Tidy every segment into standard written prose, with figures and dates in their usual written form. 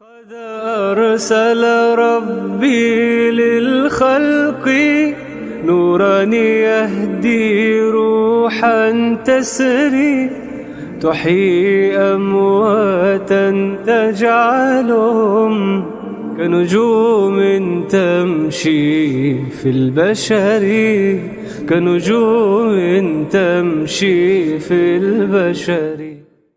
قد أرسل ربي للخلق نورا يهدي روحا تسري تحيي أمواتا تجعلهم كنجوم تمشي في البشر كنجوم تمشي في البشر.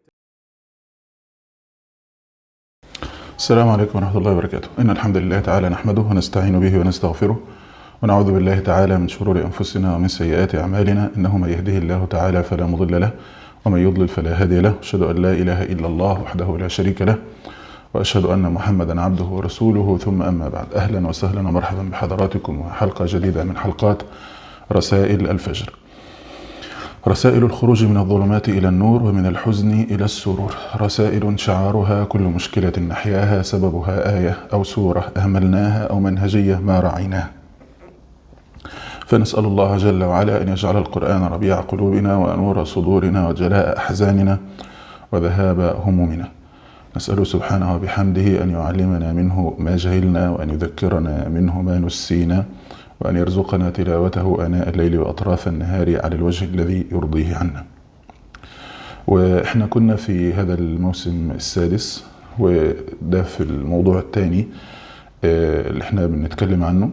السلام عليكم ورحمة الله وبركاته. إن الحمد لله تعالى نحمده ونستعين به ونستغفره ونعوذ بالله تعالى من شرور أنفسنا ومن سيئات أعمالنا، إنه من يهده الله تعالى فلا مضل له ومن يضلل فلا هادي له. أشهد أن لا إله إلا الله وحده لا شريك له، وأشهد أن محمدا عبده ورسوله، ثم أما بعد. أهلا وسهلا ومرحبا بحضراتكم وحلقة جديدة من حلقات رسائل الفجر، رسائل الخروج من الظلمات إلى النور ومن الحزن إلى السرور، رسائل شعارها كل مشكلة نحياها سببها آية أو سورة أهملناها أو منهجية ما رعيناها. فنسأل الله جل وعلا أن يجعل القرآن ربيع قلوبنا ونور صدورنا وجلاء أحزاننا وذهاب همومنا. نسأله سبحانه وبحمده أن يعلمنا منه ما جهلنا، وأن يذكرنا منه ما نسينا، وأن يرزقنا تلاوته آناء الليل وأطراف النهار على الوجه الذي يرضيه عنا. وإحنا كنا في هذا الموسم السادس، وده في الموضوع الثاني اللي احنا بنتكلم عنه،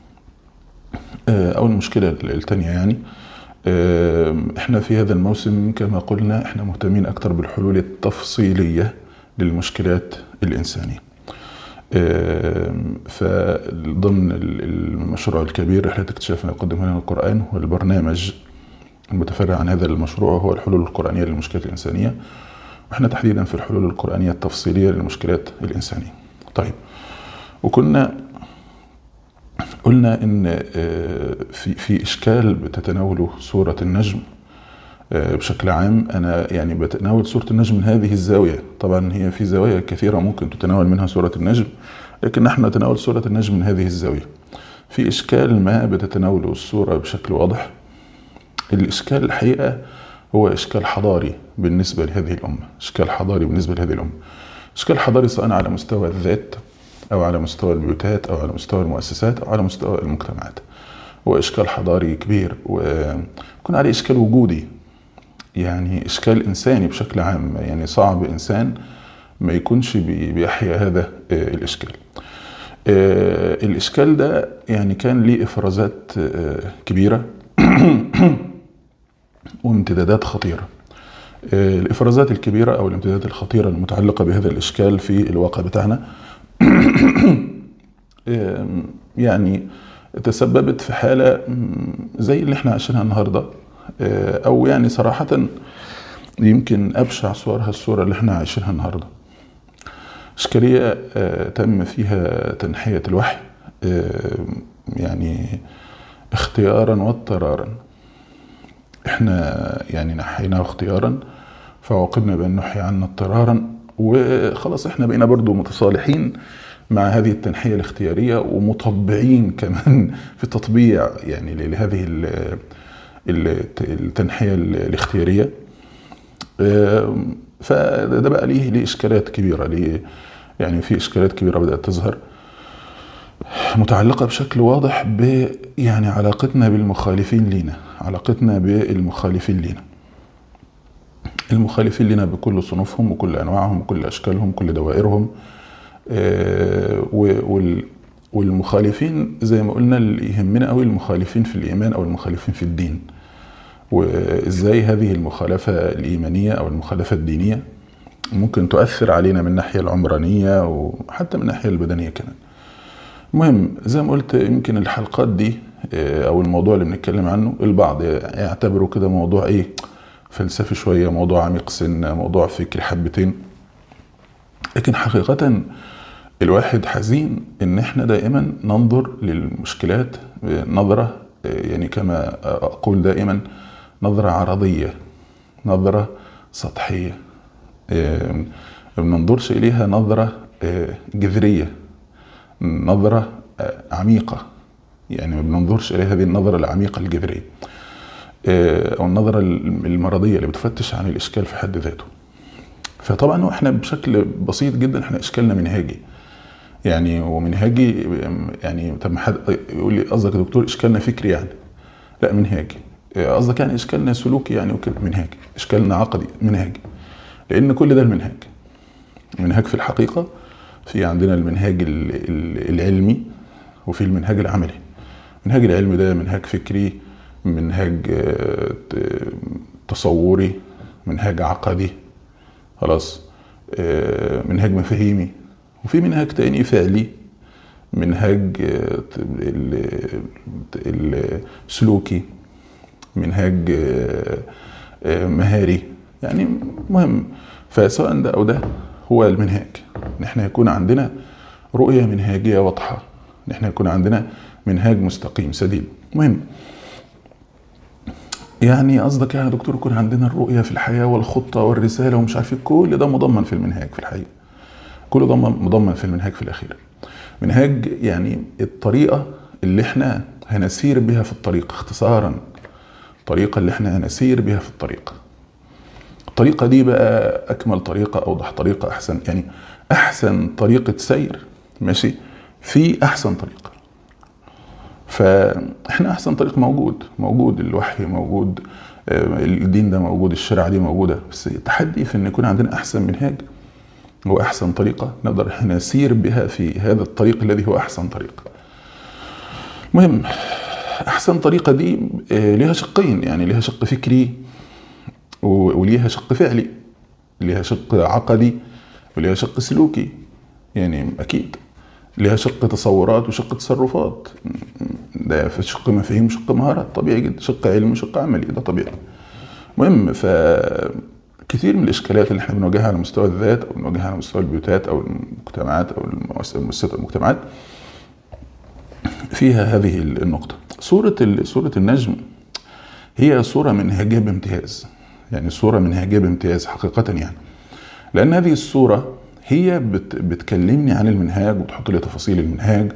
أو المشكلة الثانية يعني. احنا في هذا الموسم كما قلنا احنا مهتمين أكتر بالحلول التفصيلية للمشكلات الإنسانية. فضمن المشروع الكبير رحلة اكتشاف ما يقدمه لنا القرآن، والبرنامج المتفرع عن هذا المشروع هو الحلول القرآنية للمشكلات الإنسانية، واحنا تحديدا في الحلول القرآنية التفصيلية للمشكلات الإنسانية. طيب، وكنا قلنا ان في اشكال بتتناوله سورة النجم بشكل عام. انا يعني بتناول سورة النجم من هذه الزاوية، طبعا هي في زوايا كثيرة ممكن تتناول منها سورة النجم، لكن نحن نتناول سورة النجم من هذه الزاوية. في اشكال ما بتتناوله السورة بشكل واضح. الاشكال الحقيقة هو اشكال حضاري بالنسبة لهذه الامة، اشكال حضاري بالنسبة لهذه الامة، اشكال حضاري سواء على مستوى الذات أو على مستوى البيوتات أو على مستوى المؤسسات أو على مستوى المجتمعات. هو إشكال حضاري كبير، ويكون عليه إشكال وجودي، يعني إشكال إنساني بشكل عام. يعني صعب إنسان ما يكونش بيحيا هذا الإشكال. الإشكال ده يعني كان ليه إفرازات كبيرة وامتدادات خطيرة. الإفرازات الكبيرة أو الامتدادات الخطيرة المتعلقة بهذا الإشكال في الواقع بتاعنا يعني تسببت في حالة زي اللي احنا عايشينها النهاردة، او يعني صراحة يمكن ابشع صورها الصورة اللي احنا عايشينها النهاردة. اشكالية تم فيها تنحية الوحي يعني اختيارا واضطرارا. احنا يعني نحيناه اختيارا فعوقبنا بأن نحي عنا اضطرارا، وخلاص احنا بقينا برضو متصالحين مع هذه التنحية الاختيارية، ومطبعين كمان في تطبيع يعني لهذه التنحية الاختيارية. فده بقى ليه إشكالات كبيرة، يعني في إشكالات كبيرة بدأت تظهر متعلقة بشكل واضح يعني علاقتنا بالمخالفين لينا، علاقتنا بالمخالفين لينا، المخالفين لنا بكل صنوفهم وكل أنواعهم وكل أشكالهم وكل دوائرهم. والمخالفين زي ما قلنا اللي يهمنا قوي المخالفين في الإيمان أو المخالفين في الدين، وإزاي هذه المخالفة الإيمانية أو المخالفة الدينية ممكن تؤثر علينا من الناحية العمرانية وحتى من الناحية البدنية كمان. المهم زي ما قلت، يمكن الحلقات دي أو الموضوع اللي بنتكلم عنه البعض يعتبره كده موضوع فلسفي شوية، موضوع عميق سنة، موضوع فكري حبتين. لكن حقيقة الواحد حزين ان احنا دائما ننظر للمشكلات نظرة يعني كما اقول دائما نظرة عرضية، نظرة سطحية، ما بننظرش اليها نظرة جذرية، نظرة عميقة. يعني ما بننظرش الى هذه النظرة العميقة الجذرية او النظرة المرضية اللي بتفتش عن الاشكال في حد ذاته. فطبعا احنا بشكل بسيط جدا احنا اشكالنا منهاجي يعني، ومنهاجي يعني. طب حد يقول لي قصدك يا دكتور اشكالنا فكري يعني؟ لا، منهاجي. قصدك يعني اشكالنا سلوكي يعني وكده؟ منهاجي. اشكالنا عقدي؟ منهاجي. لان كل ده المنهاج في الحقيقة في عندنا المنهاج العلمي وفي المنهاج العملي. المنهاج العلمي ده منهاج فكري، منهاج تصوري، منهاج عقدي، خلاص، منهاج مفاهيمي. وفي منهاج تاني فعلي، منهاج السلوكي، منهاج مهاري يعني. مهم، فسواء ده او ده هو المنهاج، ان احنا يكون عندنا رؤية منهاجية واضحة، ان احنا يكون عندنا منهاج مستقيم سديد. مهم يعني قصدك يا دكتور يكون عندنا الرؤية في الحياة والخطة والرسالة ومش عارف، كل ده مضمن في المنهاج في الحقيقة، كل ده مضمن في المنهاج في الأخير. منهاج يعني الطريقة اللي احنا هنسير بها في الطريق، اختصارا الطريقة اللي احنا هنسير بها في الطريق. الطريقة دي بقى أكمل طريقة، أوضح طريقة، أحسن يعني أحسن طريقة سير، ماشي، في أحسن طريقة. فإحنا أحسن طريق موجود الوحي موجود، الدين ده موجود، الشريعة دي موجودة، بس التحدي في أن يكون عندنا أحسن منهاج وأحسن طريقة نقدر إحنا نسير بها في هذا الطريق الذي هو أحسن طريق. مهم، أحسن طريقة دي لها شقين، يعني لها شق فكري وليها شق فعلي، ليها شق عقدي وليها شق سلوكي، يعني أكيد ليها شق تصورات وشق تصرفات، ده في شق مفاهيم وشق مهارات، طبيعي جدا، شق علم وشق عملي، ده طبيعي. مهم، فكثير من الإشكالات اللي احنا بنواجهها على مستوى الذات أو بنواجهها على مستوى البيوتات أو المجتمعات أو المؤسسات والمجتمعات فيها هذه النقطة. سورة النجم هي سورة منهجية بامتياز، يعني سورة منهجية بامتياز حقيقة يعني، لأن هذه السورة هي بتكلمني عن المنهاج وبتحط لي تفاصيل المنهاج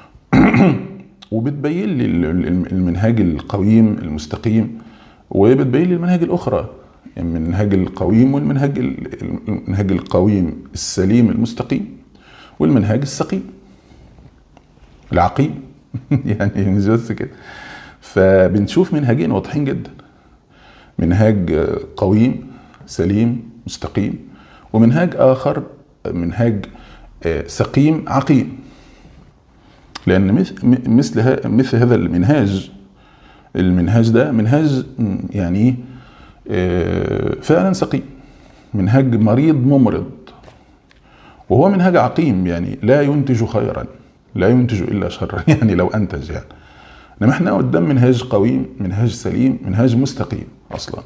وبتبين لي المنهاج القويم المستقيم، وبتبين لي المنهاج الأخرى، يعني المنهاج القويم والمنهاج القويم السليم المستقيم، والمنهاج السقيم العقيم يعني مش بس كده. فبنشوف منهاجين واضحين جدا، منهاج قويم سليم مستقيم، ومنهاج آخر منهاج سقيم عقيم. لأن مثل هذا المنهاج ده منهاج يعني فعلا سقيم، منهاج مريض ممرض، وهو منهاج عقيم يعني لا ينتج خيرا، لا ينتج إلا شرا يعني لو أنتج يعني. إنما احنا قدام منهاج قويم، منهاج سليم، منهاج مستقيم أصلا.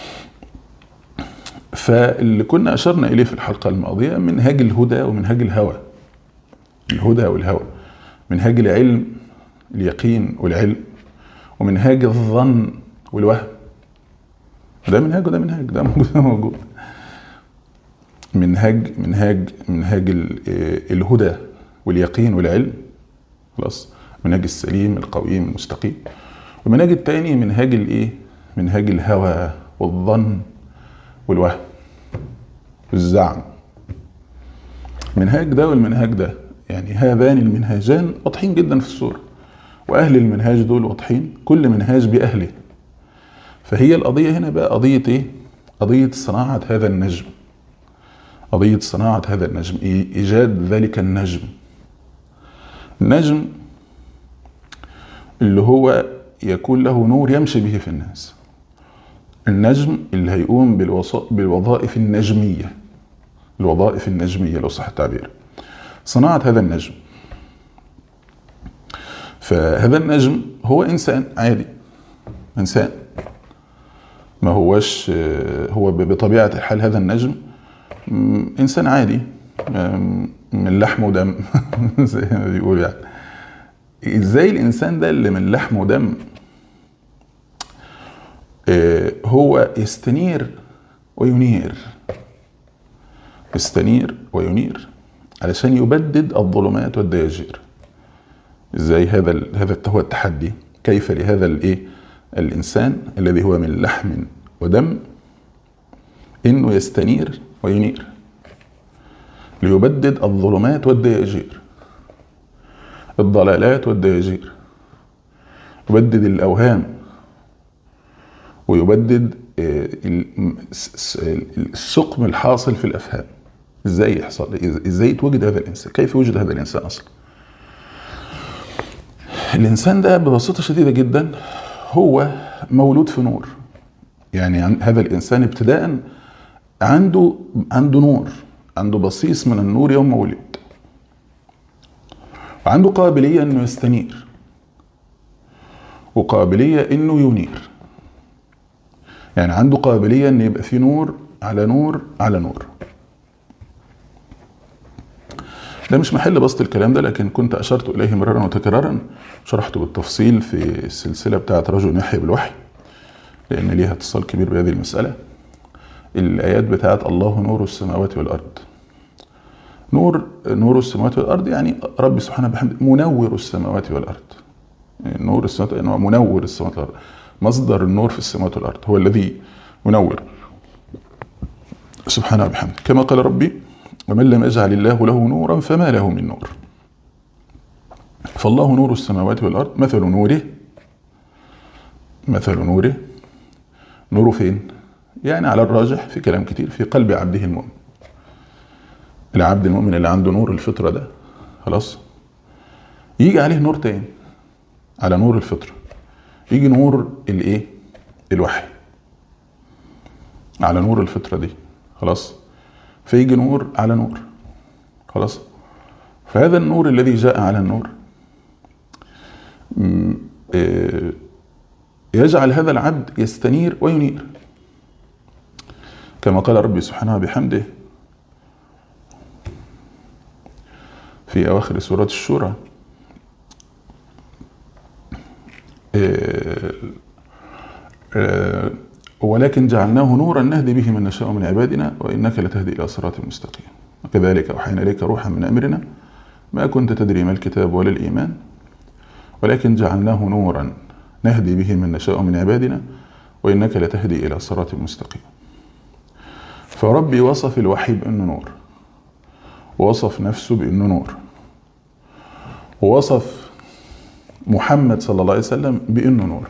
فاللي كنا أشرنا إليه في الحلقة الماضية منهاج الهدى ومنهاج الهوى، الهدى والهوى، منهاج العلم اليقين والعلم، ومنهاج الظن والوهم، ده منهاج وده منهاج، ده موجود. منهاج الهدى واليقين والعلم، خلاص، منهاج السليم القويم المستقيم. والمنهاج الثاني منهاج الايه؟ منهاج الهوى والظن والوهم والزعم. المنهاج ده والمنهاج ده يعني هذان المنهاجان واضحين جدا في السورة، واهل المنهاج دول واضحين، كل منهاج باهله. فهي القضية هنا بقى قضية ايه؟ قضية صناعة هذا النجم، قضية صناعة هذا النجم، ايجاد ذلك النجم اللي هو يكون له نور يمشي به في الناس، النجم اللي هيقوم بالوظائف النجمية، الوظائف النجمية لو صح التعبير، صناعة هذا النجم. فهذا النجم هو إنسان عادي، إنسان ما هوش، هو بطبيعة الحال هذا النجم إنسان عادي من لحم ودم زي ما بيقول يعني. إزاي الإنسان ده اللي من لحم ودم هو يستنير وينير، يستنير وينير علشان يبدد الظلمات والدياجير. ازاي هذا هو التحدي، كيف لهذا الانسان الذي هو من لحم ودم انه يستنير وينير، ليبدد الظلمات والدياجير، الضلالات والدياجير، يبدد الأوهام، ويبدد السقم الحاصل في الأفهام. ازاي يحصل؟ ازاي يتوجد هذا الإنسان؟ كيف يوجد هذا الإنسان أصلا؟ الإنسان ده ببساطة شديدة جدا هو مولود في نور. يعني هذا الإنسان ابتداء عنده نور، عنده بصيص من النور يوم ما ولد، وعنده قابلية انه يستنير، وقابلية انه ينير. يعني عنده قابلية ان يبقى في نور على نور على نور. ده مش محل بسط الكلام ده، لكن كنت أشرت إليه مرارا وتكرارا، شرحته بالتفصيل في السلسلة بتاعة رجل يحيى بالوحي، لأن ليها اتصال كبير بهذه المسألة. الآيات بتاعة الله نور السماوات والأرض. نور السماوات والأرض يعني ربي سبحانه بحمده منور السماوات والأرض. نور السماوات يعني منور السماوات والأرض، مصدر النور في السماوات والأرض هو الذي ينور سبحانه بحمده. كما قال ربي: ومن لم يجعل الله له نورا فما له من نور. فالله نور السماوات والأرض. مثل نوره نوره فين؟ يعني على الراجح في كلام كتير في قلب عبده المؤمن. العبد المؤمن اللي عنده نور الفطرة ده خلاص، يجي عليه نور تاني على نور الفطرة، يجي نور الوحي على نور الفطرة دي خلاص، فيجي نور على نور خلاص. فهذا النور الذي جاء على النور يجعل هذا العبد يستنير وينير، كما قال ربي سبحانه بحمده في أواخر سورة الشورى: ولكن جعلناه نورا نهدي به من نشاء من عبادنا وإنك لتهدي إلى صراط مستقيم وكذلك أوحينا إليك روحا من أمرنا ما كنت تدري ما الكتاب ولا الإيمان ولكن جعلناه نورا نهدي به من نشاء من عبادنا وإنك لتهدي إلى صراط مستقيم. فربي وصف الوحي بأنه نور، ووصف نفسه بأنه نور، ووصف محمد صلى الله عليه وسلم بأنه نور.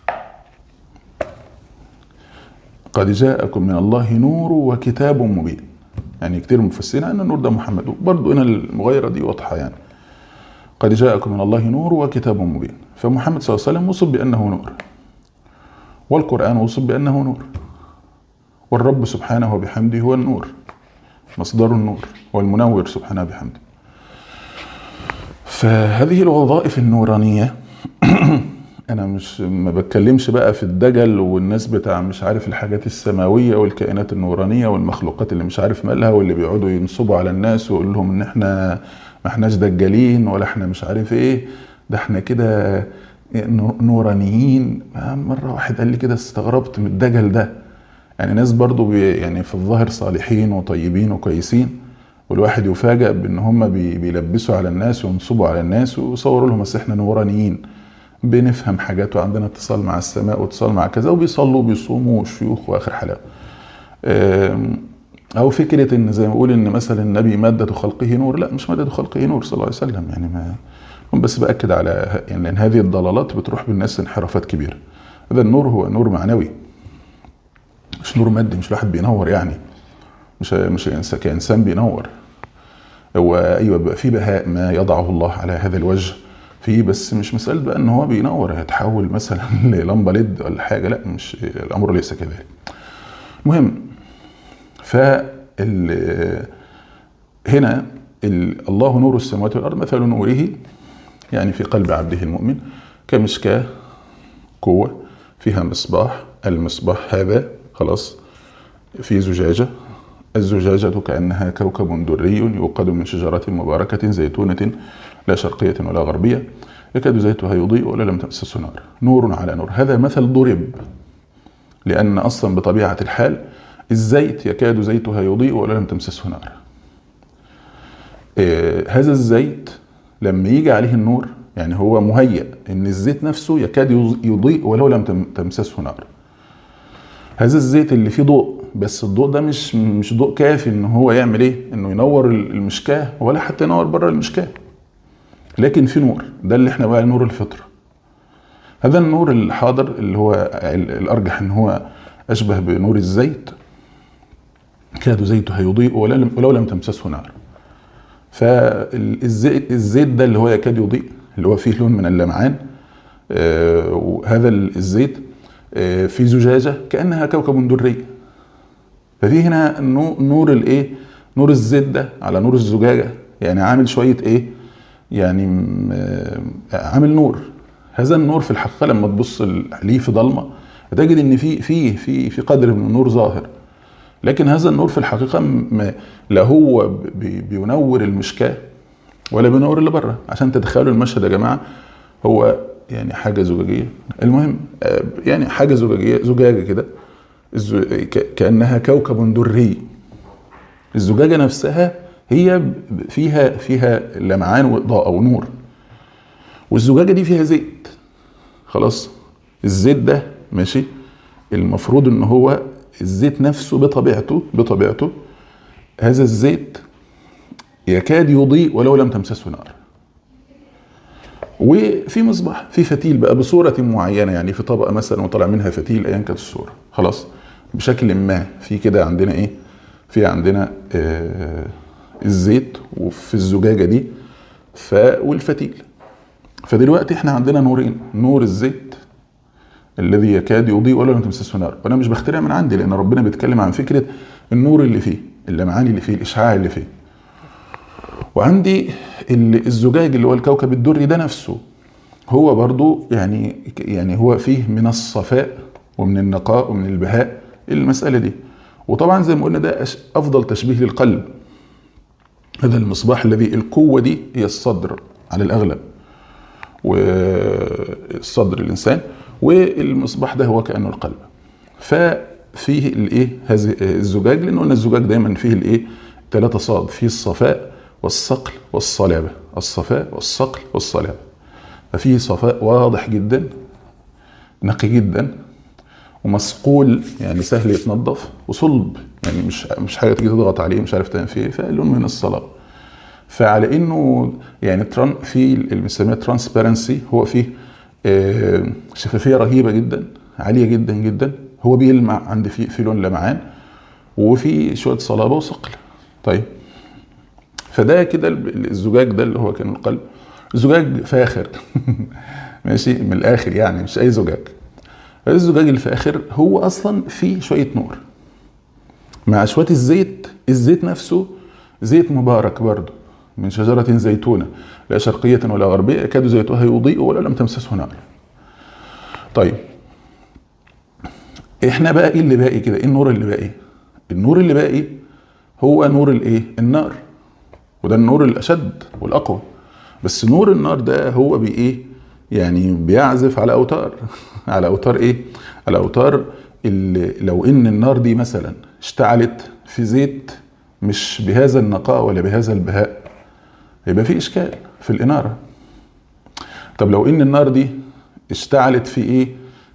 قد جاءكم من الله نور وكتاب مبين. يعني كتير مفسرين أن النور ده محمد، برضو هنا المغايرة دي واضحة. يعني قد جاءكم من الله نور وكتاب مبين، فمحمد صلى الله عليه وسلم وصف بأنه نور، والقرآن وصف بأنه نور، والرب سبحانه وبحمده هو النور، مصدر النور والمنور سبحانه بحمده. فهذه الوظائف النورانية أنا ما بتكلمش بقى في الدجل والناس بتاع مش عارف الحاجات السماوية والكائنات النورانية والمخلوقات اللي مش عارف مالها، واللي بيقعدوا ينصبوا على الناس ويقول لهم إن إحنا ما إحناش دجالين ولا إحنا مش عارف إيه، ده إحنا كده نورانيين. مرة واحد قال لي كده استغربت من الدجل ده. يعني ناس برضو يعني في الظاهر صالحين وطيبين وكويسين، والواحد يفاجأ بأن هم بيلبسوا على الناس وينصبوا على الناس ويصوروا لهم بس إحنا نورانيين، بنفهم حاجات وعندنا اتصال مع السماء واتصال مع كذا، وبيصلوا وبيصوموا وشيوخ واخر حلاوه. او فكره ان زي ما بقول ان مثلا النبي ماده خلقه نور، لا مش ماده خلقه نور صلى الله عليه وسلم. يعني ما بس باكد على يعني ان هذه الضلالات بتروح بالناس انحرافات كبيره. هذا النور هو نور معنوي، مش نور مادي، مش واحد بينور يعني، مش كإنسان بينور. هو ايوه بقى في بهاء ما يضعه الله على هذا الوجه فيه، بس مش مسألة بقى ان هو بينور هيتحول مثلا للمبة ليد ولا حاجة، لا مش الامر ليس كذلك. مهم، هنا الله نور السماوات والارض مثل نوره يعني في قلب عبده المؤمن كمشكاة قوة فيها مصباح، المصباح هذا خلاص في زجاجة، الزجاجة كأنها كوكب دري يوقد من شجرة مباركة زيتونة لا شرقية ولا غربية يكاد زيتها يضيء ولا لم تمسسه نار، نور على نور. هذا مثل ضرب، لأن أصلا بطبيعة الحال الزيت يكاد زيتها يضيء ولا لم تمسسه نار. هذا الزيت لما يجي عليه النور يعني هو مهيأ إن الزيت نفسه يكاد يضيء ولو لم تمسسه نار. هذا الزيت اللي فيه ضوء بس الضوء ده مش ضوء كافي ان هو يعمل ايه، انه ينور المشكاه ولا حتى ينور بره المشكاه، لكن في نور، ده اللي احنا بقى نور الفطره. هذا النور الحاضر اللي هو الارجح ان هو اشبه بنور الزيت، كاد زيتها يضيء ولو لم تمسسه نار. فالزيت ده اللي هو يكاد يضيء، اللي هو فيه لون من اللمعان، وهذا الزيت في زجاجة كأنها كوكب دري. ففي هنا نور الايه، نور الزيت ده على نور الزجاجة، يعني عامل شوية ايه، يعني عامل نور. هذا النور في الحقيقة لما تبص ليه في ضلمة تجد ان في قدر من النور ظاهر، لكن هذا النور في الحقيقة لا هو بينور المشكاة ولا بينور اللي بره. عشان تتخيلوا المشهد يا جماعة، هو يعني حاجة زجاجية، المهم يعني حاجة زجاجة كده كأنها كوكب دري. الزجاجة نفسها هي فيها لمعان وإضاءة ونور، والزجاجة دي فيها زيت. خلاص، الزيت ده ماشي، المفروض ان هو الزيت نفسه بطبيعته هذا الزيت يكاد يضيء ولو لم تمسسه نار. وفي مصباح، في فتيل بقى بصورة معينة، يعني في طبقة مثلا وطلع منها فتيل ايا كانت الصورة، خلاص بشكل ما. في كده عندنا ايه، في عندنا الزيت وفي الزجاجة دي والفتيل. فدلوقتي احنا عندنا نورين، نور الزيت الذي يكاد يضيء ولو لم تمسسه نار، وانا مش بخترع من عندي، لان ربنا بيتكلم عن فكرة النور اللي فيه، اللمعان اللي فيه، الاشعاع اللي فيه. وعندي الزجاج اللي هو الكوكب الدري ده نفسه، هو برضو يعني هو فيه من الصفاء ومن النقاء ومن البهاء المسألة دي. وطبعا زي ما قلنا ده افضل تشبيه للقلب. هذا المصباح الذي القوة دي هي الصدر على الاغلب، والصدر الانسان، والمصباح ده هو كأنه القلب. ففيه الايه، هذا الزجاج، لانه قلنا الزجاج دايما فيه الايه 3 صاد، فيه الصفاء والصقل والصلابة، الصفاء والصقل والصلابة. ففيه صفاء واضح جدا، نقي جدا، ومسقول يعني سهل يتنظف، وصلب يعني مش حاجة تيجي تضغط عليه مش عارف تعمل فيه، فاللون من الصلابة. فعلى انه يعني في اللي بنسميه ترانسبيرنسي، هو فيه شفافية رهيبة جدا، عالية جدا جدا، هو بيلمع عند في لون لمعان، وفي شوية صلابة وصقل. طيب، فده كده الزجاج ده اللي هو كان القلب. الزجاج فاخر ماشي من الاخر، يعني مش اي زجاج. الزجاج الفاخر هو اصلا فيه شوية نور مع شوية الزيت نفسه زيت مبارك برضه من شجرة زيتونة لا شرقية ولا غربية يكاد زيتها يضيء ولو لم تمسسه نار. طيب، احنا بقى ايه اللي باقي كده؟ ايه النور اللي باقي؟ النور اللي باقي هو نور الايه؟ النار. وده النور الاشد والاقوى. بس نور النار ده هو بايه؟ يعني بيعزف على اوتار على اوتار ايه؟ على اوتار لو ان النار دي مثلا اشتعلت في زيت مش بهذا النقاء ولا بهذا البهاء، يبقى في اشكال في الاناره. طب لو ان النار دي اشتعلت في ايه؟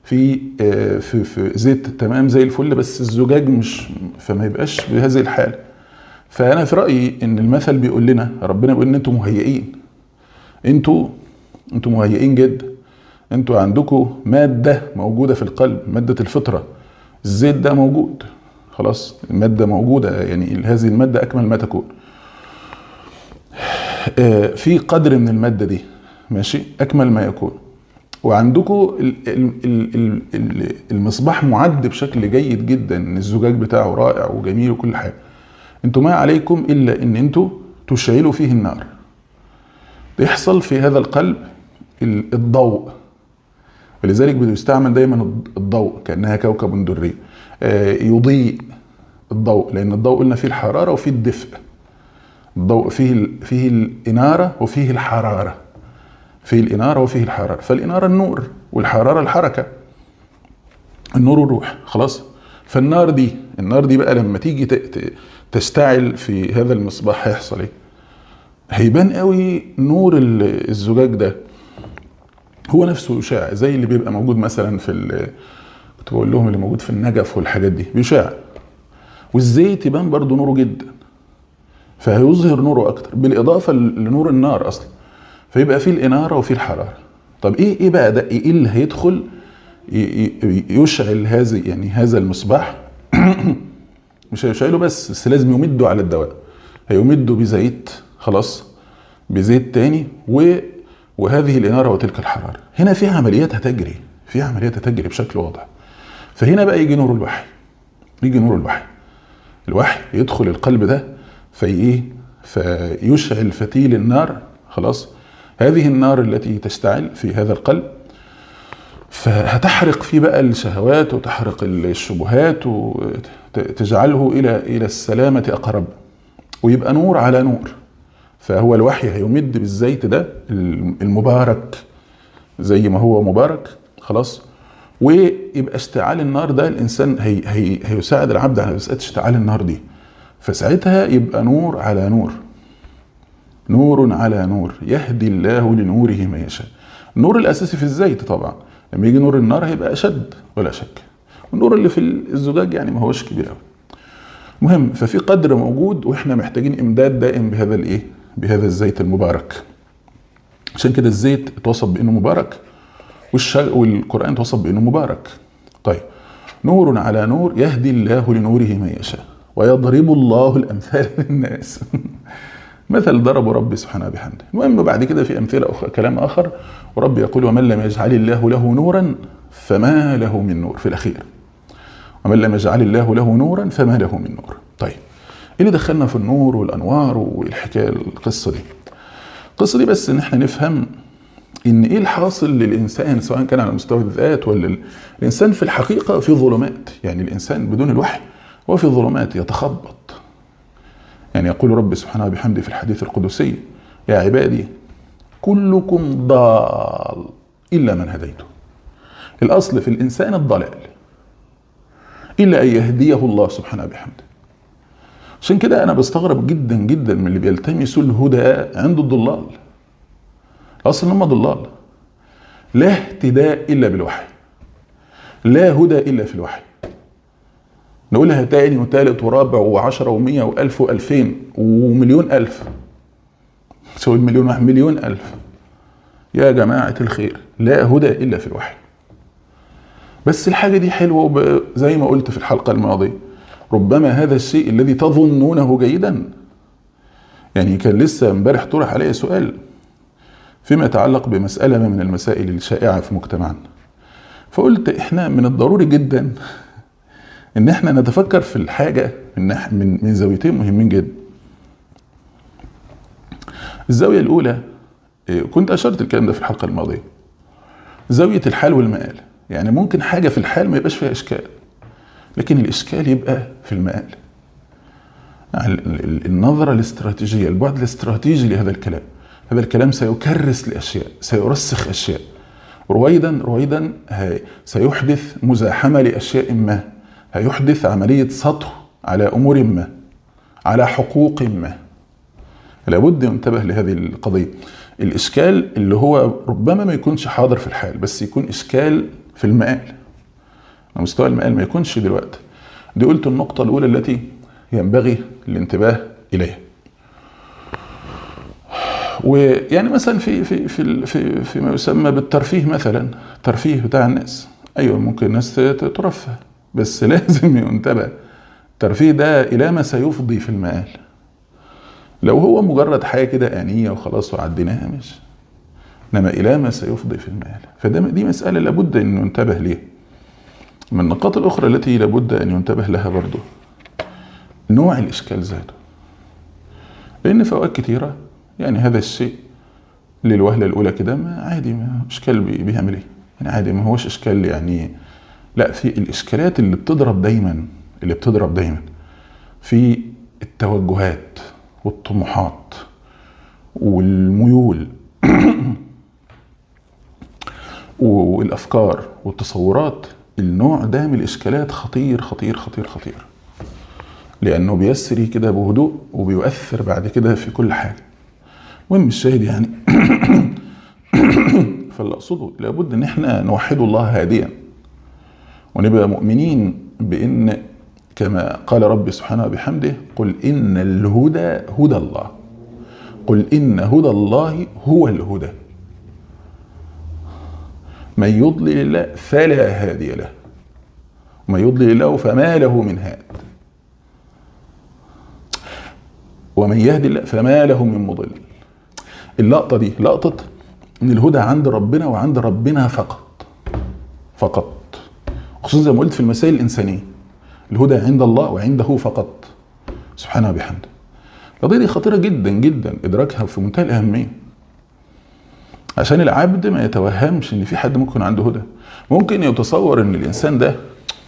في زيت تمام زي الفل، بس الزجاج مش، فما يبقاش بهذه الحاله. فانا في رايي ان المثل بيقول لنا، ربنا بيقول ان انتم مهيئين، انتوا مهيئين جدا، انتوا عندكم ماده موجوده في القلب، ماده الفطره. الزيت ده موجود خلاص، الماده موجوده، يعني هذه الماده اكمل ما تكون. في قدر من الماده دي ماشي اكمل ما يكون. وعندكم المصباح معد بشكل جيد جدا، الزجاج بتاعه رائع وجميل وكل حاجه. انتوا ما عليكم الا ان انتوا تشعلوا فيه النار. يحصل في هذا القلب الضوء، ولذلك بيستعمل دايما الضوء كأنها كوكب دري، يضيء الضوء، لأن الضوء قلنا فيه الحرارة وفيه الدفء. الضوء فيه الإنارة وفيه الحرارة، فيه الإنارة وفيه الحرارة. فالإنارة النور، والحرارة الحركة، النور والروح. خلاص، فالنار دي بقى لما تيجي تشتعل في هذا المصباح هيحصل ايه؟ هيبان قوي نور الزجاج ده هو نفسه يشع، زي اللي بيبقى موجود مثلا كنت بقول لهم اللي موجود في النجف والحاجات دي، بيشع. والزيت يبان برضو نوره جدا، فهيظهر نوره اكتر بالاضافه لنور النار اصلا، فيبقى فيه الاناره وفيه الحراره. طب ايه بقى ده؟ ايه اللي هيدخل يشعل هذا المصباح؟ مش هيشعله بس لازم يمده على الدواء، هيمده بزيت، خلاص، بزيت تاني وهذه الاناره وتلك الحراره. هنا في عمليات هتجري، بشكل واضح. فهنا بقى يجي نور الوحي، الوحي يدخل القلب ده فيشعل فتيل النار، خلاص، هذه النار التي تشتعل في هذا القلب، فهتحرق فيه بقى الشهوات وتحرق الشبهات وتجعله إلى السلامة أقرب، ويبقى نور على نور. فهو الوحي هيمد بالزيت ده المبارك زي ما هو مبارك، خلاص، ويبقى اشتعال النار ده الإنسان هيساعد العبد على مسألة اشتعال النار دي، فساعتها يبقى نور على نور، نور على نور، يهدي الله لنوره من يشاء. النور الأساسي في الزيت طبعا، لما يجي نور النار هيبقى أشد ولا شك، والنور اللي في الزجاج يعني ما هوش كبير قوي. مهم، ففي قدر موجود واحنا محتاجين امداد دائم بهذا الزيت المبارك. عشان كده الزيت اتوصف بانه مبارك، والقرآن اتوصف بانه مبارك. طيب، نور على نور، يهدي الله لنوره من يشاء ويضرب الله الامثال للناس. مثل ضرب ربي سبحانه بحمده. المهم بعد كده في امثله كلام اخر، ورب يقول ومن لم يجعل الله له نورا فما له من نور، في الاخير ومن لم يجعل الله له نورا فما له من نور. طيب، ايه اللي دخلنا في النور والانوار والحكايه القصه دي بس ان احنا نفهم ان ايه الحاصل للانسان، سواء كان على مستوى الذات ولا الانسان في الحقيقه في ظلمات. يعني الانسان بدون الوحي هو في ظلمات يتخبط. يعني يقول رب سبحانه بحمده في الحديث القدسي يا عبادي كلكم ضال إلا من هديته. الأصل في الإنسان الضلال إلا أن يهديه الله سبحانه بحمده. عشان كده أنا بستغرب جدا جدا من اللي بيلتمسوا الهدى عند الضلال. الأصل هم ضلال، لا اهتداء إلا بالوحي، لا هدى إلا في الوحي. نقولها تاني وتالت ورابع وعشرة ومية وألف وألفين ومليون ألف، تسوي مليون ألف. يا جماعة الخير، لا هدى إلا في الوحي. بس الحاجة دي حلوة، زي ما قلت في الحلقة الماضية، ربما هذا الشيء الذي تظنونه جيدا. يعني كان لسه امبارح طرح عليه سؤال فيما يتعلق بمسألة من المسائل الشائعة في مجتمعنا، فقلت احنا من الضروري جدا ان احنا نتفكر في الحاجة من زاويتين مهمين جدا. الزاوية الاولى كنت اشرت الكلام ده في الحلقة الماضية، زاوية الحال والمآل. يعني ممكن حاجة في الحال ما يبقاش فيها اشكال، لكن الاشكال يبقى في المآل. النظرة الاستراتيجية، البعد الاستراتيجي لهذا الكلام. هذا الكلام سيكرس لأشياء، سيرسخ أشياء، رويدا سيحدث مزاحمة لأشياء ما، هيحدث عملية سطو على أمور ما، على حقوق ما. لابد ننتبه لهذه القضية. الإشكال اللي هو ربما ما يكونش حاضر في الحال، بس يكون إشكال في المآل، مستوى المآل ما يكونش دلوقتي. دي قلت النقطة الأولى التي ينبغي الانتباه إليها. ويعني مثلا في ما يسمى بالترفيه، مثلا الترفيه بتاع الناس، ايوه ممكن الناس ترفه، بس لازم ينتبه الترفيه ده الى ما سيفضي في المآل. لو هو مجرد حاجه كده آنية وخلاص وعديناها مش، انما الى ما سيفضي في المآل. دي مساله لابد ان ننتبه ليها. من النقاط الاخرى التي لابد ان ينتبه لها برضو نوع الاشكال ذاته، لان في اوقات كتيره يعني هذا الشيء للوهلة الأولى كده ما عادي، ما إشكال بيعمل إيه يعني، عادي، ما هوش إشكال يعني. لا، في الإشكالات اللي بتضرب دايما في التوجهات والطموحات والميول والأفكار والتصورات. النوع ده من الإشكالات خطير خطير خطير خطير، لأنه بيسري كده بهدوء وبيؤثر بعد كده في كل حاجة. مهم الشاهد يعني فاللي أقصده لابد ان احنا نوحد الله هاديا، ونبقى مؤمنين بان كما قال ربي سبحانه وبحمده: قل إن الهدى هدى الله، قل إن هدى الله هو الهدى، من يضلل الله فلا هادي له، ومن يضلل الله فما له من هاد، ومن يهدي الله فما له من مضل. اللقطة دي لقطة ان الهدى عند ربنا وعند ربنا فقط، خصوصا زي ما قلت في المسائل الإنسانية، الهدى عند الله وعنده فقط سبحانه وبحمده. القضية دي خطيرة جدا جدا، إدراكها في منتهى الأهمية، عشان العبد ما يتوهمش ان في حد ممكن عنده هدى. ممكن يتصور ان الإنسان ده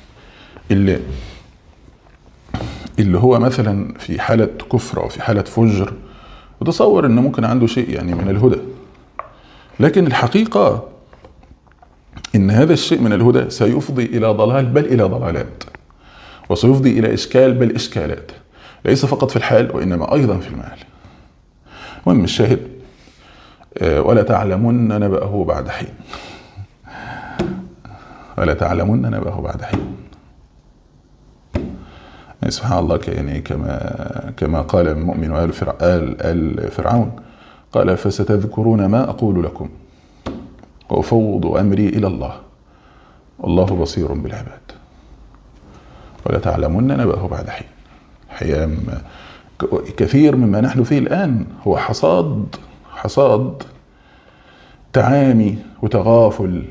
اللي هو مثلا في حالة كفر أو في حالة فجر، يتصور انه ممكن عنده شيء يعني من الهدى، لكن الحقيقة إن هذا الشيء من الهدى سيفضي إلى ضلال بل إلى ضلالات، وسيفضي إلى إشكال بل إشكالات، ليس فقط في الحال وإنما أيضا في المآل. المهم الشاهد: ولا تعلمن نبأه بعد حين، ولا تعلمن نبأه بعد حين. يعني سبحان الله، يعني كما قال المؤمن آل فرعون، قال: فستذكرون ما أقول لكم وأفوض أمري إلى الله والله بصير بالعباد. ولا تعلمن نبأه بعد حين. حيام كثير مما نحن فيه الآن هو حصاد تعامي وتغافل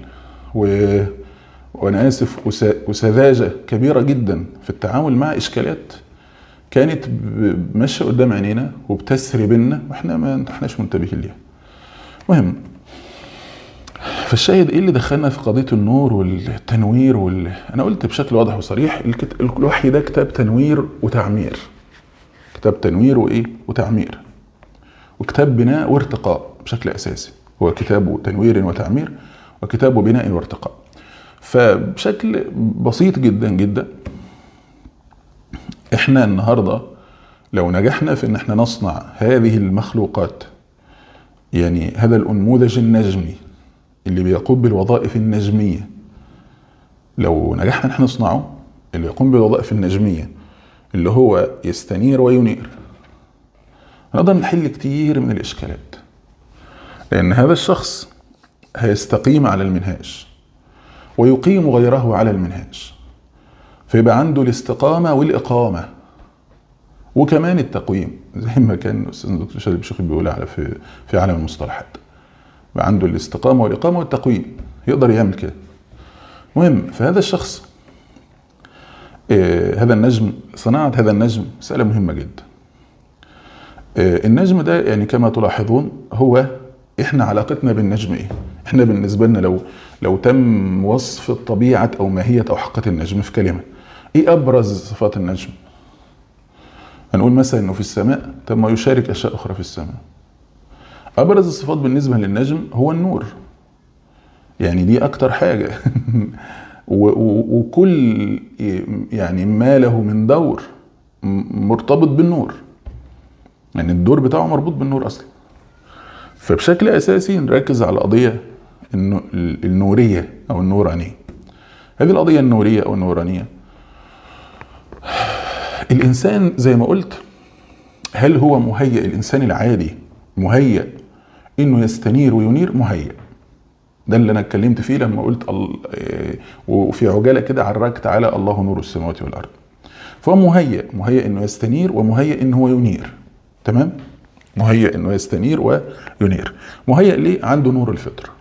وأنا آسف وسذاجة كبيرة جدا في التعامل مع إشكالات كانت ماشية قدام عينينا وبتسري بينا وإحنا ما احناش منتبهين ليها. مهم، فالشاهد ايه اللي دخلنا في قضية النور والتنوير انا قلت بشكل واضح وصريح: الوحي ده كتاب تنوير وتعمير، كتاب تنوير وايه وتعمير، وكتاب بناء وارتقاء بشكل اساسي. هو كتاب تنوير وتعمير وكتاب بناء وارتقاء. فبشكل بسيط جدا جدا، احنا النهاردة لو نجحنا في ان احنا نصنع هذه المخلوقات، يعني هذا الأنموذج النجمي اللي بيقوم بالوظائف النجمية، لو نجحنا نحن نصنعه اللي يقوم بالوظائف النجمية اللي هو يستنير وينير، هنقدر نحل كتير من الإشكالات، لأن هذا الشخص هيستقيم على المنهاج ويقيم غيره على المنهاج، فيبقى عنده الاستقامة والإقامة وكمان التقويم، زي ما كان الأستاذ الدكتور شادي بشيخ بيقول على في عالم المصطلحات، بقى عنده الاستقامة والإقامة والتقويم، يقدر يعمل كده. مهم، فهذا الشخص هذا النجم، صناعة هذا النجم مسألة مهمة جدا. النجم ده يعني كما تلاحظون هو احنا علاقتنا بالنجم ايه؟ احنا بالنسبة لنا لو تم وصف طبيعة او ماهية او حقيقة النجم في كلمة، ايه ابرز صفات النجم؟ هنقول مثلا انه في السماء، ثم يشارك اشياء اخرى في السماء. ابرز الصفات بالنسبة للنجم هو النور، يعني دي اكتر حاجة وكل يعني ما له من دور مرتبط بالنور، يعني الدور بتاعه مربوط بالنور اصلا. فبشكل اساسي نركز على القضية النورية او النورانية. هذه القضية النورية او النورانية، الانسان زي ما قلت، هل هو مهيئ؟ الانسان العادي مهيئ انه يستنير وينير؟ مهيئ. ده اللي انا اتكلمت فيه لما قلت وفي عجالة كده عرجت على الله نور السماوات والارض. فهو مهيئ انه يستنير ومهيئ انه هو ينير. تمام؟ مهيئ انه يستنير وينير. مهيئ ليه؟ عنده نور الفطر،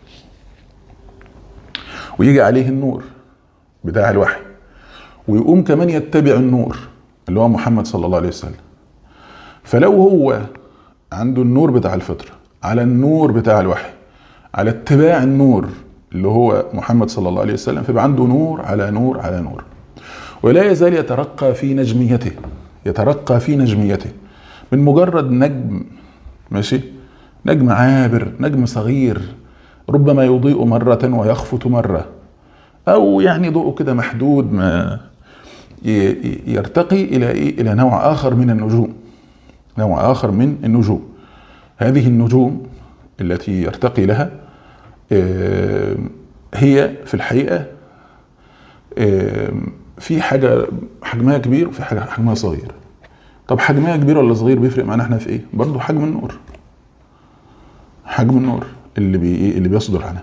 ويجي عليه النور بتاع الوحي، ويقوم كمان يتبع النور اللي هو محمد صلى الله عليه وسلم. فلو هو عنده النور بتاع الفطر على النور بتاع الوحي على اتباع النور اللي هو محمد صلى الله عليه وسلم، فيبقى عنده نور على نور على نور، ولا يزال يترقى في نجميته، يترقى في نجميته من مجرد نجم، ماشي، نجم عابر، نجم صغير ربما يضيء مرة ويخفت مرة، أو يعني ضوءه كده محدود، ما يرتقي إلى نوع آخر من النجوم، نوع آخر من النجوم. هذه النجوم التي يرتقي لها هي في الحقيقة في حاجة حجمها كبير وفي حاجة حجمها صغير. طب حجمها كبير ولا صغير بيفرق معنا احنا في ايه؟ برضو حجم النور، حجم النور اللي بيصدر عنها.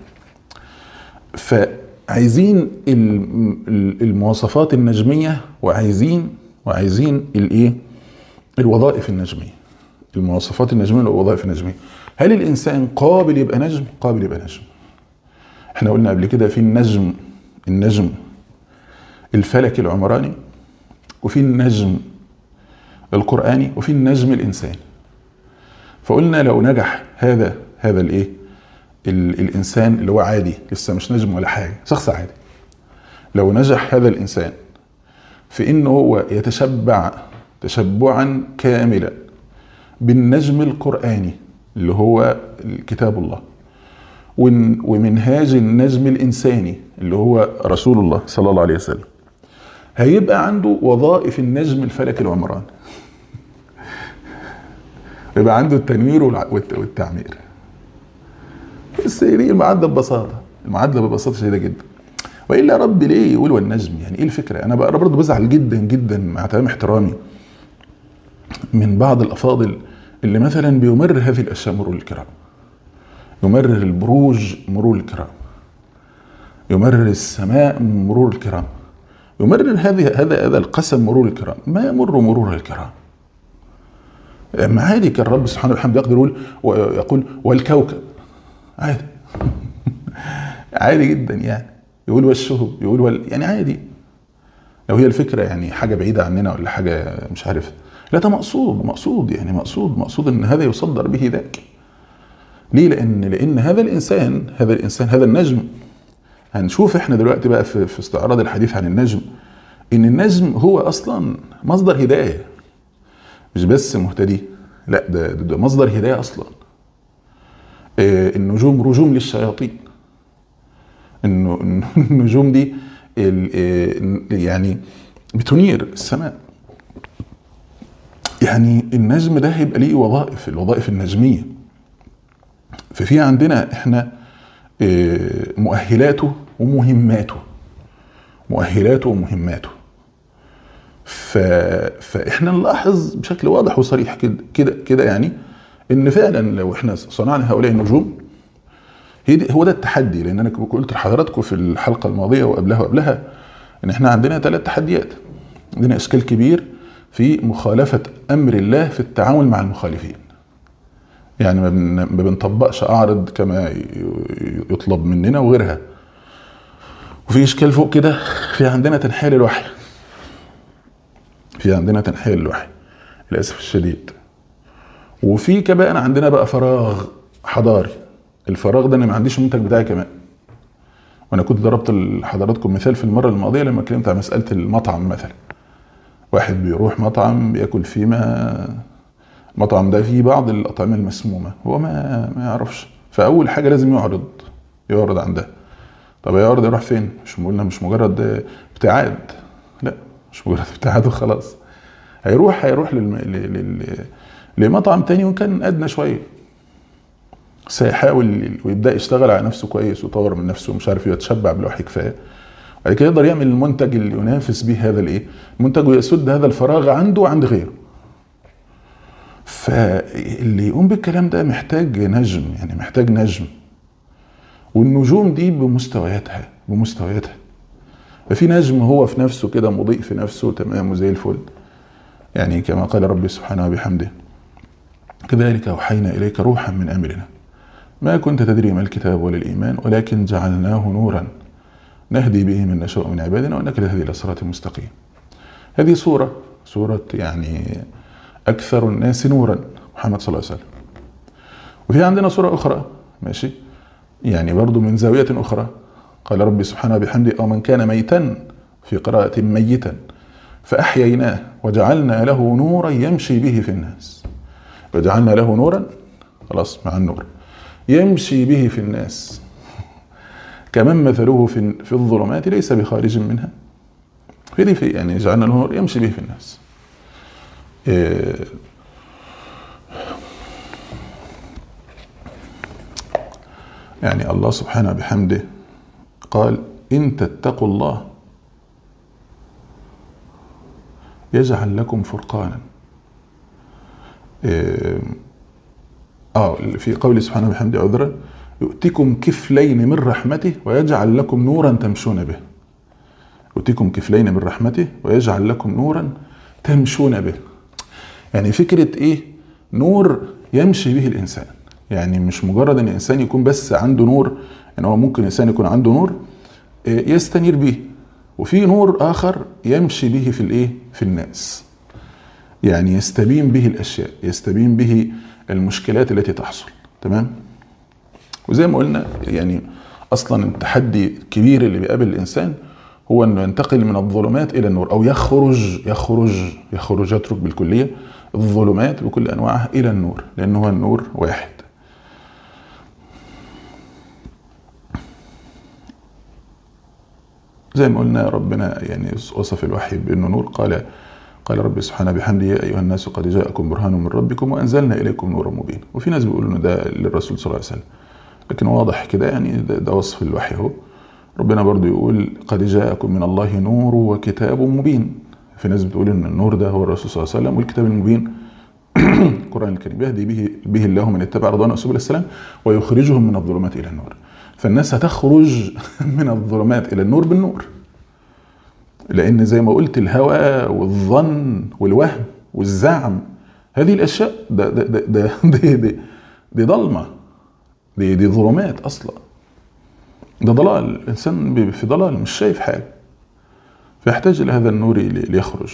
فعايزين المواصفات النجمية، وعايزين الايه؟ الوظائف النجمية. المواصفات النجمية والوظائف النجمية. هل الانسان قابل يبقى نجم؟ قابل يبقى نجم. احنا قلنا قبل كده في النجم الفلكي العمراني، وفي النجم القرآني، وفي النجم الإنساني. فقلنا لو نجح هذا الايه الإنسان اللي هو عادي لسه مش نجم ولا حاجة، شخص عادي، لو نجح هذا الإنسان في إنه هو يتشبع تشبعا كاملا بالنجم القرآني اللي هو كتاب الله، ومنهاج النجم الإنساني اللي هو رسول الله صلى الله عليه وسلم، هيبقى عنده وظائف النجم الفلكي العمراني. يبقى عنده التنوير والتعمير. بس هي المعادلة ببساطة شديدة جدا. وإلا رب ليه يقول والنجم؟ يعني إيه الفكرة؟ أنا بقى برضه بزعل جدا جدا مع تمام احترامي من بعض الأفاضل اللي مثلا بيمرر هذه الأشياء مرور الكرام، يمرر البروج مرور الكرام، يمرر السماء مرور الكرام، يمرر هذا القسم مرور الكرام. ما يمر مرور الكرام. عادي كان الرب سبحانه وتعالى يقدر يقول والكوكب، عادي. عادي جدا يعني. يقول والشهب، يقول يعني عادي. لو هي الفكرة يعني حاجة بعيدة عننا ولا حاجة مش عارف، لا ده مقصود يعني مقصود ان هذا يصدر به ذاك. ليه؟ لان هذا الانسان هذا النجم. هنشوف احنا دلوقتي بقى في استعراض الحديث عن النجم ان النجم هو اصلا مصدر هداية، مش بس مهتدي، لا ده مصدر هداية اصلا. النجوم رجوم للشياطين. النجوم دي يعني بتنير السماء. يعني النجم ده هيبقى ليه الوظائف النجمية. ففي عندنا احنا مؤهلاته ومهماته. فاحنا نلاحظ بشكل واضح وصريح كده يعني ان فعلا لو احنا صنعنا هؤلاء النجوم، هو ده التحدي. لان انا قلت لحضراتكم في الحلقة الماضية وقبلها ان احنا عندنا 3 تحديات. عندنا اشكال كبير في مخالفة امر الله في التعامل مع المخالفين. يعني ما بنطبقش اعرض كما يطلب مننا وغيرها. وفي اشكال فوق كده، في عندنا تنحيل الوحي. للاسف الشديد. وفي كمان عندنا بقى فراغ حضاري. الفراغ ده انا ما عنديش المنتج بتاعي كمان. وانا كنت ضربت لحضراتكم مثال في المره الماضيه لما اتكلمت عن مساله المطعم. مثلا واحد بيروح مطعم بياكل فيه، المطعم ده فيه بعض الاطعمه المسمومه، هو ما يعرفش. فاول حاجه لازم يعرض عندها. طب يعرض يروح فين؟ مش مجرد ابتعاد، لا مش مجرد ابتعاد وخلاص. هيروح لمطعم تاني وكان ادنى شويه، سيحاول ويبدا يشتغل على نفسه كويس ويطور من نفسه ومش عارف يتشبع بالوحي كفايه. بعد كده يقدر يعمل المنتج اللي ينافس به هذا المنتج ويسد هذا الفراغ عنده وعند غيره. فاللي يقوم بالكلام ده محتاج نجم. والنجوم دي بمستوياتها. ففي نجم هو في نفسه كده مضيء في نفسه تمام وزي الفل، يعني كما قال ربي سبحانه وبحمده كذلك أوحينا إليك روحا من أمرنا ما كنت تدري ما الكتاب ولا الإيمان ولكن جعلناه نورا نهدي به من نشاء من عبادنا وإنك لتهدي إلى صراط مستقيم. هذه سورة يعني أكثر الناس نورا محمد صلى الله عليه وسلم. وفي عندنا سورة أخرى ماشي يعني برضو من زاوية أخرى، قال ربي سبحانه بحمده أو من كان ميتا في قراءة ميتا فأحييناه وجعلنا له نورا يمشي به في الناس. وجعلنا له نورا، خلاص مع النور، يمشي به في الناس كمن مثله في الظلمات ليس بخارج منها. في يعني جعلنا له نور يمشي به في الناس. يعني الله سبحانه بحمده قال إن تتقوا الله يجعل لكم فرقانا. في قوله سبحانه وبحمده عذرا يؤتكم كفلين من رحمته ويجعل لكم نورا تمشون به. يؤتكم كفلين من رحمته ويجعل لكم نورا تمشون به. يعني فكرة ايه؟ نور يمشي به الانسان. يعني مش مجرد ان الانسان يكون بس عنده نور، يعني هو ممكن الانسان يكون عنده نور يستنير به، وفي نور اخر يمشي به في الايه؟ في الناس. يعني يستبين به الاشياء، يستبين به المشكلات التي تحصل. تمام؟ وزي ما قلنا يعني اصلا التحدي الكبير اللي بيقابل الانسان هو انه ينتقل من الظلمات الى النور، او يخرج يترك بالكليه الظلمات بكل انواعها الى النور، لانه هو النور واحد. زي ما قلنا ربنا يعني وصف الوحي بانه نور. قال رب سبحانه بحمده يا ايها الناس قد جاءكم برهان من ربكم وانزلنا اليكم نورا مبين. وفي ناس بيقولوا انه ده للرسول صلى الله عليه وسلم، لكن واضح كده يعني ده وصف الوحي اهو. ربنا برضو يقول قد جاءكم من الله نور وكتاب مبين. في ناس بتقول ان النور ده هو الرسول صلى الله عليه وسلم، والكتاب المبين القرآن الكريم يهدي به الله من اتبع رضوانه سبل السلام ويخرجهم من الظلمات الى النور. فالناس هتخرج من الظلمات الى النور بالنور، لان زي ما قلت الهوى والظن والوهم والزعم هذه الاشياء دي ضلمه، دي ظلمات اصلا، ده ضلال. الانسان في ضلال مش شايف حاجه، فيحتاج الى هذا النور ليخرج.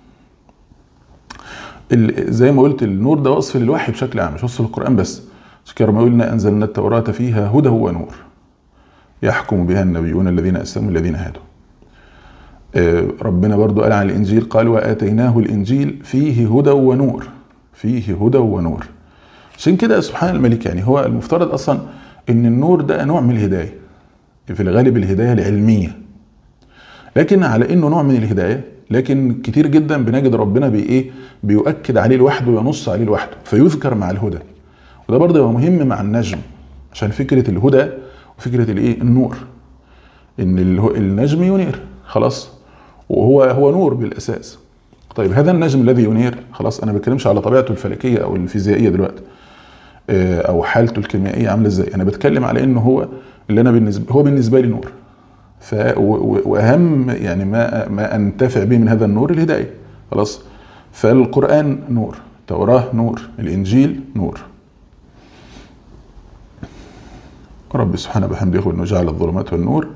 زي ما قلت النور ده وصف للوحي بشكل عام، مش وصف للقران بس. كما قلنا انزلنا التوراة فيها هدى ونور يحكم بها النبيون الذين اسلموا الذين هادوا. ربنا برضو قال عن الانجيل قال واتيناه الانجيل فيه هدى ونور، فيه هدى ونور. عشان كده سبحان الملك يعني هو المفترض اصلا ان النور ده نوع من الهدايه، في الغالب الهدايه العلميه، لكن على انه نوع من الهدايه لكن كتير جدا بنجد ربنا بيؤكد عليه لوحده وينص عليه لوحده فيذكر مع الهدى. وده برضه هو مهم مع النجم، عشان فكره الهدى وفكره الايه؟ النور، ان النجم ينير خلاص، وهو نور بالاساس. طيب هذا النجم الذي ينير خلاص، انا ما بتكلمش على طبيعته الفلكيه او الفيزيائيه دلوقتي او حالته الكيميائيه عامله ازاي، انا بتكلم على انه هو اللي انا بالنسبه لي نور. واهم يعني ما انتفع به من هذا النور الهدايه خلاص. فالقران نور، التوراه نور، الانجيل نور. رب سبحانه بحمده يقول انه جعل الظلمات والنور.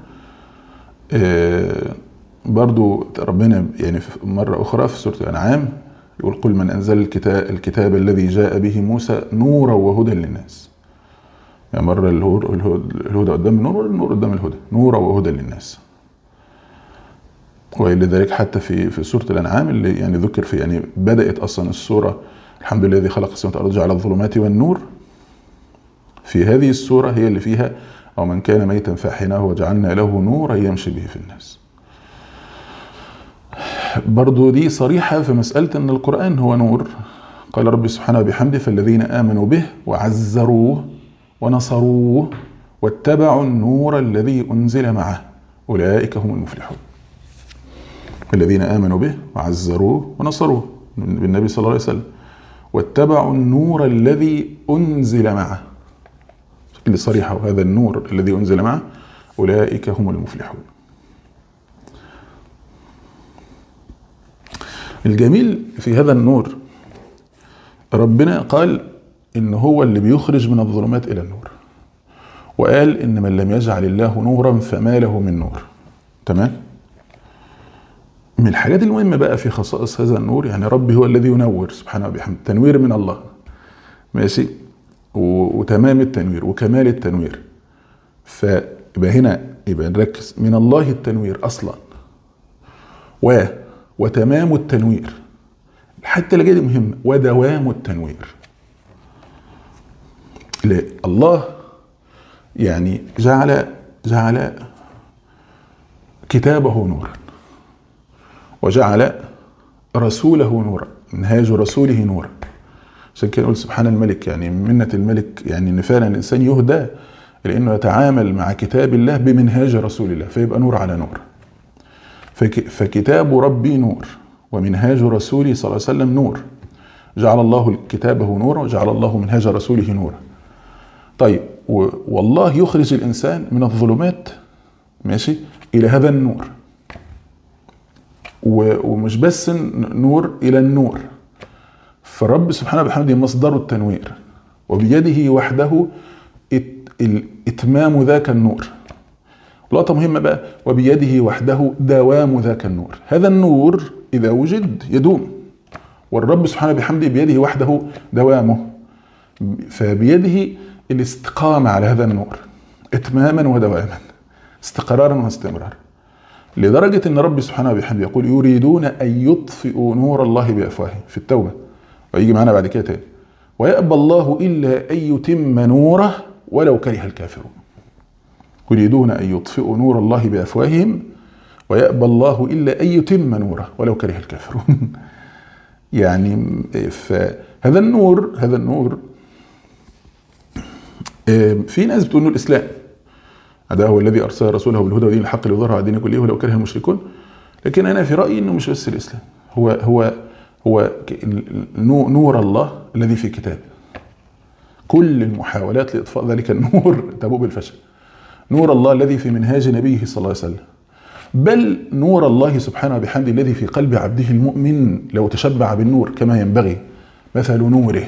برضو ربنا يعني مره اخرى في سوره الانعام يقول قل من انزل الكتاب الذي جاء به موسى نورا وهدى للناس. يعني مرة الهدى قدام النور والنور قدام الهدى، نورا وهدى للناس. ولذلك حتى في سورة الأنعام اللي يعني ذكر في يعني بدأت أصلا السورة الحمد لله الذي خلق السماوات والأرض جعل الظلمات والنور. في هذه السورة هي اللي فيها أو من كان ميتا فأحييناه وجعلنا له نورا يمشي به في الناس. برضو دي صريحة في مسألة أن القرآن هو نور. قال رب سبحانه وبحمده فالذين آمنوا به وعزروه ونصروه واتبعوا النور الذي أنزل معه أولئك هم المفلحون. الذين آمنوا به وعزروه ونصروه بالنبي صلى الله عليه وسلم واتبعوا النور الذي أنزل معه بشكل صريح، وهذا النور الذي أنزل معه أولئك هم المفلحون. الجميل في هذا النور ربنا قال إن هو اللي بيخرج من الظلمات إلى النور، وقال إن من لم يجعل الله نورا فما له من نور. تمام؟ من الحاجات المهمة بقى في خصائص هذا النور يعني ربي هو الذي ينور سبحانه وبحمده، تنوير من الله ماشي، وتمام التنوير وكمال التنوير. فيبقى هنا يبقى نركز من الله التنوير أصلا وتمام التنوير، حتى اللي دي مهمة، ودوام التنوير. الله يعني جعل كتابه نورا وجعل رسوله نورا، منهاج رسوله نورا. عشان كده نقول سبحان الملك، يعني منة الملك يعني ان فعلا الانسان يهدى لانه يتعامل مع كتاب الله بمنهاج رسول الله فيبقى نور على نور. فكتاب ربي نور ومنهاج رسوله صلى الله عليه وسلم نور. جعل الله كتابه نورا وجعل الله منهاج رسوله نورا. طيب والله يخرج الإنسان من الظلمات ماشي إلى هذا النور، ومش بس نور إلى النور. فالرب سبحانه وبحمده مصدر التنوير، وبيده وحده إتمام ذاك النور. لقطة مهمة بقى، وبيده وحده دوام ذاك النور. هذا النور إذا وجد يدوم، والرب سبحانه وبحمده بيده وحده دوامه، فبيده الاستقامة على هذا النور إتماما ودواما، استقرارا واستمرارا. لدرجة أن رب سبحانه وبحمده يقول يريدون أن يطفئوا نور الله بأفواههم في التوبة، ويجي معنا بعد كده تاني ويأبى الله إلا أن يتم نوره ولو كره الكافرون. يريدون أن يطفئوا نور الله بأفواههم ويأبى الله إلا أن يتم نوره ولو كره الكافرون. يعني فهذا النور، هذا النور في ناس بتقول انه الإسلام، هذا هو الذي أرسل رسوله بالهدى ودين الحق ليظهره على الدين كله ولو كره المشركون. لكن أنا في رأيي إنه مش بس الإسلام، هو نور الله الذي في كتابه. كل المحاولات لإطفاء ذلك النور تبوء بالفشل. نور الله الذي في منهاج نبيه صلى الله عليه وسلم، بل نور الله سبحانه وبحمده الذي في قلب عبده المؤمن لو تشبع بالنور كما ينبغي مثل نوره.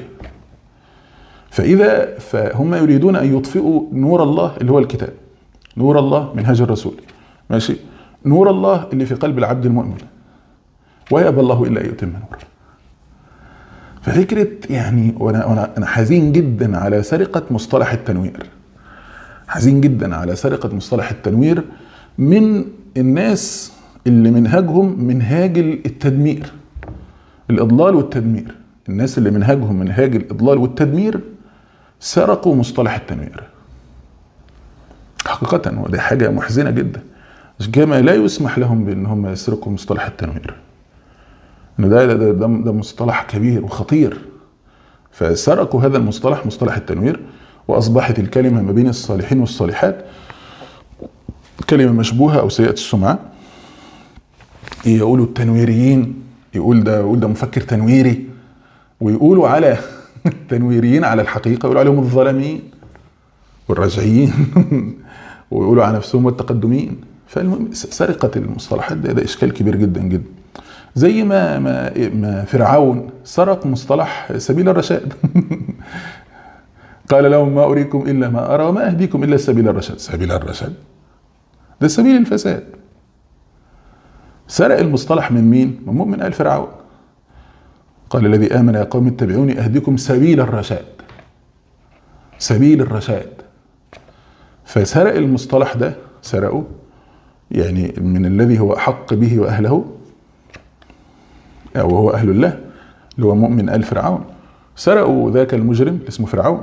فهم يريدون أن يطفئوا نور الله اللي هو الكتاب، نور الله منهاج الرسول ماشي، نور الله اللي في قلب العبد المؤمن، ويأبى الله إلا أن يتم نوره. ففكرة يعني أنا حزين جدا على سرقة مصطلح التنوير، حزين جدا على سرقة مصطلح التنوير من الناس اللي منهجهم منهاج التدمير، الإضلال والتدمير. الناس اللي منهجهم منهاج الإضلال والتدمير سرقوا مصطلح التنوير حقيقة، ودي حاجة محزنة جدا. كما لا يسمح لهم بأنهم يسرقوا مصطلح التنوير، إن ده مصطلح كبير وخطير. فسرقوا هذا المصطلح، مصطلح التنوير، وأصبحت الكلمة ما بين الصالحين والصالحات كلمة مشبوهة أو سيئة السمعة. يقولوا التنويريين، يقول ده مفكر تنويري، ويقولوا على التنويريين على الحقيقة يقولوا عليهم الظلميين والرجعيين ويقولوا على نفسهم التقدميين. فالمهم سرقة المصطلحات ده إشكال كبير جدا جدا. زي ما فرعون سرق مصطلح سبيل الرشاد قال لهم ما أريكم إلا ما أرى وما أهديكم إلا سبيل الرشاد. سبيل الرشاد ده سبيل الفساد. سرق المصطلح من مين؟ من مؤمن آل فرعون. قال الذي آمن يا قوم اتبعوني أهديكم سبيل الرشاد، سبيل الرشاد. فسرق المصطلح ده، سرقه يعني من الذي هو أحق به وأهله، أو هو أهل الله اللي هو مؤمن آل فرعون. سرقوا ذاك المجرم اسمه فرعون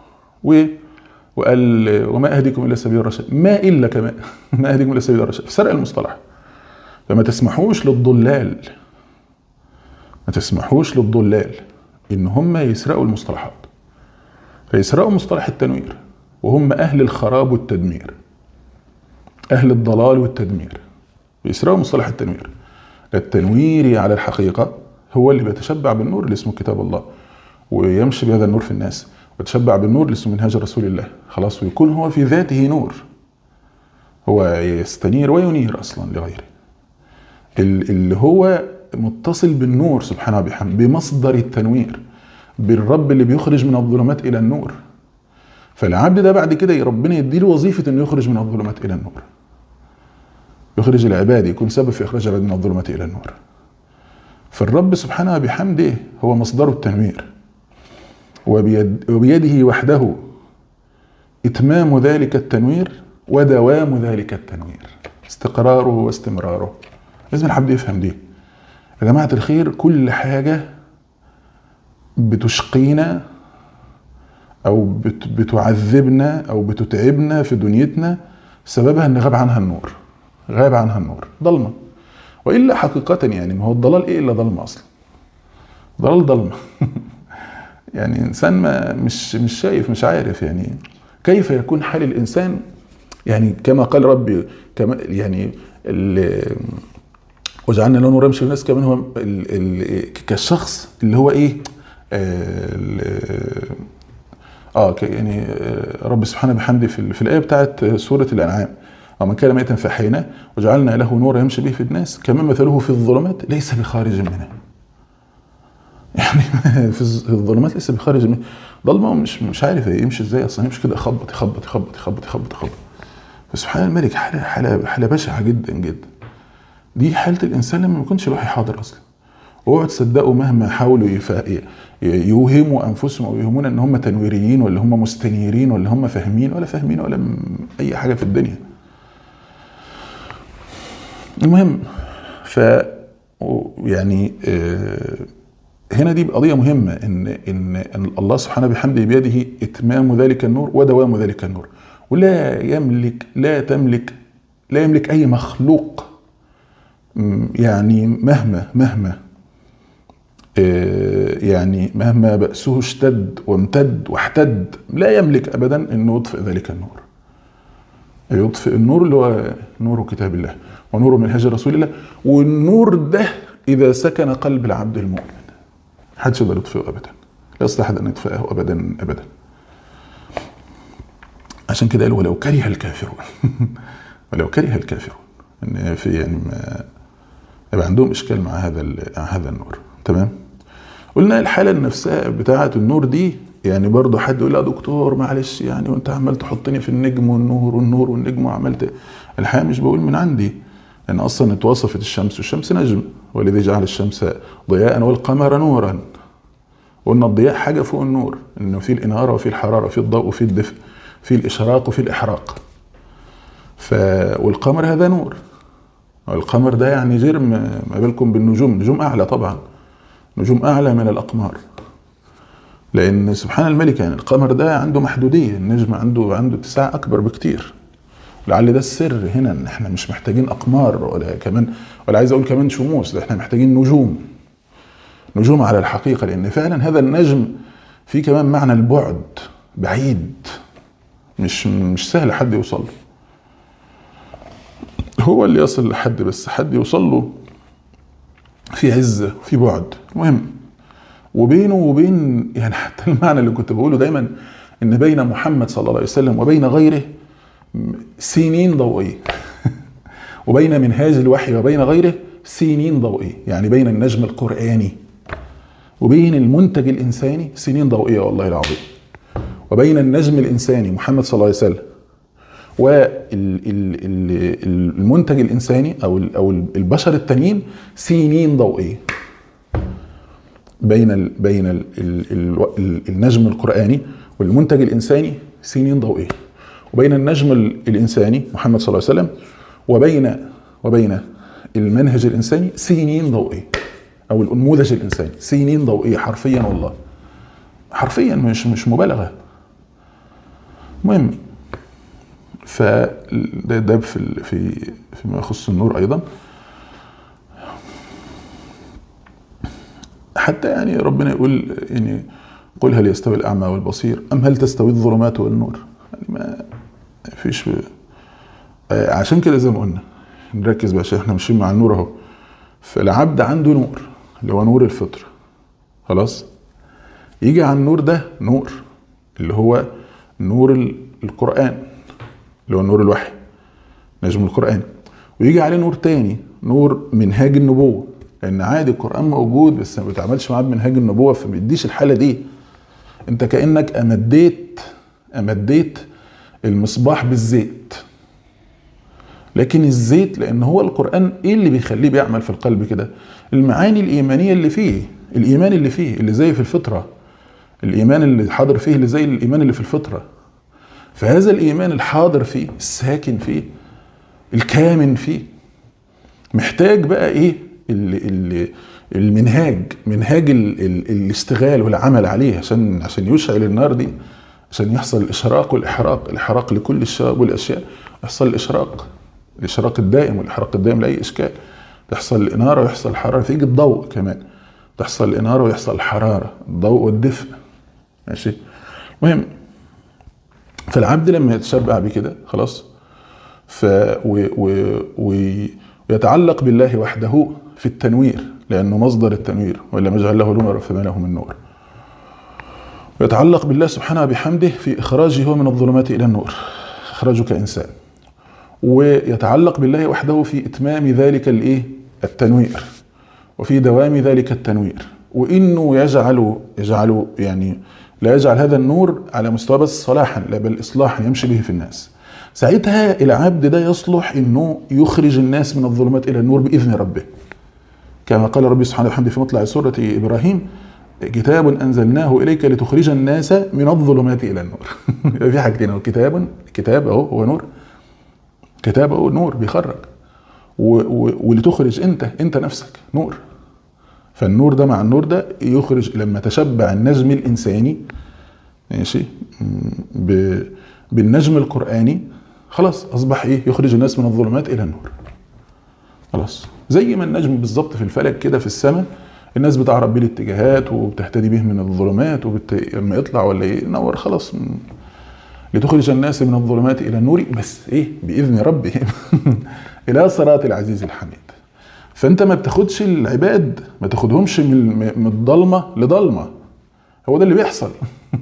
وقال وما أهديكم إلا سبيل الرشاد، ما إلا كمان ما أهديكم إلا سبيل الرشاد. فسرق المصطلح. فما تسمحوش للضلال، ما تسمحوش للضلال إن هم يسرقوا المصطلحات. فيسرقوا مصطلح التنوير وهم أهل الخراب والتدمير، أهل الضلال والتدمير، بيسرقوا مصطلح التنوير. التنوير على الحقيقة هو اللي بيتشبع بالنور اللي اسمه كتاب الله، ويمشي بهذا النور في الناس، ويتشبع بالنور اللي اسمه منهاج رسول الله خلاص، ويكون هو في ذاته نور، هو يستنير وينير أصلا لغيره، اللي هو متصل بالنور سبحانه وبحمده، بمصدر التنوير، بالرب اللي بيخرج من الظلمات إلى النور. فالعبد ده بعد كده ربنا يديله وظيفة انه يخرج من الظلمات الى النور، يخرج العباد، يكون سبب في اخراج العباد من الظلمات الى النور. فالرب سبحانه وبحمده هو مصدر التنوير، وبيده وحده اتمام ذلك التنوير ودوام ذلك التنوير، استقراره واستمراره. لازم العبد يفهم دي يا جماعة الخير. كل حاجة بتشقينا أو بتعذبنا أو بتتعبنا في دنيتنا سببها أن غاب عنها النور، غاب عنها النور، ضلمة. وإلا حقيقة يعني ما هو الضلال إيه إلا ضلمة أصلا، ضلال ضلمة يعني إنسان ما مش شايف، مش عارف يعني كيف يكون حال الإنسان. يعني كما قال ربي كما يعني وجعلنا له نور يمشي في الناس كمان هو كالشخص اللي هو ايه يعني رب سبحانه بحمده في الآية بتاعت سورة الأنعام ومن كان ميتا فأحييناه وجعلنا له نورا يمشي به في الناس كمان مثله في الظلمات ليس بخارج منها. يعني في الظلمات ليس بخارج منها، ضلمه مش عارف يمشي ازاي اصلا، يمشي كده يخبط يخبط يخبط يخبط يخبط يخبط. فسبحان الملك حالة بشعة جدا جدا. دي حالة الإنسان لما ما يكونش الوحي حاضر أصلا. اوعوا تصدقوا مهما حاولوا يوهموا أنفسهم أو يوهمون أن هم تنويريين ولا هم مستنيرين ولا هم فاهمين ولا أي حاجة في الدنيا. المهم يعني هنا دي قضية مهمة إن الله سبحانه بحمده بيده إتمام ذلك النور ودوام ذلك النور، ولا يملك أي مخلوق يعني مهما بأسه اشتد وامتد واحتد لا يملك أبدا إنه يطفئ ذلك النور. يطفئ النور اللي هو نور كتاب الله ونور منهج رسول الله، والنور ده إذا سكن قلب العبد المؤمن محدش يقدر يطفئه أبدا، لا يصلح أحد أن يطفئه أبدا أبدا. عشان كده قالوا ولو كره الكافرون ولو كره الكافرون ان في يعني يبقى عندهم اشكال مع هذا النور. تمام. قلنا الحاله النفسيه بتاعه النور دي يعني برضو حد يقول لا دكتور معلش يعني وانت عمال تحطني في النجم والنور والنجم وعملت. الحقيقه مش بقول من عندي، لان اصلا اتوصفت الشمس والشمس نجم والذي جعل الشمس ضياء والقمر نورا. وقلنا الضياء حاجه فوق النور، انه في الاناره وفي الحراره وفي الضوء وفي الدفء، في الإشراق وفي الإحراق. والقمر هذا نور، والقمر ده يعني غير ما بالكم بالنجوم، نجوم أعلى طبعا، نجوم أعلى من الأقمار، لأن سبحان الملك يعني القمر ده عنده محدودية، النجم عنده اتساع أكبر بكتير. لعل ده السر هنا إن إحنا مش محتاجين أقمار ولا عايز أقول كمان شموس، ده إحنا محتاجين نجوم على الحقيقة، لأن فعلا هذا النجم فيه كمان معنى البعد، بعيد، مش سهل حد يوصل له. هو اللي يصل لحد، بس حد يوصل له في عزة في بعد. المهم وبينه وبين يعني حتى المعنى اللي كنت بقوله دايما ان بين محمد صلى الله عليه وسلم وبين غيره سنين ضوئية وبين منهاج الوحي وبين غيره سنين ضوئية، يعني بين النجم القرآني وبين المنتج الإنساني سنين ضوئية والله العظيم، وبين النجم الإنساني محمد صلى الله عليه وسلم والمنتج الإنساني أو البشر التانيين سنين ضوئية. بين النجم القرآني والمنتج الإنساني سنين ضوئية، وبين النجم الإنساني محمد صلى الله عليه وسلم وبين المنهج الإنساني سنين ضوئية، أو النموذج الإنساني سنين ضوئية حرفيا والله، حرفيا مش مبالغة. المهم فده فيما يخص النور أيضا. حتى يعني ربنا يقول يعني قل هل يستوي الأعمى والبصير أم هل تستوي الظلمات والنور، يعني ما فيش عشان كده زي ما قلنا نركز بقى عشان احنا ماشيين مع النور اهو. فالعبد عنده نور اللي هو نور الفطر، خلاص. يجي على النور ده نور اللي هو نور القرآن اللي هو نور الوحي نجم القرآن، ويجي عليه نور تاني نور منهاج النبوة، لأن عادي القرآن موجود بس ما بيتعاملش معاه بمنهاج النبوة، فبيديش الحالة دي. انت كأنك أمديت المصباح بالزيت، لكن الزيت لأن هو القرآن ايه اللي بيخليه بيعمل في القلب كده؟ المعاني الإيمانية اللي فيه، الإيمان اللي فيه اللي زي في الفطرة، الإيمان اللي حاضر فيه اللي زي الإيمان اللي في الفطرة. فهذا الإيمان الحاضر فيه الساكن فيه الكامن فيه محتاج بقى ايه؟ منهاج الاشتغال والعمل عليه عشان يشعل النار دي، عشان يحصل الإشراق والإحراق لكل الشباب والأشياء، يحصل الإشراق الدائم والإحراق الدائم لأي إشكال، تحصل الإنارة ويحصل الحرارة، فيجي الضوء كمان، تحصل الإنارة ويحصل الحرارة، الضوء والدفء، ماشي. مهم فالعبد لما يتشبع بكده خلاص يتعلق بالله وحده في التنوير لأنه مصدر التنوير، وإلا ما جعل له نورا فما له من نور. يتعلق بالله سبحانه بحمده في إخراجه من الظلمات إلى النور، إخراجه كإنسان. ويتعلق بالله وحده في إتمام ذلك التنوير، وفي دوام ذلك التنوير، وإنه يجعل يعني لا يجعل هذا النور على مستوى بس صلاحا، لا بل إصلاحا يمشي به في الناس. ساعتها العبد ده يصلح إنه يخرج الناس من الظلمات إلى النور بإذن ربه، كما قال ربي سبحانه وبحمده في مطلع سورة إبراهيم: كتاب أنزلناه إليك لتخرج الناس من الظلمات إلى النور. في حاجتين، كتاب أهو هو نور، كتاب أهو نور بيخرج، ولتخرج أنت نفسك نور. فالنور ده مع النور ده يخرج. لما تشبع النجم الإنساني ماشي بالنجم القرآني خلاص أصبح يخرج الناس من الظلمات إلى النور. خلاص زي ما النجم بالظبط في الفلك كده في السماء، الناس بتعرف بيه الاتجاهات وبتهتدي به من الظلمات، لما يطلع ولا ينور خلاص. لتخرج الناس من الظلمات إلى النور، بس بإذن ربهم إلى صراط العزيز الحميد. فأنت ما بتاخدش العباد، ما تاخدهمش من الضلمة لضلمة. هو ده اللي بيحصل.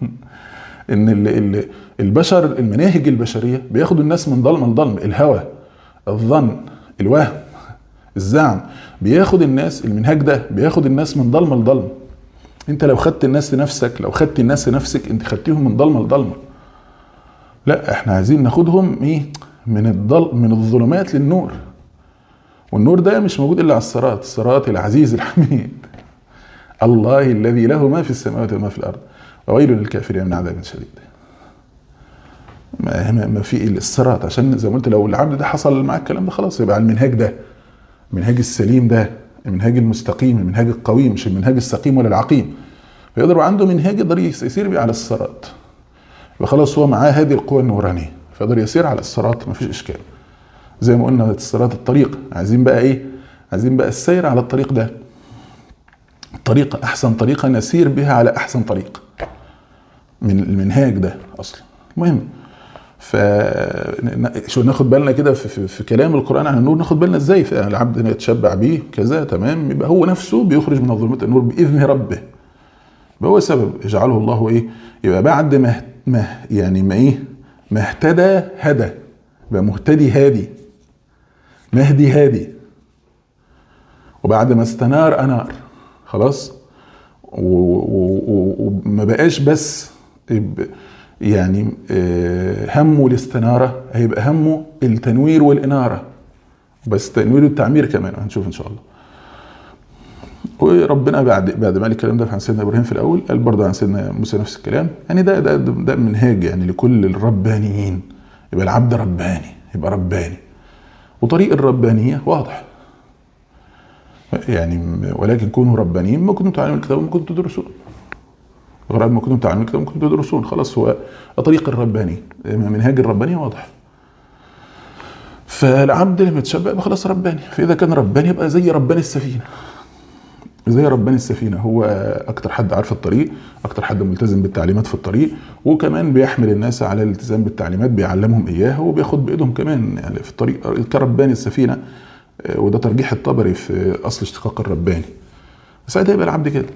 إن البشر، المناهج البشرية بياخدوا الناس من ضلمة لضلمة. الهوى، الظن، الوهم، الزعم، بياخد الناس، المنهاج ده بياخد الناس من ضلمة لضلمة. انت لو خدت الناس لنفسك، لو خدت الناس لنفسك، انت خدتيهم من ضلمة لضلمة. لا، احنا عايزين ناخدهم من الظلمات للنور. والنور ده مش موجود الا على الصراط العزيز الحميد، الله الذي له ما في السماوات وما في الارض وويل للكافرين من عذاب شديد. ما في الا الصراط، عشان زي ما قلت لو العبد ده حصل معاه الكلام ده خلاص يبقى على المنهاج ده، المنهاج السليم ده، المنهاج المستقيم، المنهاج القويم، مش المنهاج السقيم ولا العقيم. فيقدر عنده منهاج يقدر يسير بيه على الصراط، يبقى خلاص هو معاه هذه القوة النورانية فيقدر يسير على الصراط، ما فيش اشكال. زي ما قلنا الصراط الطريق، عايزين بقى عايزين بقى السير على الطريق ده، الطريقة احسن طريقة نسير بها على احسن طريق من المنهاج ده اصلا. المهم شو ناخد بالنا كده في كلام القرآن عن النور، ناخد بالنا ازاي العبد يتشبع بيه كذا تمام، يبقى هو نفسه بيخرج من الظلمات النور بإذن ربه، يبقى هو سبب يجعله الله يبقى بعد ما اهتدى هدى، يبقى مهتدي هادي، مهدي هادي، وبعد ما استنار أنار خلاص، وما بقاش بس همه الاستنارة، هيبقى همه التنوير والإنارة، بس تنوير والتعمير كمان هنشوف إن شاء الله. وربنا بعد ما قال الكلام ده عن سيدنا إبراهيم في الأول، قال برضه عن سيدنا موسى نفس الكلام. يعني ده منهاج لكل الربانيين، يبقى العبد رباني، يبقى رباني، وطريق الربانية واضح. ولكن كونوا ربانيين ما كنتم تعلمون الكتاب وما كنتم تدرسون، غير ما كنتم تعلمون الكتاب وما كنتم تدرسون. خلاص هو طريق الرباني، منهاج الرباني واضح. فالعبد لما يتشبع يبقى خلاص رباني. فإذا كان رباني يبقى زي ربان السفينة، زي ربان السفينة. هو أكتر حد عارف الطريق، أكتر حد ملتزم بالتعليمات في الطريق، وكمان بيحمل الناس على الالتزام بالتعليمات، بيعلمهم إياها وبياخد بإيدهم كمان في الطريق كربان السفينة. وده ترجيح الطبري في أصل اشتقاق الرباني. ساعتها يبقى العبد كده.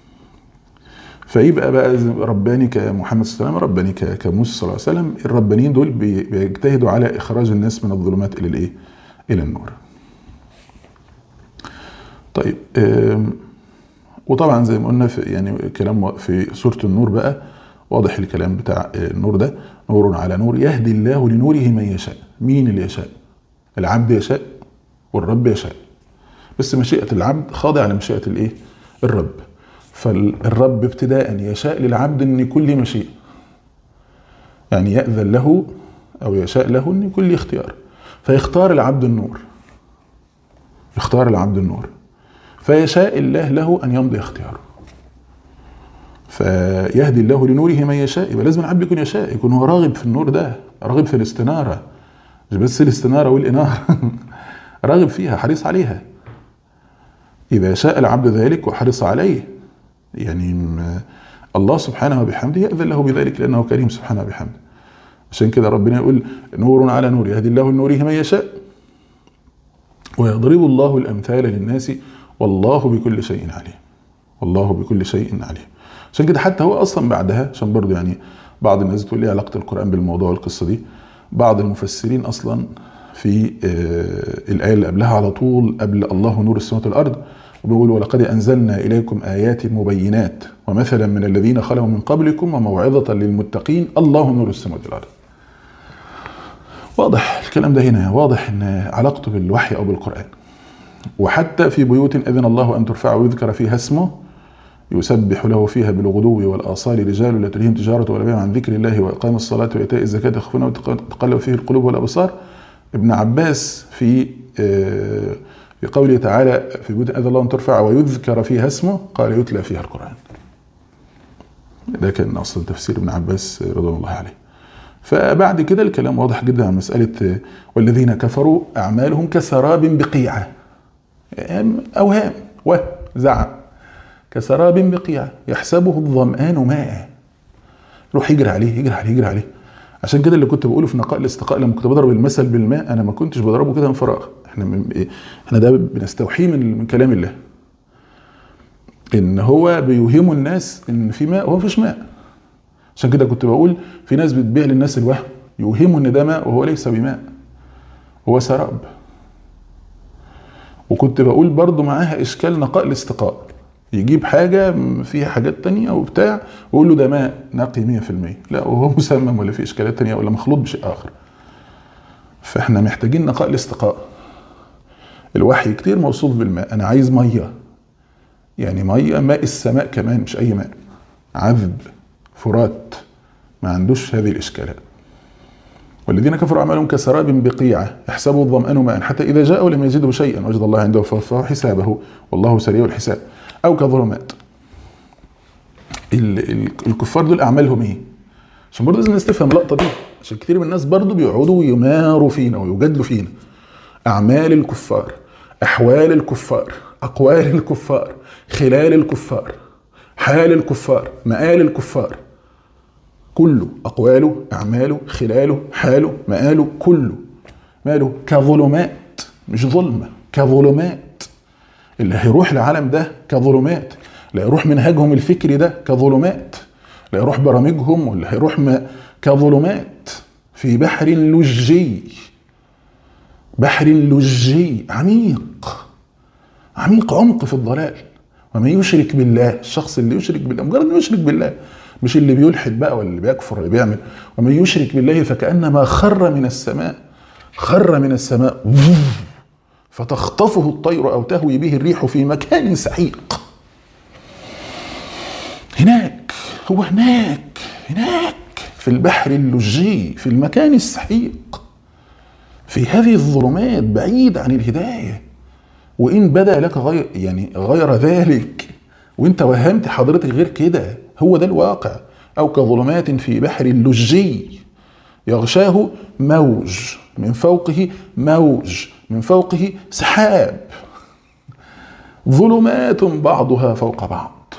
فيبقى بقى رباني كمحمد صلى الله عليه وسلم، رباني كموسى صلى الله عليه وسلم. الربانيين دول بيجتهدوا على إخراج الناس من الظلمات إلى إلى النور. طيب وطبعا زي ما قلنا في كلام في سورة النور بقى واضح الكلام بتاع النور ده. نور على نور يهدي الله لنوره من يشاء. مين اللي يشاء؟ العبد يشاء والرب يشاء، بس مشيئة العبد خاضعة لمشيئة الرب. فالرب ابتداء يشاء للعبد ان يكون له مشيئة، يأذن له او يشاء له ان يكون له اختيار، فيختار العبد النور، يختار العبد النور، فيشاء الله له ان يمضي اختياره. فيهدي الله لنوره من يشاء. يبقى لازم العبد يكون يشاء، يكون هو راغب في النور ده، راغب في الاستنارة، مش بس الاستنارة والإنارة راغب فيها، حريص عليها. إذا شاء العبد ذلك وحرص عليه، الله سبحانه وبحمده يأذن له بذلك لأنه كريم سبحانه وبحمده. عشان كده ربنا يقول نور على نور يهدي الله لنوره من يشاء. ويضرب الله الأمثال للناس والله بكل شيء عليم. والله بكل شيء عليم. عشان كده حتى هو أصلا بعدها، عشان برضو يعني بعض الناس تقول لي علاقة القرآن بالموضوع والقصة دي، بعض المفسرين أصلا في الآية اللي قبلها على طول، قبل الله نور السماوات والأرض، وبيقول ولقد أنزلنا إليكم آيات مبينات ومثلا من الذين خلوا من قبلكم وموعظة للمتقين الله نور السماوات والأرض. واضح الكلام ده هنا، واضح ان علاقته بالوحي او بالقرآن. وحتى في بيوت اذن الله ان ترفع ويذكر فيها اسمه يسبح له فيها بالغدو والآصال رجال لا تلهيهم تجارة ولا بيع عن ذكر الله وإقام الصلاة وإيتاء الزكاة يخافون وتقلب فيه القلوب والأبصار. ابن عباس في قوله تعالى في بيوت اذن الله ان ترفع ويذكر فيها اسمه قال يتلى فيها القرآن. ده كان اصل تفسير ابن عباس رضي الله عليه. فبعد كده الكلام واضح جدا عن مسألة والذين كفروا أعمالهم كسراب بقيعة، أوهام وزعم، كسراب بقيعة يحسبه الظمآن ماء، روح يجري عليه يجري عليه يجري عليه. عشان كده اللي كنت بقوله في نقاء الاستقاء لما كنت بضرب المثل بالماء، أنا ما كنتش بضربه كده من فراغ، احنا ده بنستوحيه من كلام الله، إن هو بيوهم الناس إن في ماء وهو فيش ماء. عشان كده كنت بقول في ناس بتبيع للناس الوهم، يوهموا ان ده ماء وهو ليس بماء، هو سراب. وكنت بقول برضو معاها اشكال نقاء الاستقاء، يجيب حاجة فيها حاجات تانية وبتاع ويقول له ده ماء نقي 100%، لا وهو مسمم ولا في اشكالات تانية ولا مخلوط بشيء اخر. فاحنا محتاجين نقاء الاستقاء. الوحي كتير موصوف بالماء، انا عايز مية، يعني مية ماء السماء كمان مش اي ماء، عذب فرات، ما عندوش هذه الإشكالات. والذين كفروا أعمالهم كسراب بقيعة يحسبه الظمآن ماء حتى إذا جاءوا لم يجده شيئا وجد الله عنده فوفاه حسابه والله سريع الحساب. أو كظلمات. الكفار دول أعمالهم إيه؟ عشان برضه لازم نستفهم اللقطة دي، عشان كتير من الناس برضه بيقعدوا يماروا فينا ويجادلوا فينا. أعمال الكفار، أحوال الكفار، أقوال الكفار، خلال الكفار، حال الكفار، مآل الكفار، كله أقواله أعماله خلاله حاله مآله كله ماله كظلمات، مش ظلمة، كظلمات. اللي هيروح العالم ده كظلمات، لا يروح منهجهم الفكري ده كظلمات، لا يروح برامجهم ولا هيروح كظلمات في بحر لجي، بحر لجي عميق، عميق عمق في الضلال. ومن يشرك بالله، الشخص اللي يشرك بالله، مجرد انه يشرك بالله، مش اللي بيلحد بقى ولا اللي بيكفر اللي بيعمل. ومن يشرك بالله فكأنما خر من السماء، خر من السماء فتخطفه الطير أو تهوي به الريح في مكان سحيق. هناك، هو هناك في البحر اللجي، في المكان السحيق، في هذه الظلمات بعيد عن الهداية. وإن بدأ لك غير ذلك وإنت وهمت حضرتك غير كده، هو ده الواقع. أو كظلمات في بحر اللجي يغشاه موج من فوقه، موج من فوقه سحاب، ظلمات بعضها فوق بعض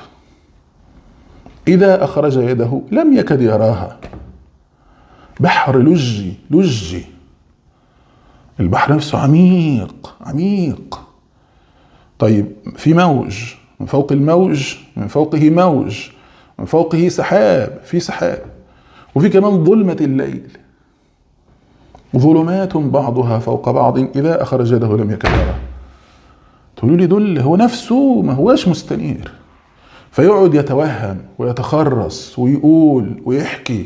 إذا أخرج يده لم يكد يراها. بحر لجي، البحر نفسه عميق عميق. طيب في موج، من فوق الموج من فوقه موج، من فوقه سحاب، في سحاب، وفي كمان ظلمة الليل، ظلمات بعضها فوق بعض إذا أخرج يده لم يكد يراها. تقولوا لي دول هو نفسه ما هواش مستنير، فيقعد يتوهم ويتخرص ويقول ويحكي.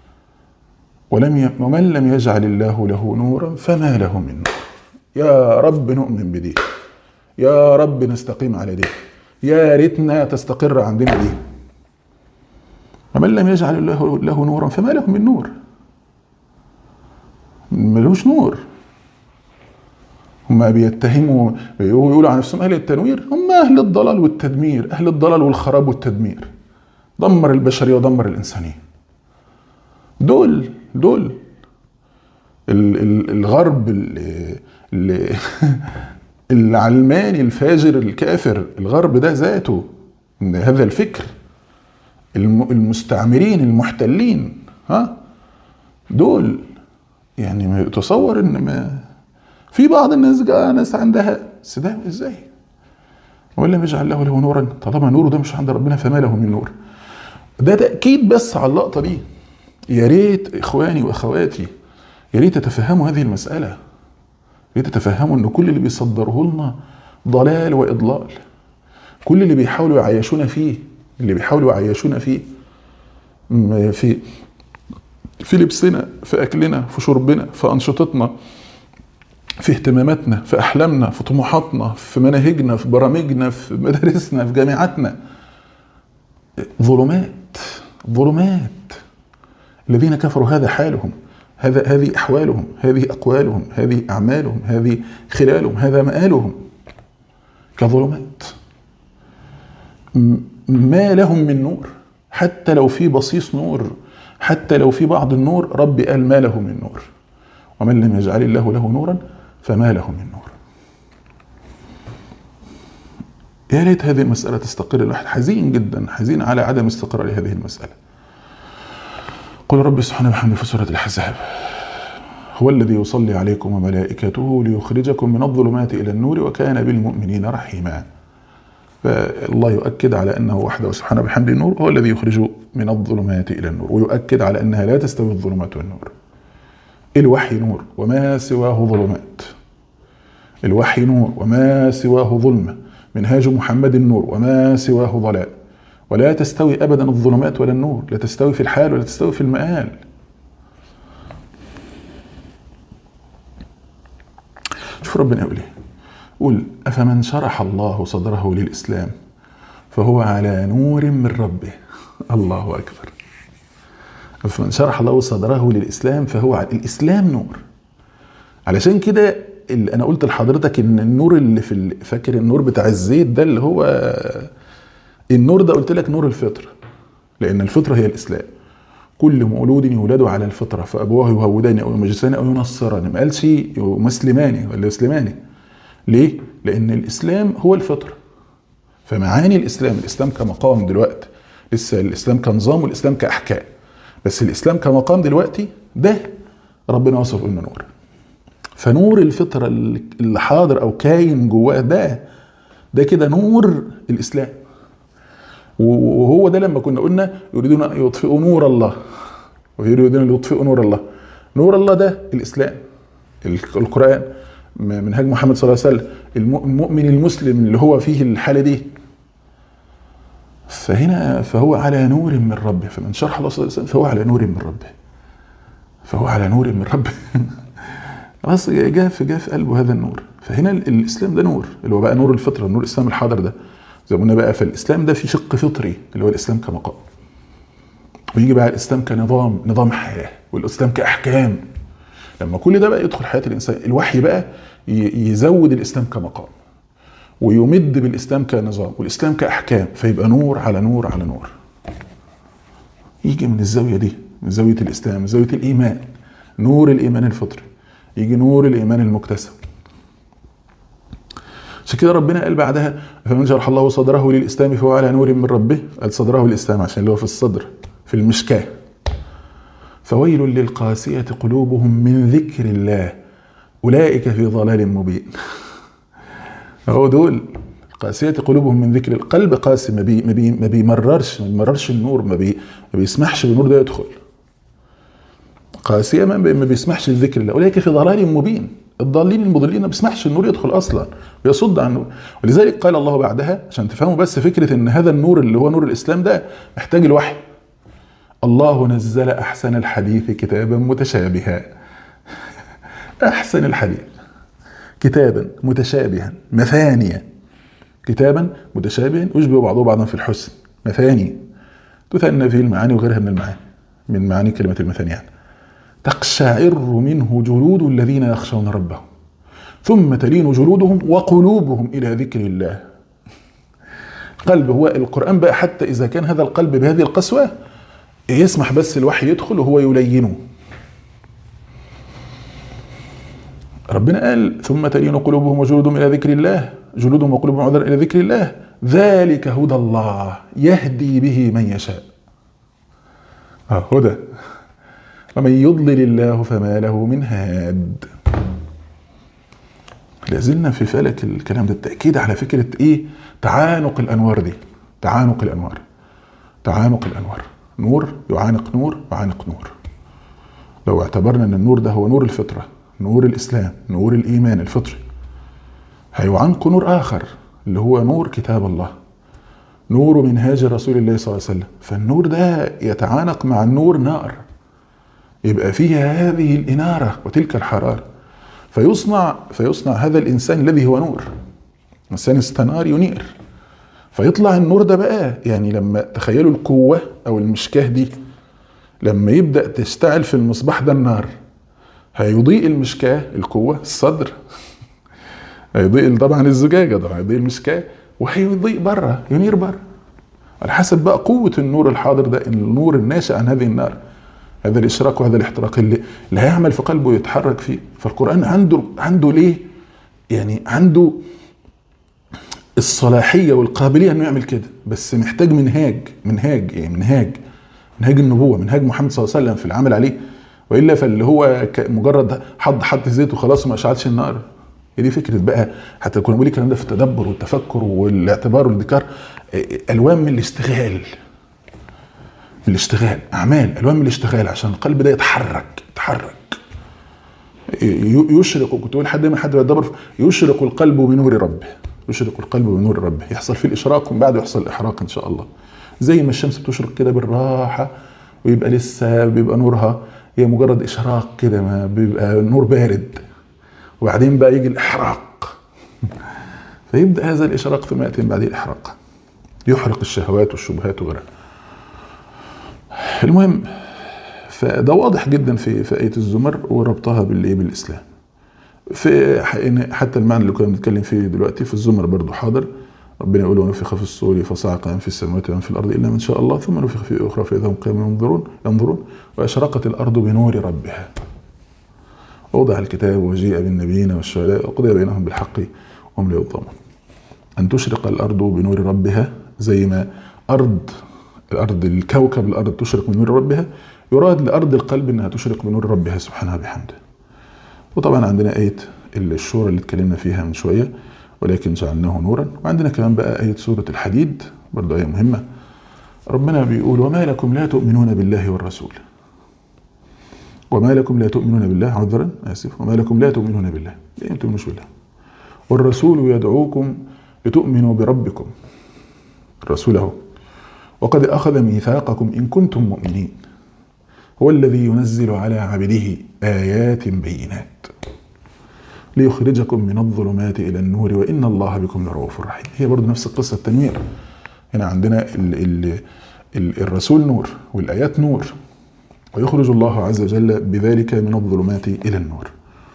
ومن لم يجعل الله له نورا فما له من نور. يا رب نؤمن بدي، يا رب نستقيم على دي، يا ريتنا تستقر عندنا دي. ومن لم يجعل الله له نورا فما له من نور، ملوش نور. هم بيتهموا ويقولوا عن نفسهم أهل التنوير، هم أهل الضلال والتدمير، أهل الضلال والخراب والتدمير، دمر البشرية ودمر الإنسانية. دول الغرب العلماني الفاجر الكافر، الغرب ده ذاته هذا الفكر، المستعمرين المحتلين، دول يعني تصور ان ما في بعض الناس ناس عندها، بس ده ازاي؟ ولم يجعل له نورا، طالما نوره ده مش عند ربنا فما له من نور. ده تأكيد بس على اللقطة دي. يا ريت إخواني وأخواتي، يا ريت تتفهموا هذه المسألة، يا ريت تتفهموا إن كل اللي بيصدره لنا ضلال وإضلال. كل اللي بيحاولوا يعيشونا فيه، في لبسنا، في أكلنا، في شربنا، في أنشطتنا، في اهتماماتنا، في أحلامنا، في طموحاتنا، في مناهجنا، في برامجنا، في مدارسنا، في جامعاتنا، ظلمات. الذين كفروا هذا حالهم، هذه أحوالهم، هذه أقوالهم، هذه أعمالهم، هذه خلالهم، هذا مآلهم كظلمات. ما لهم من نور، حتى لو في بصيص نور، حتى لو في بعض النور، ربي قال ما له من نور. ومن لم يجعل الله له نورا فما له من نور. يا ريت هذه المسألة تستقر. الواحد حزين جدا، حزين على عدم استقرار هذه المسألة. قل رب سبحانه وبحمده في سورة الأحزاب: هو الذي يصلي عليكم وملائكته ليخرجكم من الظلمات إلى النور وكان بالمؤمنين رحيما. فالله يؤكد على أنه وحده سبحانه وبحمده النور هو الذي يخرج من الظلمات إلى النور، ويؤكد على أنها لا تستوي الظلمات والنور. الوحي نور وما سواه ظلمات، الوحي نور وما سواه ظلمة، منهاج محمد النور وما سواه ضلال. ولا تستوي أبدا الظلمات ولا النور، لا تستوي في الحال ولا تستوي في المآل. شوف ربنا يقول ايه، قل أفمن شرح الله صدره للإسلام فهو على نور من ربه. الله أكبر. أفمن شرح الله صدره للإسلام فهو على الإسلام نور. علشان كده أنا قلت لحضرتك إن النور اللي فاكر النور بتاع الزيت ده اللي هو النور ده، قلت لك نور الفطر، لأن الفطرة هي الإسلام. كل مولود يولد على الفطرة فأبواه يهوداني أو يمجساني أو ينصراني، ما قالش مسلماني ولا يسلماني. ليه؟ لأن الإسلام هو الفطرة. فمعاني الإسلام كمقام دلوقتي، لسه الإسلام كنظام والإسلام كأحكام، بس الإسلام كمقام دلوقتي ده ربنا وصف إنه نور. فنور الفطرة اللي حاضر أو كاين جواه ده كده نور الإسلام. وهو ده لما كنا قلنا يريدون أن يطفئوا نور الله ويريدون أن يطفئوا نور الله. نور الله ده الإسلام، القرآن، منهج محمد صلى الله عليه وسلم، المؤمن المسلم اللي هو فيه الحالة دي. فهو على نور من ربه. فمن شرح الله صلى الله عليه وسلم فهو على نور من ربه. خلاص جاء في قلبه هذا النور. فهنا الإسلام ده نور، اللي هو بقى نور الفطرة، نور الإسلام الحاضر ده زي ما قلنا بقى. فالإسلام ده في شق فطري اللي هو الإسلام كمقام، ويجي بقى الإسلام كنظام حياة، والإسلام كأحكام. لما كل ده بقى يدخل حياة الإنسان، الوحي بقى يزود الإسلام كمقام ويمد بالإسلام كنظام والإسلام كأحكام، فيبقى نور على نور على نور. يجي من الزاوية دي، من زاوية الإسلام، من زاوية الإيمان، نور الإيمان الفطري، يجي نور الإيمان المكتسب. عشان كده ربنا قال بعدها فمن شرح الله صدره للإسلام فهو على نور من ربه. قال صدره الإسلام عشان اللي هو في الصدر، في المشكاة. فويل للقاسية قلوبهم من ذكر الله أولئك في ضلال مبين. هو دول قاسية قلوبهم من ذكر القلب. قاسي ما بيمررش النور، ما بيسمحش بالنور ده يدخل. قاسية ما بيسمحش الذكر الله. أولئك في ضلال مبين. الضالين المضلين ما بيسمحش النور يدخل أصلا، بيصد عن النور. ولذلك قال الله بعدها عشان تفهموا بس فكرة ان هذا النور اللي هو نور الإسلام ده محتاج الوحي. الله نزل أحسن الحديث كتابا متشابها. أحسن الحديث كتابا متشابها، مثانية. كتابا متشابها يشبه بعضه بعضا في الحسن، مثاني تثنى فيه المعاني وغيرها من المعاني، من معاني كلمة المثاني يعني. تقشعر منه جلود الذين يخشون ربهم ثم تلين جلودهم وقلوبهم إلى ذكر الله. قلب هو القرآن بقى، حتى إذا كان هذا القلب بهذه القسوة يسمح بس الوحي يدخل وهو يلينه. ربنا قال ثم تلين قلوبهم وجلودهم إلى ذكر الله، جلودهم وقلوبهم إلى ذكر الله، ذلك هدى الله يهدي به من يشاء. هدى. ومن يضلل الله فما له من هاد. لازلنا في فلك الكلام ده، التأكيد على فكرة ايه؟ تعانق الانوار دي، تعانق الانوار، تعانق الانوار، نور يعانق نور يعانق نور. لو اعتبرنا ان النور ده هو نور الفطرة، نور الاسلام، نور الايمان الفطري، هيعانق نور اخر اللي هو نور كتاب الله، نور منهاج رسول الله صلى الله عليه وسلم. فالنور ده يتعانق مع النور نار، يبقى فيها هذه الإنارة وتلك الحرارة، فيصنع هذا الإنسان الذي هو نور، إنسان استنار ينير، فيطلع النور ده بقى. يعني لما تخيلوا القوة أو المشكاه دي لما يبدأ تشتعل في المصباح ده النار، هيضيء المشكاه القوة الصدر، هيضيء طبعا الزجاجة، طبعا هيضيء المشكاه، وهيضيء بره، ينير بره، على حسب بقى قوة النور الحاضر ده، النور الناشئ عن هذه النار، هذا الإشراق وهذا الاحتراق اللي هيعمل في قلبه ويتحرك فيه. فالقرآن عنده ليه؟ يعني عنده الصلاحية والقابلية انه يعمل كده، بس محتاج منهاج النبوة، منهاج محمد صلى الله عليه وسلم في العمل عليه، وإلا فاللي هو مجرد حط زيت وخلاص وما أشعلش النار. دي فكرة بقى، حتى كنا بنقول الكلام ده في التدبر والتفكر والاعتبار والذكر، ألوان من الاشتغال، أعمال، ألوان من الاشتغال، عشان القلب ده يتحرك يشرق. كنت أقول دايما حد بيدبر، يشرق القلب بنور ربه، يحصل فيه الإشراق ومن بعده يحصل الإحراق إن شاء الله. زي ما الشمس بتشرق كده بالراحة ويبقى لسه بيبقى نورها هي مجرد إشراق كده، ما بيبقى نور بارد، وبعدين بقى يجي الإحراق فيبدأ هذا الإشراق ثم يأتي بعد الإحراق، يحرق الشهوات والشبهات وغيرها. المهم، فده واضح جدا في آية الزمر وربطها بالإسلام. في حتى المعنى اللي كنا بنتكلم فيه دلوقتي في الزمر برضو حاضر. ربنا يقول ونفخ في الصور فصعق من في السماوات ومن في الأرض إلا من شاء الله ثم نفخ في أخرى فإذا هم قيام ينظرون وأشرقت الأرض بنور ربها ووضع الكتاب وجيء بالنبيين والشهداء وقضي بينهم بالحق وهم لا يظلمون. أن تشرق الأرض بنور ربها، زي ما الأرض الكوكب الأرض تشرق بنور ربها، يراد لأرض القلب أنها تشرق بنور ربها سبحانه بحمده. وطبعا عندنا آية الشورى اللي اتكلمنا فيها من شوية، ولكن جعلناه نورا. وعندنا كمان بقى آية سورة الحديد برضو آية مهمة، ربنا بيقول وما لكم لا تؤمنون بالله والرسول، وما لكم لا تؤمنون بالله، عذرا آسف، وما لكم لا تؤمنون بالله، ليه ما تؤمنوش بالله، والرسول يدعوكم لتؤمنوا بربكم، الرسول هو وقد أخذ ميثاقكم إن كنتم مؤمنين هو الذي ينزل على عبده آيات بينات ليخرجكم من الظلمات إلى النور وإن الله بكم لرؤوف رحيم. هي برضو نفس القصة التنوير، هنا عندنا الرسول نور والآيات نور، ويخرج الله عز وجل بذلك من الظلمات إلى النور.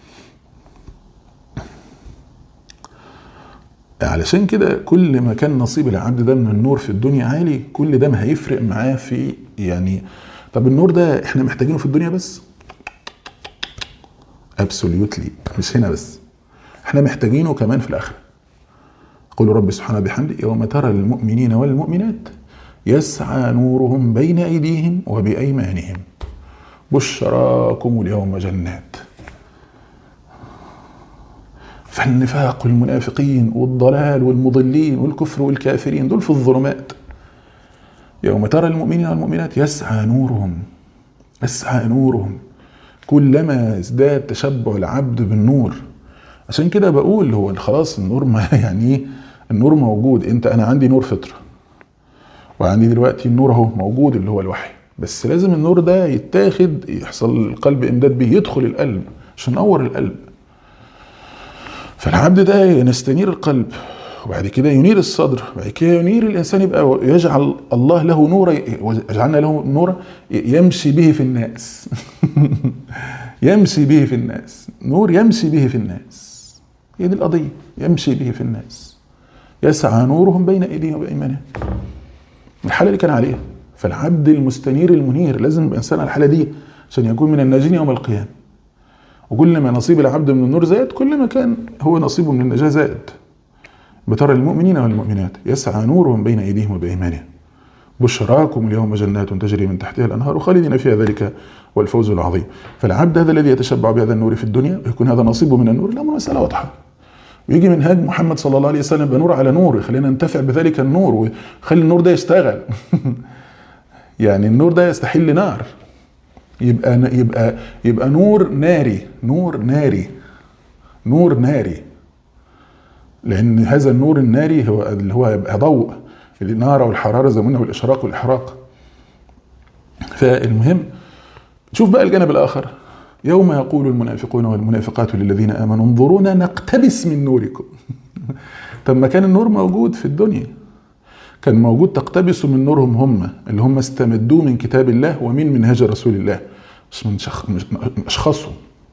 علشان كده كل ما كان نصيب العبد ده من النور في الدنيا عالي، كل ده ما هيفرق معاه في يعني. طب النور ده احنا محتاجينه في الدنيا بس؟ absolutely مش هنا بس، احنا محتاجينه كمان في الآخرة. قول رب سبحانه بحمده يوم ترى المؤمنين والمؤمنات يسعى نورهم بين أيديهم وبأيمانهم بشراكم اليوم جنات. فالنفاق والمنافقين والضلال والمضلين والكفر والكافرين دول في الظلمات. يوم ترى المؤمنين والمؤمنات يسعى نورهم كلما ازداد تشبع العبد بالنور. عشان كده بقول هو خلاص النور ما يعني النور موجود، انا عندي نور فطرة وعندي دلوقتي النور اهو موجود اللي هو الوحي، بس لازم النور ده يتاخد، يحصل القلب امداد به، يدخل القلب عشان ينور القلب. فالعبد ده يستنير القلب، وبعد كده ينير الصدر، وبعد كده ينير الإنسان، يبقى يجعل الله له نورا، يجعلنا له نورا يمشي به في الناس يمشي به في الناس، نور يمشي به في الناس. هي دي القضية، يمشي به في الناس، يسعى نورهم بين أيديهم وبأيمانهم، الحالة اللي كان عليها. فالعبد المستنير المنير لازم يبقى إنسان على الحالة دي عشان يكون من الناجين يوم القيامة. وكل ما نصيب العبد من النور زاد، كل ما كان هو نصيبه من النجاة زاد. بترى المؤمنين والمؤمنات يسعى نورهم بين أيديهم وبأيمانهم بشراكم اليوم جنات تجري من تحتها الأنهار خالدين فيها ذلك والفوز العظيم. فالعبد هذا الذي يتشبع بهذا النور في الدنيا ويكون هذا نصيبه من النور، الأمر مسألة واضحة. ويجي منهاج محمد صلى الله عليه وسلم بنور على نور، يخلينا ننتفع بذلك النور ويخلي النور ده يشتغل. يعني النور ده يستحل نار، يبقى نور ناري، نور ناري، نور ناري. لأن هذا النور الناري هو اللي هو يبقى ضوء النار والحرارة زي ما قلنا، والإشراق والإحراق. فالمهم شوف بقى الجانب الآخر، يوم يقول المنافقون والمنافقات للذين آمنوا انظرونا نقتبس من نوركم. طب ما كان النور موجود في الدنيا، كان موجود تقتبسوا من نورهم هم اللي هم استمدوه من كتاب الله ومن منهج رسول الله، مش من أشخاصهم،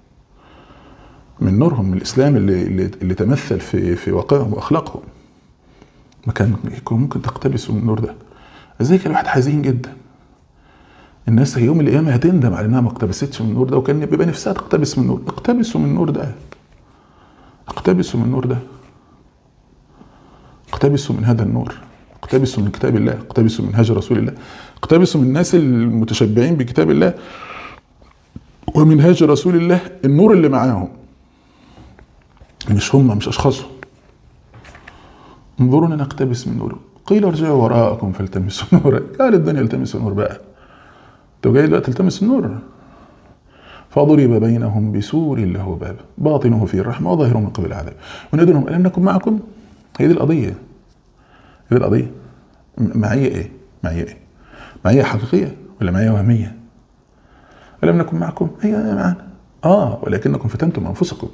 من نورهم، من الإسلام اللي تمثل في واقعهم وأخلاقهم. ما كان يكون ممكن تقتبسوا من النور ده. ازاي كان الواحد حزين جدا، الناس يوم القيامة هتندم على انها ما اقتبستش من النور ده، وكان بيبقى نفسها تقتبس من النور. اقتبسوا من النور ده، اقتبسوا من النور ده، اقتبسوا من هذا النور، اقتبسوا من كتاب الله، اقتبسوا من منهج رسول الله، اقتبسوا من الناس المتشبعين بكتاب الله ومنهج رسول الله، النور اللي معاهم، مش هم، مش اشخاصهم. انظرونا نقتبس من نور، قيل ارجعوا وراءكم فالتمسوا نورا. قال الدنيا التمسوا نور بقى، انتوا جاي دلوقتي تلتمس النور. فضرب بينهم بسور له باب باطنه فيه الرحمه وظاهره من قبل العذاب ونادونهم الم نكن معكم. هي دي القضيه، هي دي القضيه. معيه ايه؟ معيه ايه؟ معيه حقيقيه ولا معيه وهميه؟ الم نكن معكم، هي معانا ولكنكم فتنتم انفسكم.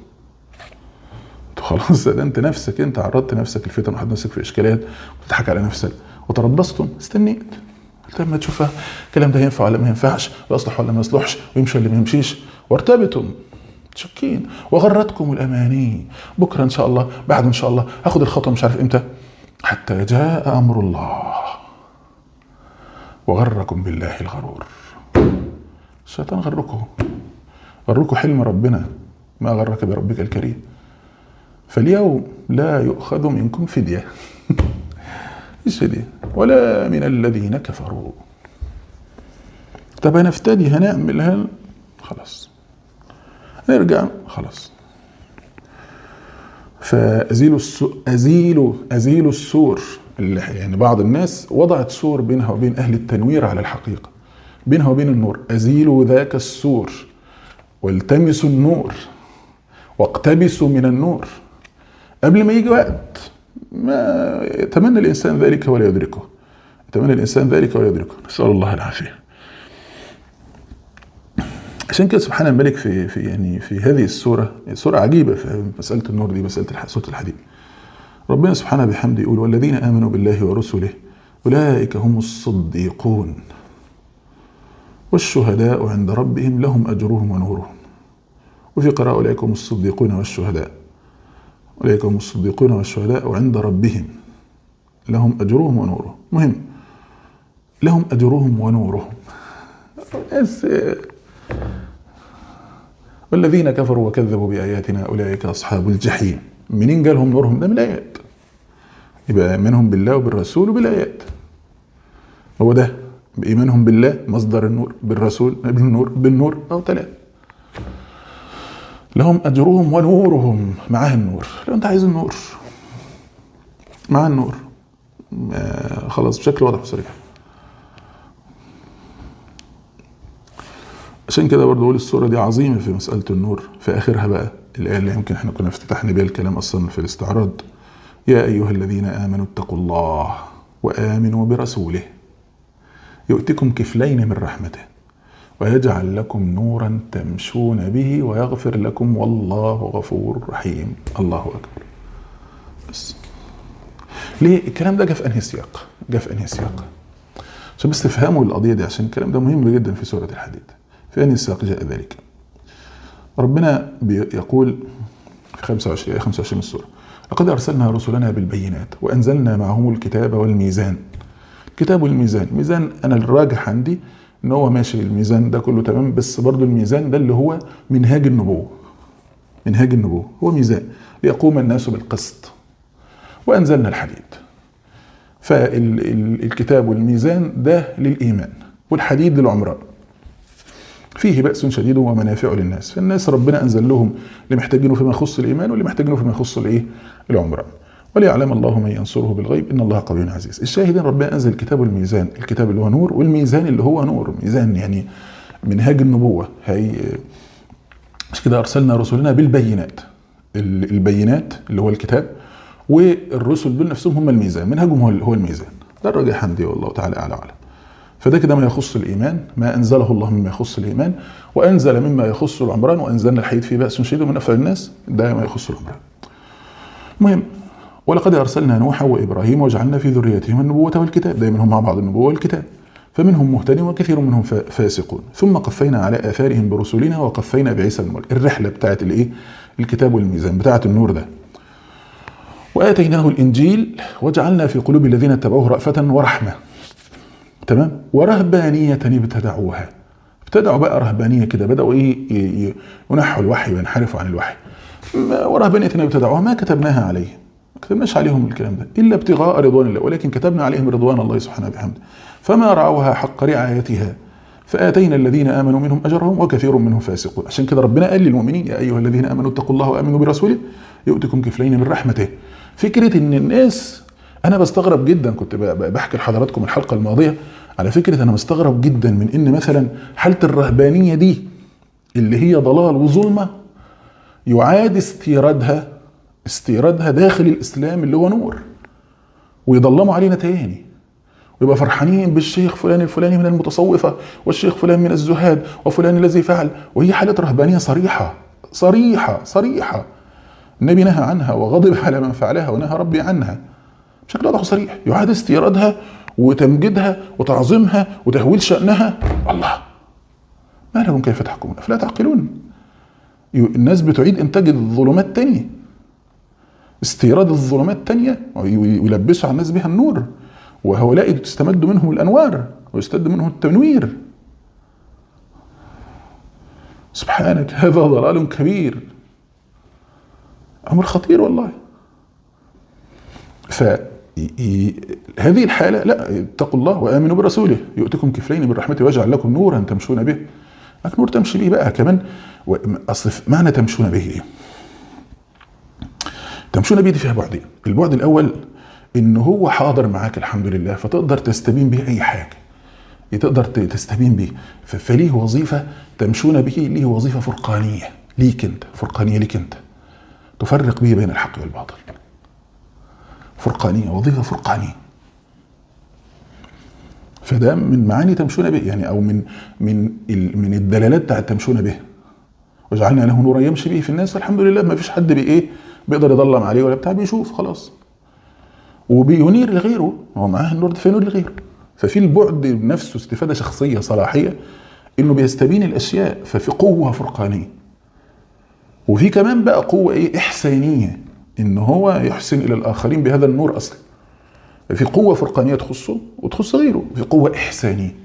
خلاص ده انت نفسك، انت عرضت نفسك للفتن وحط نفسك في اشكالات وتضحك على نفسك وتربصتم، استنيت لما تشوفها الكلام ده ينفع ولا ما ينفعش، ويصلح ولا ما يصلحش، ويمشي ولا ما يمشيش، وارتبتم شاكين وغرتكم الاماني، بكره ان شاء الله، بعد ان شاء الله، هاخد الخطوه مش عارف امتى، حتى جاء امر الله وغركم بالله الغرور. الشيطان غركم حلم ربنا، ما غرك بربك الكريم. فاليوم لا يؤخذ منكم فدية، مش فدية، ولا من الذين كفروا. طب هنفتدي، هنعمل خلاص، نرجع خلاص. فأزيلوا السور، يعني بعض الناس وضعت سور بينها وبين أهل التنوير على الحقيقة، بينها وبين النور. أزيلوا ذاك السور والتمسوا النور واقتبسوا من النور قبل ما يجي وقت ما يتمنى الإنسان ذلك ولا يدركه، يتمنى الإنسان ذلك ولا يدركه، نسأل الله العافية. عشان كده سبحان الملك في هذه السورة، سورة عجيبة في مسألة النور دي، مسألة سورة الحديد. ربنا سبحانه بحمده يقول والذين آمنوا بالله ورسله أولئك هم الصديقون والشهداء عند ربهم لهم أجرهم ونورهم. وفي قراءة أولئك هم الصديقون والشهداء، أولئك هم الصديقون والشهداء وعند ربهم لهم أجرهم ونورهم. مهم، لهم أجرهم ونورهم. والذين كفروا وكذبوا بآياتنا أولئك أصحاب الجحيم. منين جالهم نورهم؟ ده من الآيات، يبقى إيمانهم بالله وبالرسول وبالآيات. هو ده بإيمانهم بالله مصدر النور، بالرسول بالنور أو ثلاث. لهم أجرهم ونورهم، معاه النور. لو أنت عايز النور مع النور خلاص بشكل واضح وصريح. عشان كده برضه أقول السورة دي عظيمة في مسألة النور. في آخرها بقى الآية اللي يمكن احنا كنا افتتحنا بيها الكلام أصلا في الاستعراض، يا أيها الذين آمنوا اتقوا الله وآمنوا برسوله يؤتكم كفلين من رحمته ويجعل لكم نورا تمشون به ويغفر لكم والله غفور رحيم. الله أكبر. بس ليه الكلام ده جاء في أنهي سياق؟ عشان بس تفهموا القضية دي، عشان الكلام ده مهم جدا في سورة الحديد. في أنهي سياق جاء ذلك؟ ربنا يقول في 25 السورة لقد أرسلنا رسلنا بالبينات وأنزلنا معهم الكتاب والميزان. الكتاب والميزان، ميزان أنا الراجح عندي إن هو ماشي، الميزان ده كله تمام، بس برضو الميزان ده اللي هو منهاج النبوة هو ميزان ليقوم الناس بالقسط. وأنزلنا الحديد، فالكتاب والميزان ده للإيمان والحديد للعمران. فيه بأس شديد ومنافع للناس. فالناس ربنا أنزل لهم اللي محتاجينه فيما يخص الإيمان واللي محتاجينه فيما يخص العمران. وليعلم الله من ينصره بالغيب إن الله قوي عزيز. الشاهدين ربنا أنزل الكتاب الميزان، الكتاب اللي هو نور والميزان اللي هو نور، ميزان يعني منهاج النبوة. مش كده أرسلنا رسلنا بالبينات، البينات اللي هو الكتاب، والرسل دول نفسهم هم الميزان، منهجهم هو الميزان. ده الراجح حمدي والله تعالى أعلى وأعلم. فده كده ما يخص الإيمان، ما أنزله الله مما يخص الإيمان، وأنزل مما يخص العمران، وأنزلنا الحديد فيه بأس شديد ومنافع الناس، ده ما يخص العمران. المهم، ولقد أرسلنا نوحا وإبراهيم وجعلنا في ذريتهما النبوة والكتاب، دايما هم مع بعض النبوة والكتاب، فمنهم مهتد وكثير منهم فاسقون، ثم قفينا على آثارهم برسلنا وقفينا بعيسى بن مريم. الرحلة بتاعت الكتاب والميزان بتاعت النور ده. وآتيناه الإنجيل وجعلنا في قلوب الذين اتبعوه رأفة ورحمة، تمام، ورهبانية ابتدعوا بقى رهبانية كده، بدأوا ينحوا الوحي وينحرفوا عن الوحي. ورهبانية ابتدعوها ما كتبناها عليهم، ما كتبناش عليهم الكلام ده إلا ابتغاء رضوان الله، ولكن كتبنا عليهم رضوان الله سبحانه بحمده، فما رعوها حق رعايتها فآتينا الذين آمنوا منهم أجرهم وكثير منهم فاسقون. عشان كده ربنا قال للمؤمنين يا أيها الذين آمنوا اتقوا الله وآمنوا برسوله يؤتكم كفلين من رحمته. فكرة إن الناس، أنا بستغرب جدا، كنت بحكي لحضراتكم الحلقة الماضية على فكرة، أنا بستغرب جدا من إن مثلا حالة الرهبانية دي اللي هي ضلال وظلمة يعاد استيرادها داخل الإسلام اللي هو نور، ويضلموا علينا تاني، ويبقى فرحانين بالشيخ فلان الفلاني من المتصوفة والشيخ فلان من الزهاد وفلان الذي فعل، وهي حالة رهبانية صريحة النبي نهى عنها وغضب على من فعلها ونهى ربي عنها بشكل واضح وصريح. يعاد استيرادها وتمجيدها وتعظيمها وتهويل شأنها. الله، ما لكم كيف تحكمون أفلا تعقلون؟ الناس بتعيد إنتاج الظلمات تانية، استيراد الظلمات تانية، ويلبسوا على الناس بها النور، وهؤلاء تستمد منهم الأنوار ويستد منهم التنوير. سبحانك، هذا ضلال كبير، أمر خطير والله. فهذه الحالة لا، اتقوا الله وآمنوا برسوله يؤتكم كفلين من رحمته ويجعل لكم نورا تمشون به. لكن نور تمشي به بقى كمان، أصل معنى تمشون به إيه؟ تمشون به دي فيها بعدين. البعد الأول إن هو حاضر معاك الحمد لله، فتقدر تستبين به أي حاجة، تقدر تستبين به. فليه وظيفة تمشون به، ليه وظيفة فرقانية ليك أنت، تفرق به بين الحق والباطل. وظيفة فرقانية. فده من معاني تمشون به، يعني أو من الدلالات بتاعت تمشون به. وجعلنا له نورا يمشي به في الناس، الحمد لله ما فيش حد بيقدر يضلم عليه ولا بتاع، بيشوف خلاص، وبينير لغيره، هو معاه النور ده فينور لغيره. ففي البعد نفسه استفادة شخصية صلاحية، إنه بيستبين الأشياء، ففي قوة فرقانية. وفي كمان بقى قوة إحسانية، إن هو يحسن إلى الآخرين بهذا النور أصلا. في قوة فرقانية تخصه وتخص غيره، في قوة إحسانية.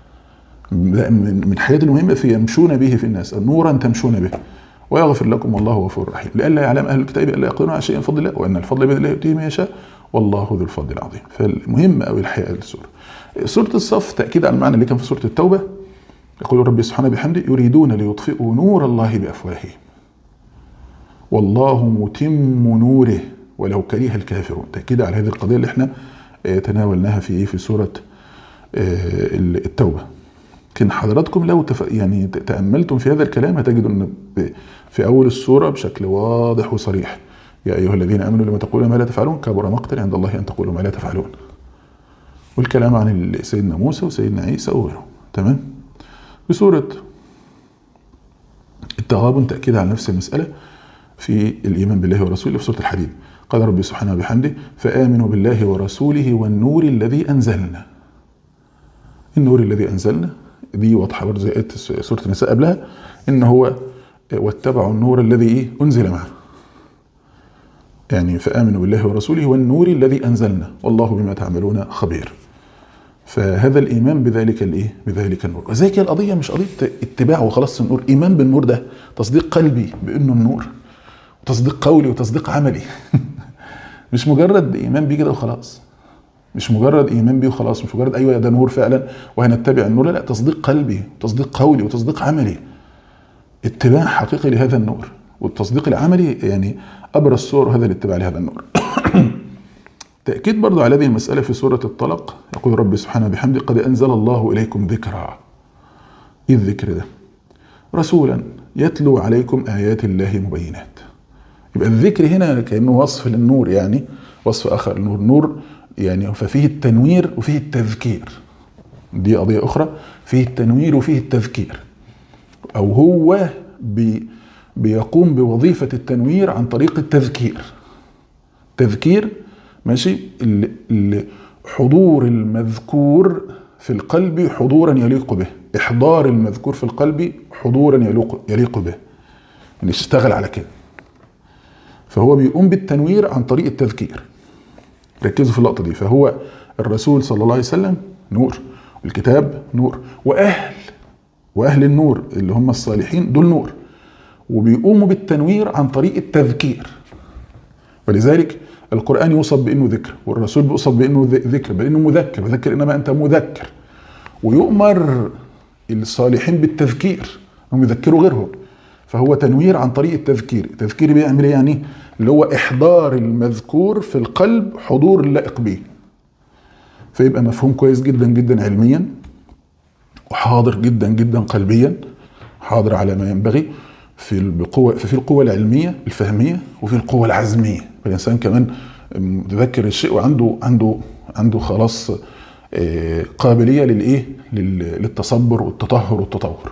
من الحاجات المهمة في يمشون به في الناس، نورا تمشون به ويغفر لكم والله غفور رحيم، لئلا يعلم أهل الكتاب ألا يقولون على شيء من فضل الله وأن الفضل بيد الله يؤتيه من يشاء والله ذو الفضل العظيم. فالمهم أوي الحقيقة السورة. سورة الصف تأكيد على المعنى اللي كان في سورة التوبة، يقول ربي سبحانه بحمده يريدون ليطفئوا نور الله بأفواههم والله متم نوره ولو كره الكافرون. تأكيد على هذه القضية اللي احنا تناولناها في سورة التوبة. لكن حضراتكم لو يعني تأملتم في هذا الكلام هتجدوا ان في أول السورة بشكل واضح وصريح يا أيها الذين آمنوا لما تقولون ما لا تفعلون كبر مقتا عند الله أن تقولوا ما لا تفعلون. والكلام عن سيدنا موسى وسيدنا عيسى وغيره. تمام. بسورة التغابن تأكيد على نفس المسألة في الإيمان بالله ورسوله في سورة الحديد. قال ربي سبحانه وبحمده فآمنوا بالله ورسوله والنور الذي أنزلنا. النور الذي أنزلنا دي واضحة برضه زي سورة النساء قبلها، إن هو واتبعوا النور الذي أنزل معه. يعني فآمنوا بالله ورسوله والنور الذي أنزلنا والله بما تعملون خبير. فهذا الإيمان بذلك النور. وذلك القضية مش قضية اتباع وخلاص النور، إيمان بالنور ده تصديق قلبي بأنه النور، وتصديق قولي وتصديق عملي. مش مجرد إيمان بيه كده وخلاص. مش مجرد ايمان بيه وخلاص، مش مجرد ايوه ده نور فعلا وهنتبع النور، لا، تصديق قلبي وتصديق قولي وتصديق عملي، اتباع حقيقي لهذا النور. والتصديق العملي يعني ابرز صور هذا الاتباع لهذا النور. تأكيد برضو على هذه المسألة في سورة الطلق، يقول ربي سبحانه بحمده قد أنزل الله إليكم ذكرا. إيه الذكر ده؟ رسولا يتلو عليكم آيات الله مبينات. يبقى الذكر هنا كأنه وصف للنور، يعني وصف آخر للنور. نور يعني ففيه التنوير وفيه التذكير، دي قضية أخرى، فيه التنوير وفيه التذكير، أو هو بيقوم بوظيفة التنوير عن طريق التذكير. تذكير ماشي، حضور المذكور في القلب حضورا يليق به، إحضار المذكور في القلب حضورا يليق به، يعني اشتغل على كده. فهو بيقوم بالتنوير عن طريق التذكير. ركزوا في اللقطة دي. فهو الرسول صلى الله عليه وسلم نور، والكتاب نور، وأهل النور اللي هم الصالحين دول نور، وبيقوموا بالتنوير عن طريق التذكير. ولذلك القرآن يوصف بأنه ذكر، والرسول بيوصف بأنه ذكر، بأنه مذكر، وذكر إنما أنت مذكر. ويؤمر الصالحين بالتذكير، هم يذكروا غيرهم. فهو تنوير عن طريق التذكير. التذكير بيعمل ايه يعني؟ اللي هو إحضار المذكور في القلب حضور لائق به. فيبقى مفهوم كويس جدا جدا علميا، وحاضر جدا جدا قلبيا، حاضر على ما ينبغي في القوة العلمية الفهمية، وفي القوة العزمية. الإنسان كمان متذكر الشيء وعنده خلاص قابلية للتصبر والتطهر والتطور.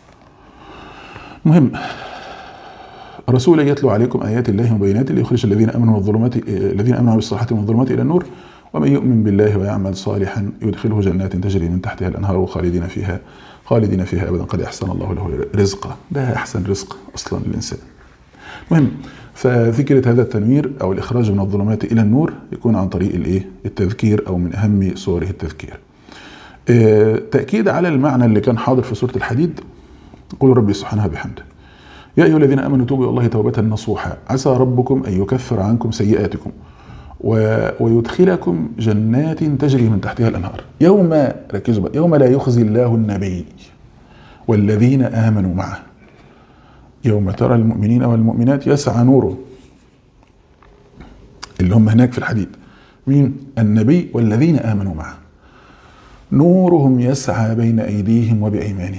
مهم. رسولا يتلو عليكم آيات الله مبينات ليخرج الذين آمنوا بالصالحات من الظلمات إلى النور ومن يؤمن بالله ويعمل صالحا يدخله جنات تجري من تحتها الأنهار خالدين فيها أبدا قد أحسن الله له رزقا. ده أحسن رزق أصلا للإنسان. مهم. ففكرة هذا التنوير أو الإخراج من الظلمات إلى النور يكون عن طريق التذكير، أو من أهم صوره التذكير. تأكيد على المعنى اللي كان حاضر في سورة الحديد، يقول ربي سبحانه بحمده يا أيها الذين آمنوا توبوا إلى الله توبة نصوحا عسى ربكم أن يكفر عنكم سيئاتكم ويدخلكم جنات تجري من تحتها الأنهار يوم لا يخزي الله النبي والذين آمنوا معه يوم ترى المؤمنين والمؤمنات يسعى نوره، اللي هم هناك في الحديد مين؟ النبي والذين آمنوا معه، نورهم يسعى بين أيديهم وبأيمانهم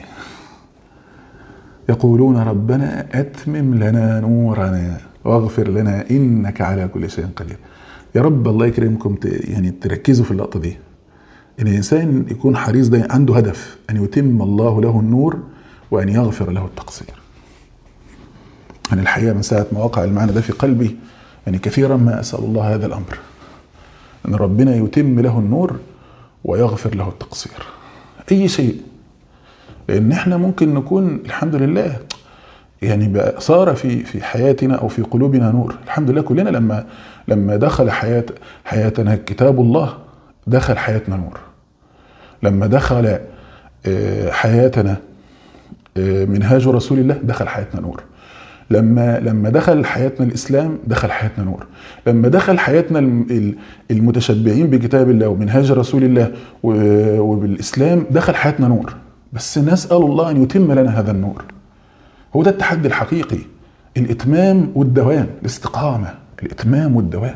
يقولون ربنا أتمم لنا نورنا واغفر لنا إنك على كل شيء قدير. يا رب الله يكرمكم يعني تركزوا في اللقطة دي، إن الإنسان يكون حريص ده عنده هدف أن يتم الله له النور وأن يغفر له التقصير. أنا الحقيقة من ساعة ما وقع المعنى ده في قلبي يعني كثيرا ما أسأل الله هذا الأمر، أن ربنا يتم له النور ويغفر له التقصير أي شيء. لأن احنا ممكن نكون الحمد لله يعني بقى صار في حياتنا أو في قلوبنا نور الحمد لله. كلنا لما دخل حياتنا كتاب الله دخل حياتنا نور، لما دخل حياتنا منهاج رسول الله دخل حياتنا نور، لما دخل حياتنا الإسلام دخل حياتنا نور، لما دخل حياتنا المتشبعين بكتاب الله ومنهاج رسول الله وبالإسلام دخل حياتنا نور. بس نسأل الله أن يتم لنا هذا النور. هو ده التحدي الحقيقي، الإتمام والدوام، الاستقامة، الإتمام والدوام.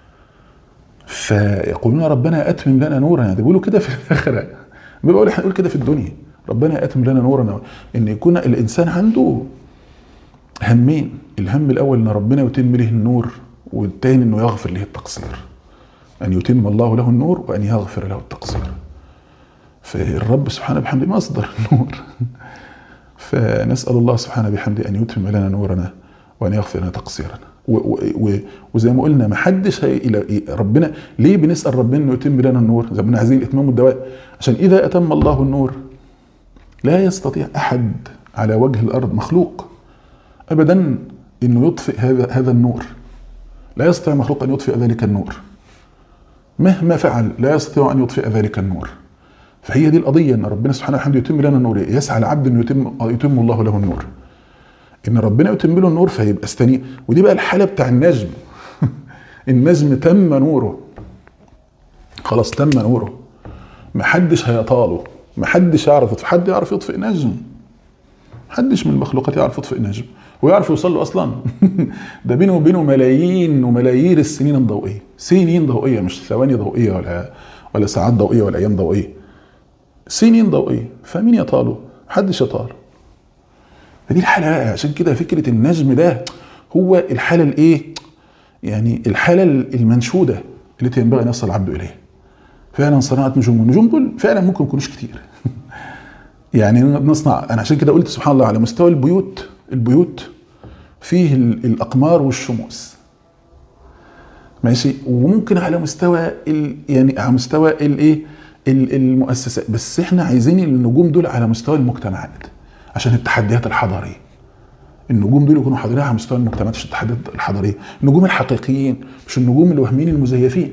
فيقولون ربنا أتمم لنا نورنا، بيقولوا كده في الآخرة، بيقولوا احنا نقول كده في الدنيا ربنا أتمم لنا نورنا. إن يكون الإنسان عنده همين، الهم الأول أن ربنا يتم له النور، والتاني أنه يغفر له التقصير، أن يتم الله له النور وأن يغفر له التقصير. فالرب سبحانه بحمده مصدر النور. فنسأل الله سبحانه بحمده أن يتم لنا نورنا وأن يغفر لنا تقصيرنا. وزي ما قلنا ما حدش ربنا ليه بنسأل ربنا أنه يتم لنا النور؟ زي ما عايزين الإتمام والدوام، عشان إذا أتم الله النور لا يستطيع أحد على وجه الأرض مخلوق أبدا أنه يطفئ هذا النور. لا يستطيع مخلوق أن يطفئ ذلك النور مهما فعل، لا يستطيع أن يطفئ ذلك النور. فهي دي القضية، أن ربنا سبحانه وتعالى يتم لنا النور. يسعى العبد أن يتم الله له النور، إن ربنا يتم له النور فيبقى استني. ودي بقى الحالة بتاع النجم. النجم تم نوره خلاص تم نوره، محدش هيطاله، محدش يعرف يطفئ. حد يعرف يطفئ نجم؟ محدش من المخلوقات يعرف يطفئ نجم ويعرف يوصل له اصلا. ده بينه وبينه ملايين وملايير السنين الضوئيه، سنين ضوئيه، مش ثواني ضوئيه ولا ساعات ضوئيه ولا ايام ضوئيه، سنين ضوئيه. فمين يطاله؟ محدش يطاله. فدي الحاله بقى. عشان كده فكره النجم ده هو الحاله الايه، يعني الحاله المنشوده التي ينبغي ان يصل العبد اليها. فعلا صناعه نجوم، النجوم دول فعلا ممكن ما يكونوش كتير. يعني نصنع، انا عشان كده قلت سبحان الله على مستوى البيوت فيه الاقمار والشموس ماشي، وممكن على مستوى يعني على مستوى الايه المؤسسات، بس احنا عايزين النجوم دول على مستوى المجتمعات عشان التحديات الحضاريه. النجوم دول يكونوا حاضرين على مستوى المجتمعات عشان التحديات الحضاريه، النجوم الحقيقيين مش النجوم الوهميين المزيفين.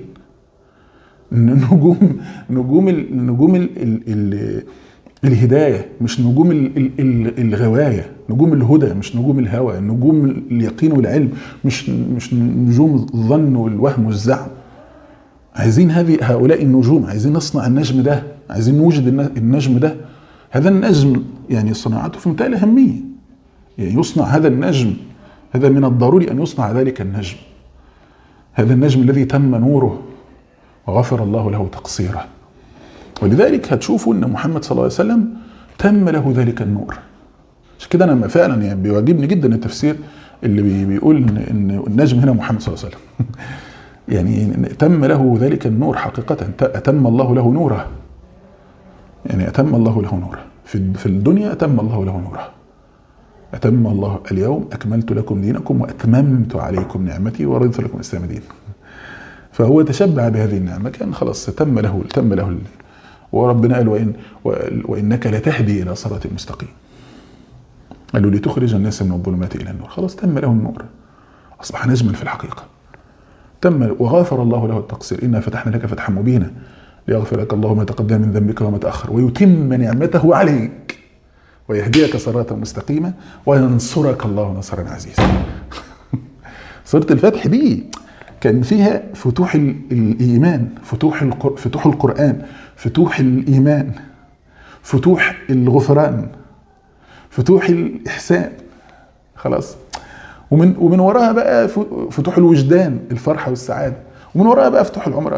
نجوم الهدايه، مش نجوم الغوايه، نجوم الهدى مش نجوم الهوى، نجوم اليقين والعلم مش نجوم الظن والوهم والزعم. عايزين هؤلاء النجوم، عايزين نصنع النجم ده، عايزين نوجد النجم ده. هذا النجم يعني صناعته في منتهى الأهمية، يعني يصنع هذا النجم، هذا من الضروري أن يصنع ذلك النجم، هذا النجم الذي تم نوره وغفر الله له تقصيره. ولذلك هتشوفوا أن محمد صلى الله عليه وسلم تم له ذلك النور. عشان كده أنا فعلا يعني بيعجبني جدا التفسير اللي بيقول إن النجم هنا محمد صلى الله عليه وسلم. يعني تم له ذلك النور حقيقة، أتم الله له نوره، يعني أتم الله له نوره في الدنيا، أتم الله له نوره. أتم الله اليوم أكملت لكم دينكم وأتممت عليكم نعمتي ورضيت لكم الإسلام دين. فهو تشبع بهذه النعمة، كان خلاص تم له وربنا قال وإنك لتهدي إلى صراط مستقيم. قالوا لتخرج الناس من الظلمات إلى النور. خلاص تم له النور، أصبح نجما في الحقيقة. وغفر الله له التقصير. إنا فتحنا لك فتحا مبينا ليغفر لك الله ما تقدم من ذنبك وما تأخر ويتم نعمته عليك ويهديك صراطا مستقيما وينصرك الله نصرا عزيزا. سورة الفتح دي كان فيها فتوح الإيمان، فتوح القرآن، فتوح الإيمان، فتوح الغفران، فتوح الإحسان. خلاص. ومن وراها بقى فتوح الوجدان، الفرحة والسعادة، ومن وراها بقى فتوح العمران.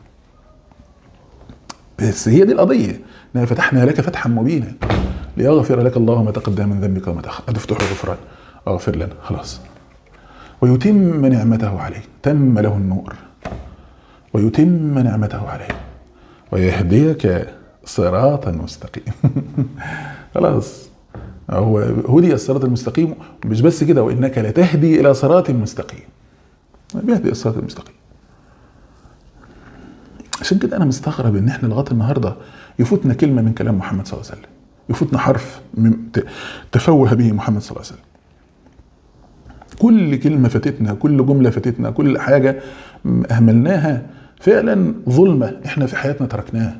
بس هي دي القضية، إننا فتحنا لك فتحا مبينا ليغفر لك الله ما تقدم من ذنبك وما تأخر. هذا فتوح الغفران، اغفر لنا خلاص. ويتم نعمته عليه، تم له النور ويتم نعمته عليه ويهديك صراطا مستقيما. خلاص، هو هدي الصراط المستقيم. مش بس كده، وإنك لتهدي إلى صراط مستقيم، بيهدي الصراط المستقيم. عشان كده أنا مستغرب إن إحنا لغاية النهاردة يفوتنا كلمة من كلام محمد صلى الله عليه وسلم، يفوتنا حرف تفوه به محمد صلى الله عليه وسلم. كل كلمة فاتتنا، كل جملة فاتتنا، كل حاجة أهملناها فعلا ظلمة إحنا في حياتنا تركناها.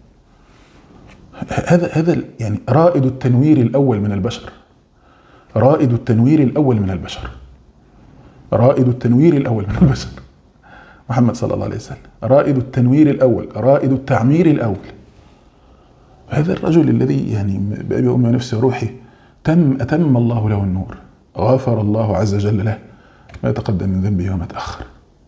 هذا يعني رائد التنوير الأول من البشر، رائد التنوير الأول من البشر، رائد التنوير الأول من البشر محمد صلى الله عليه وسلم، رائد التنوير الأول، رائد التعمير الأول. هذا الرجل الذي يعني بأبي أمي ونفسي وروحي أتم الله له النور، غفر الله عز وجل له ما تقدم من ذنبه وما تأخر.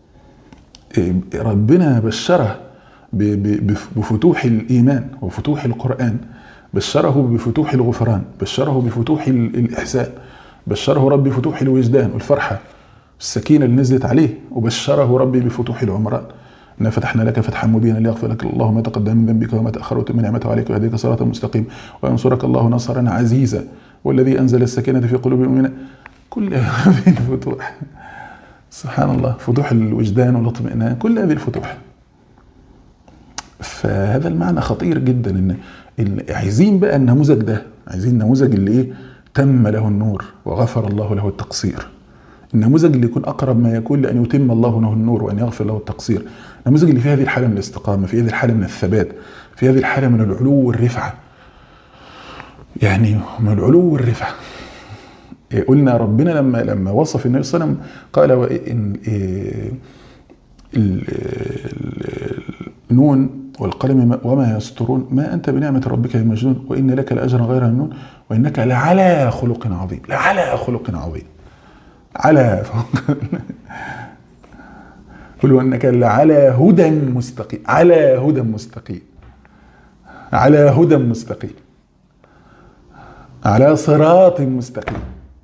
ربنا بشره بفتوح الإيمان وفتوح القرآن، بشره بفتوح الغفران، بشره بفتوح الإحسان، بشره ربي بفتوح الوجدان والفرحة السكينة اللي نزلت عليه، وبشره ربي بفتوح العمران. إنا فتحنا لك فتحا مبينا ليغفر لك الله ما تقدم من ذنبك وما تأخر ويتم نعمته عليك ويهديك صراطا مستقيما وينصرك الله نصرا عزيزا والذي أنزل السكينة في قلوب المؤمنين. كل هذه الفتوح سبحان الله، فتوح الوجدان والاطمئنان، كل هذه الفتوح. فهذا المعنى خطير جدا، إن عايزين بقى النموذج ده، عايزين النموذج اللي إيه تم له النور وغفر الله له التقصير، النموذج اللي يكون أقرب ما يكون لأن يتم الله له النور وأن يغفر له التقصير، النموذج اللي في هذه الحالة من الاستقامة، في هذه الحالة من الثبات، في هذه الحالة من العلو والرفعة، يعني من العلو والرفعة. قلنا ربنا لما وصف النبي صلى الله عليه وسلم قال نون والقلم وما يسطرون ما أنت بنعمة ربك بمجنون وإن لك لأجرا غير ممنون وإنك لعلى خلق عظيم. لعلى خلق عظيم. على قل وإنك لعلى هدى مستقيم. على هدى مستقيم. على هدى مستقيم. على صراط مستقيم.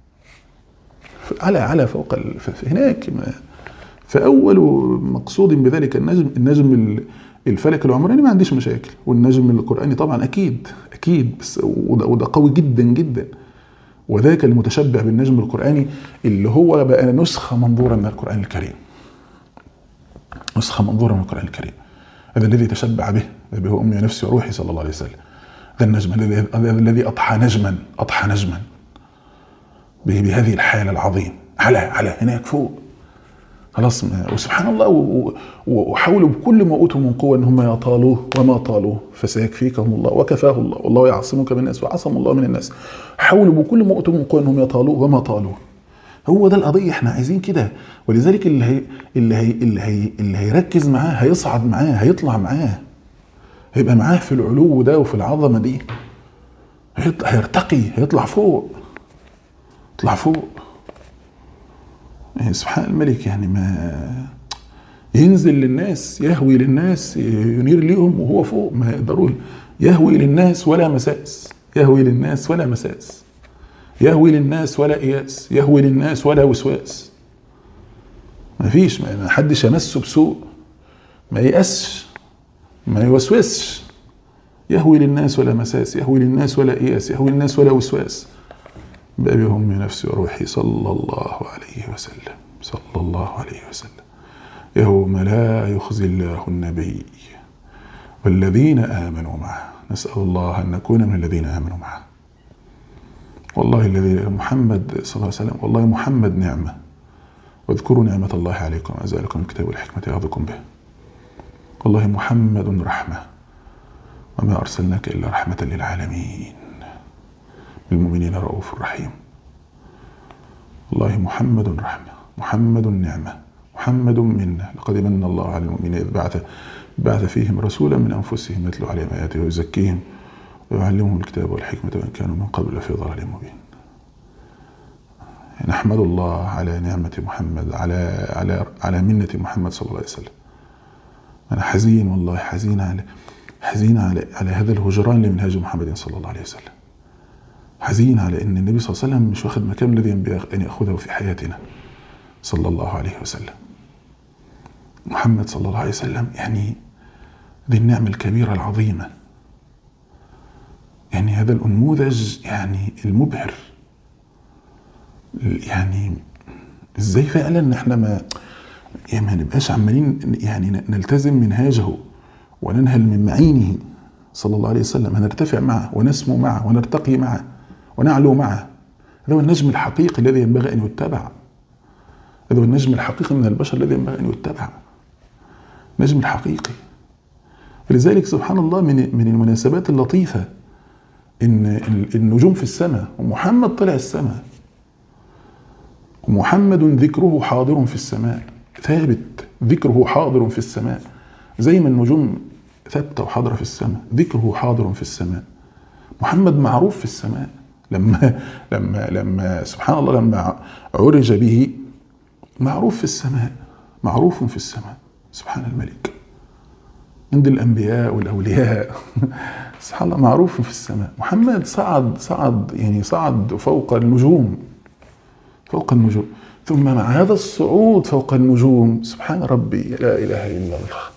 على فوق هناك. فأول مقصود بذلك النجم الفلك العمراني ما عنديش مشاكل، والنجم القرآني طبعا أكيد بس وده قوي جدا جدا. وذاك المتشبع بالنجم القرآني اللي هو بقى نسخة منظورة من القرآن الكريم. نسخة منظورة من القرآن الكريم. هذا الذي تشبع به هو أمي نفسي وروحي صلى الله عليه وسلم. ذا النجم الذي أضحى نجما بهذه الحالة العظيم. على هناك فوق خلاص. وسبحان الله وحاولوا بكل ما أوتوا من قوة أنهم يطالوه وما طالوه فسيكفيكهم الله وكفاه الله والله يعصمك من الناس وعصم الله من الناس. حاولوا بكل ما أوتوا من قوة أنهم يطالوه وما طالوه. هو ده القضية، احنا عايزين كده. ولذلك اللي هيركز معاه هيصعد معاه، هيطلع معاه، هيبقى معاه في العلو ده وفي العظمة دي، هيرتقي، هيطلع فوق. سبحان الملك. يعني ما ينزل للناس، يهوي للناس، ينير ليهم وهو فوق ما يقدروا. يهوي للناس ولا مساس. يهوي للناس ولا مساس. يهوي للناس ولا إياس. يهوي للناس ولا وسواس. ما فيش، ما حدش يمسه بسوء، ما يأسش، ما يوسوسش. يهوي للناس ولا مساس. يهوي للناس ولا إياس. يهوي للناس ولا وسواس. بأبي وأمي نفسي وروحي صلى الله عليه وسلم. صلى الله عليه وسلم. يوم لا يخزي الله النبي والذين آمنوا معه. نسأل الله أن نكون من الذين آمنوا معه. والله الذي محمد صلى الله عليه وسلم، والله محمد نعمة. واذكروا نعمة الله عليكم وأزالكم الكتاب والحكمة يعظكم به. والله محمد رحمة وما أرسلناك إلا رحمة للعالمين بالمؤمنين رؤوف رحيم. والله محمد رحمة، محمد نعمة، محمد منا. لقد من الله على المؤمنين إذ بعث فيهم رسولا من أنفسهم يتلو عليهم آياته ويزكيهم ويعلمهم الكتاب والحكمة وإن كانوا من قبل في ضلال مبين. نحمد الله على نعمة محمد، على منة محمد صلى الله عليه وسلم. أنا حزين والله، حزين على هذا الهجران لمنهاج محمد صلى الله عليه وسلم. حزين على أن النبي صلى الله عليه وسلم مش واخد مكان الذي ينبغي أن يأخذه في حياتنا صلى الله عليه وسلم. محمد صلى الله عليه وسلم يعني ذي النعمة الكبيرة العظيمة، يعني هذا النموذج يعني المبهر. يعني ازاي فعلا احنا ما نبقاش عمالين يعني نلتزم منهاجه وننهل من معينه صلى الله عليه وسلم، هنرتفع معه ونسمو معه ونرتقي معه ونعلو معه. هذا هو النجم الحقيقي الذي ينبغي أن يتبع. هذا هو النجم الحقيقي من البشر الذي ينبغي أن يتبع، نجم الحقيقي. فلذلك سبحان الله من المناسبات اللطيفة إن النجوم في السماء، ومحمد طلع السماء، ومحمد ذكره حاضر في السماء، ثابت ذكره حاضر في السماء، زي ما النجوم ثابتة وحاضرة في السماء، ذكره حاضر في السماء. محمد معروف في السماء. لما سبحان الله لما عرج به معروف في السماء، معروف في السماء. سبحان الملك. عند الأنبياء والأولياء سبحان الله معروف في السماء. محمد صعد فوق النجوم، ثم مع هذا الصعود فوق النجوم سبحان ربي لا إله إلا الله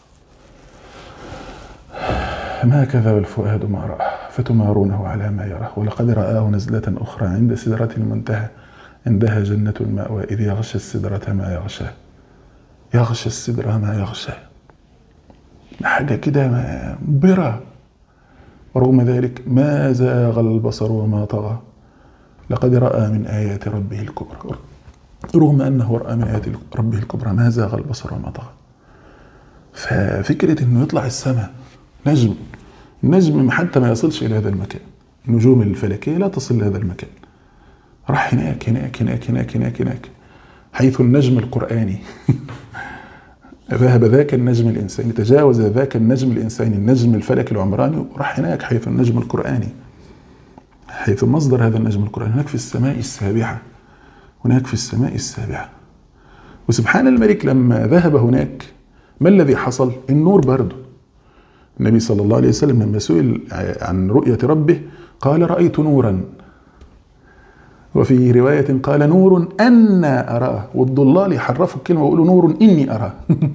ما كذب الفؤاد ما رأى فتمارونه على ما يرى ولقد رآه نزلة أخرى عند سدرة المنتهى عندها جنة المأوى إذ يغشى السدرة ما يغشى، يغشى السدرة ما يغشى. حاجة كده مبهرة. ورغم ذلك ما زاغ البصر وما طغى لقد رأى من آيات ربه الكبرى. رغم أنه رأى من آيات ربه الكبرى ما زاغ البصر وما طغى. ففكرة أنه يطلع السماء النجم حتى ما يصلش إلى هذا المكان، النجوم الفلكية لا تصل لهذا المكان، راح هناك حيث النجم القرآني ذهب ذاك النجم الإنساني، تجاوز ذاك النجم الإنساني النجم الفلكي العمراني، وراح هناك حيث النجم القرآني، حيث مصدر هذا النجم القرآني، هناك في السماء السابعة، هناك في السماء السابعة. وسبحان الملك لما ذهب هناك ما الذي حصل؟ النور برضه. النبي صلى الله عليه وسلم لما سئل عن رؤية ربه قال رأيت نورا، وفي رواية قال نور أنا أراه، والضلال يحرفوا الكلمة ويقولوا نور إني أراه.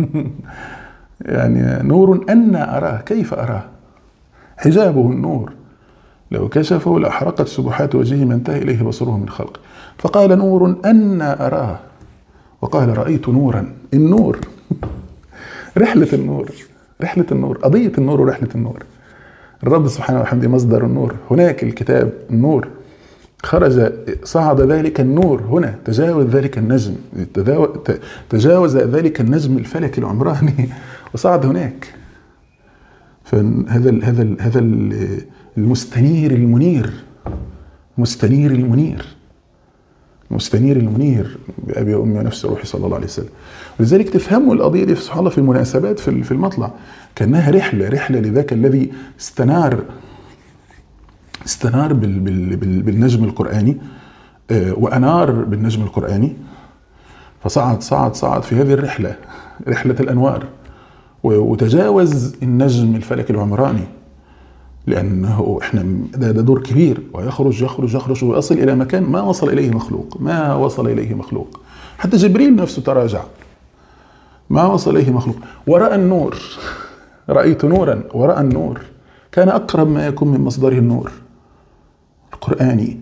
يعني نور أنا أراه، كيف أراه؟ حجابه النور، لو كشفه لأحرقت سبحات وجهه ما انتهى إليه بصره من خلقه. فقال نور أنا أراه، وقال رأيت نورا. النور رحلة النور، رحلة النور، قضية النور ورحلة النور. الرب سبحانه وحمده مصدر النور، هناك الكتاب النور، خرج صعد ذلك النور هنا، تجاوز ذلك النجم، تجاوز ذلك النجم الفلكي العمراني وصعد هناك. فهذا المستنير المنير، مستنير المنير، مستنير المنير بأبي وأمي ونفس روحي صلى الله عليه وسلم. ولذلك تفهموا القضية دي سبحان الله في المناسبات في المطلع كأنها رحلة لذاك الذي استنار بالنجم القرآني وأنار بالنجم القرآني، فصعد في هذه الرحلة، رحلة الأنوار، وتجاوز النجم الفلكي العمراني، لأنه إحنا ده دور كبير، ويخرج ويصل إلى مكان ما وصل إليه مخلوق، ما وصل إليه مخلوق، حتى جبريل نفسه تراجع، ما وصل إليه مخلوق. ورأى النور، رأيت نورا ورأى النور، كان أقرب ما يكون من مصدره النور القرآني.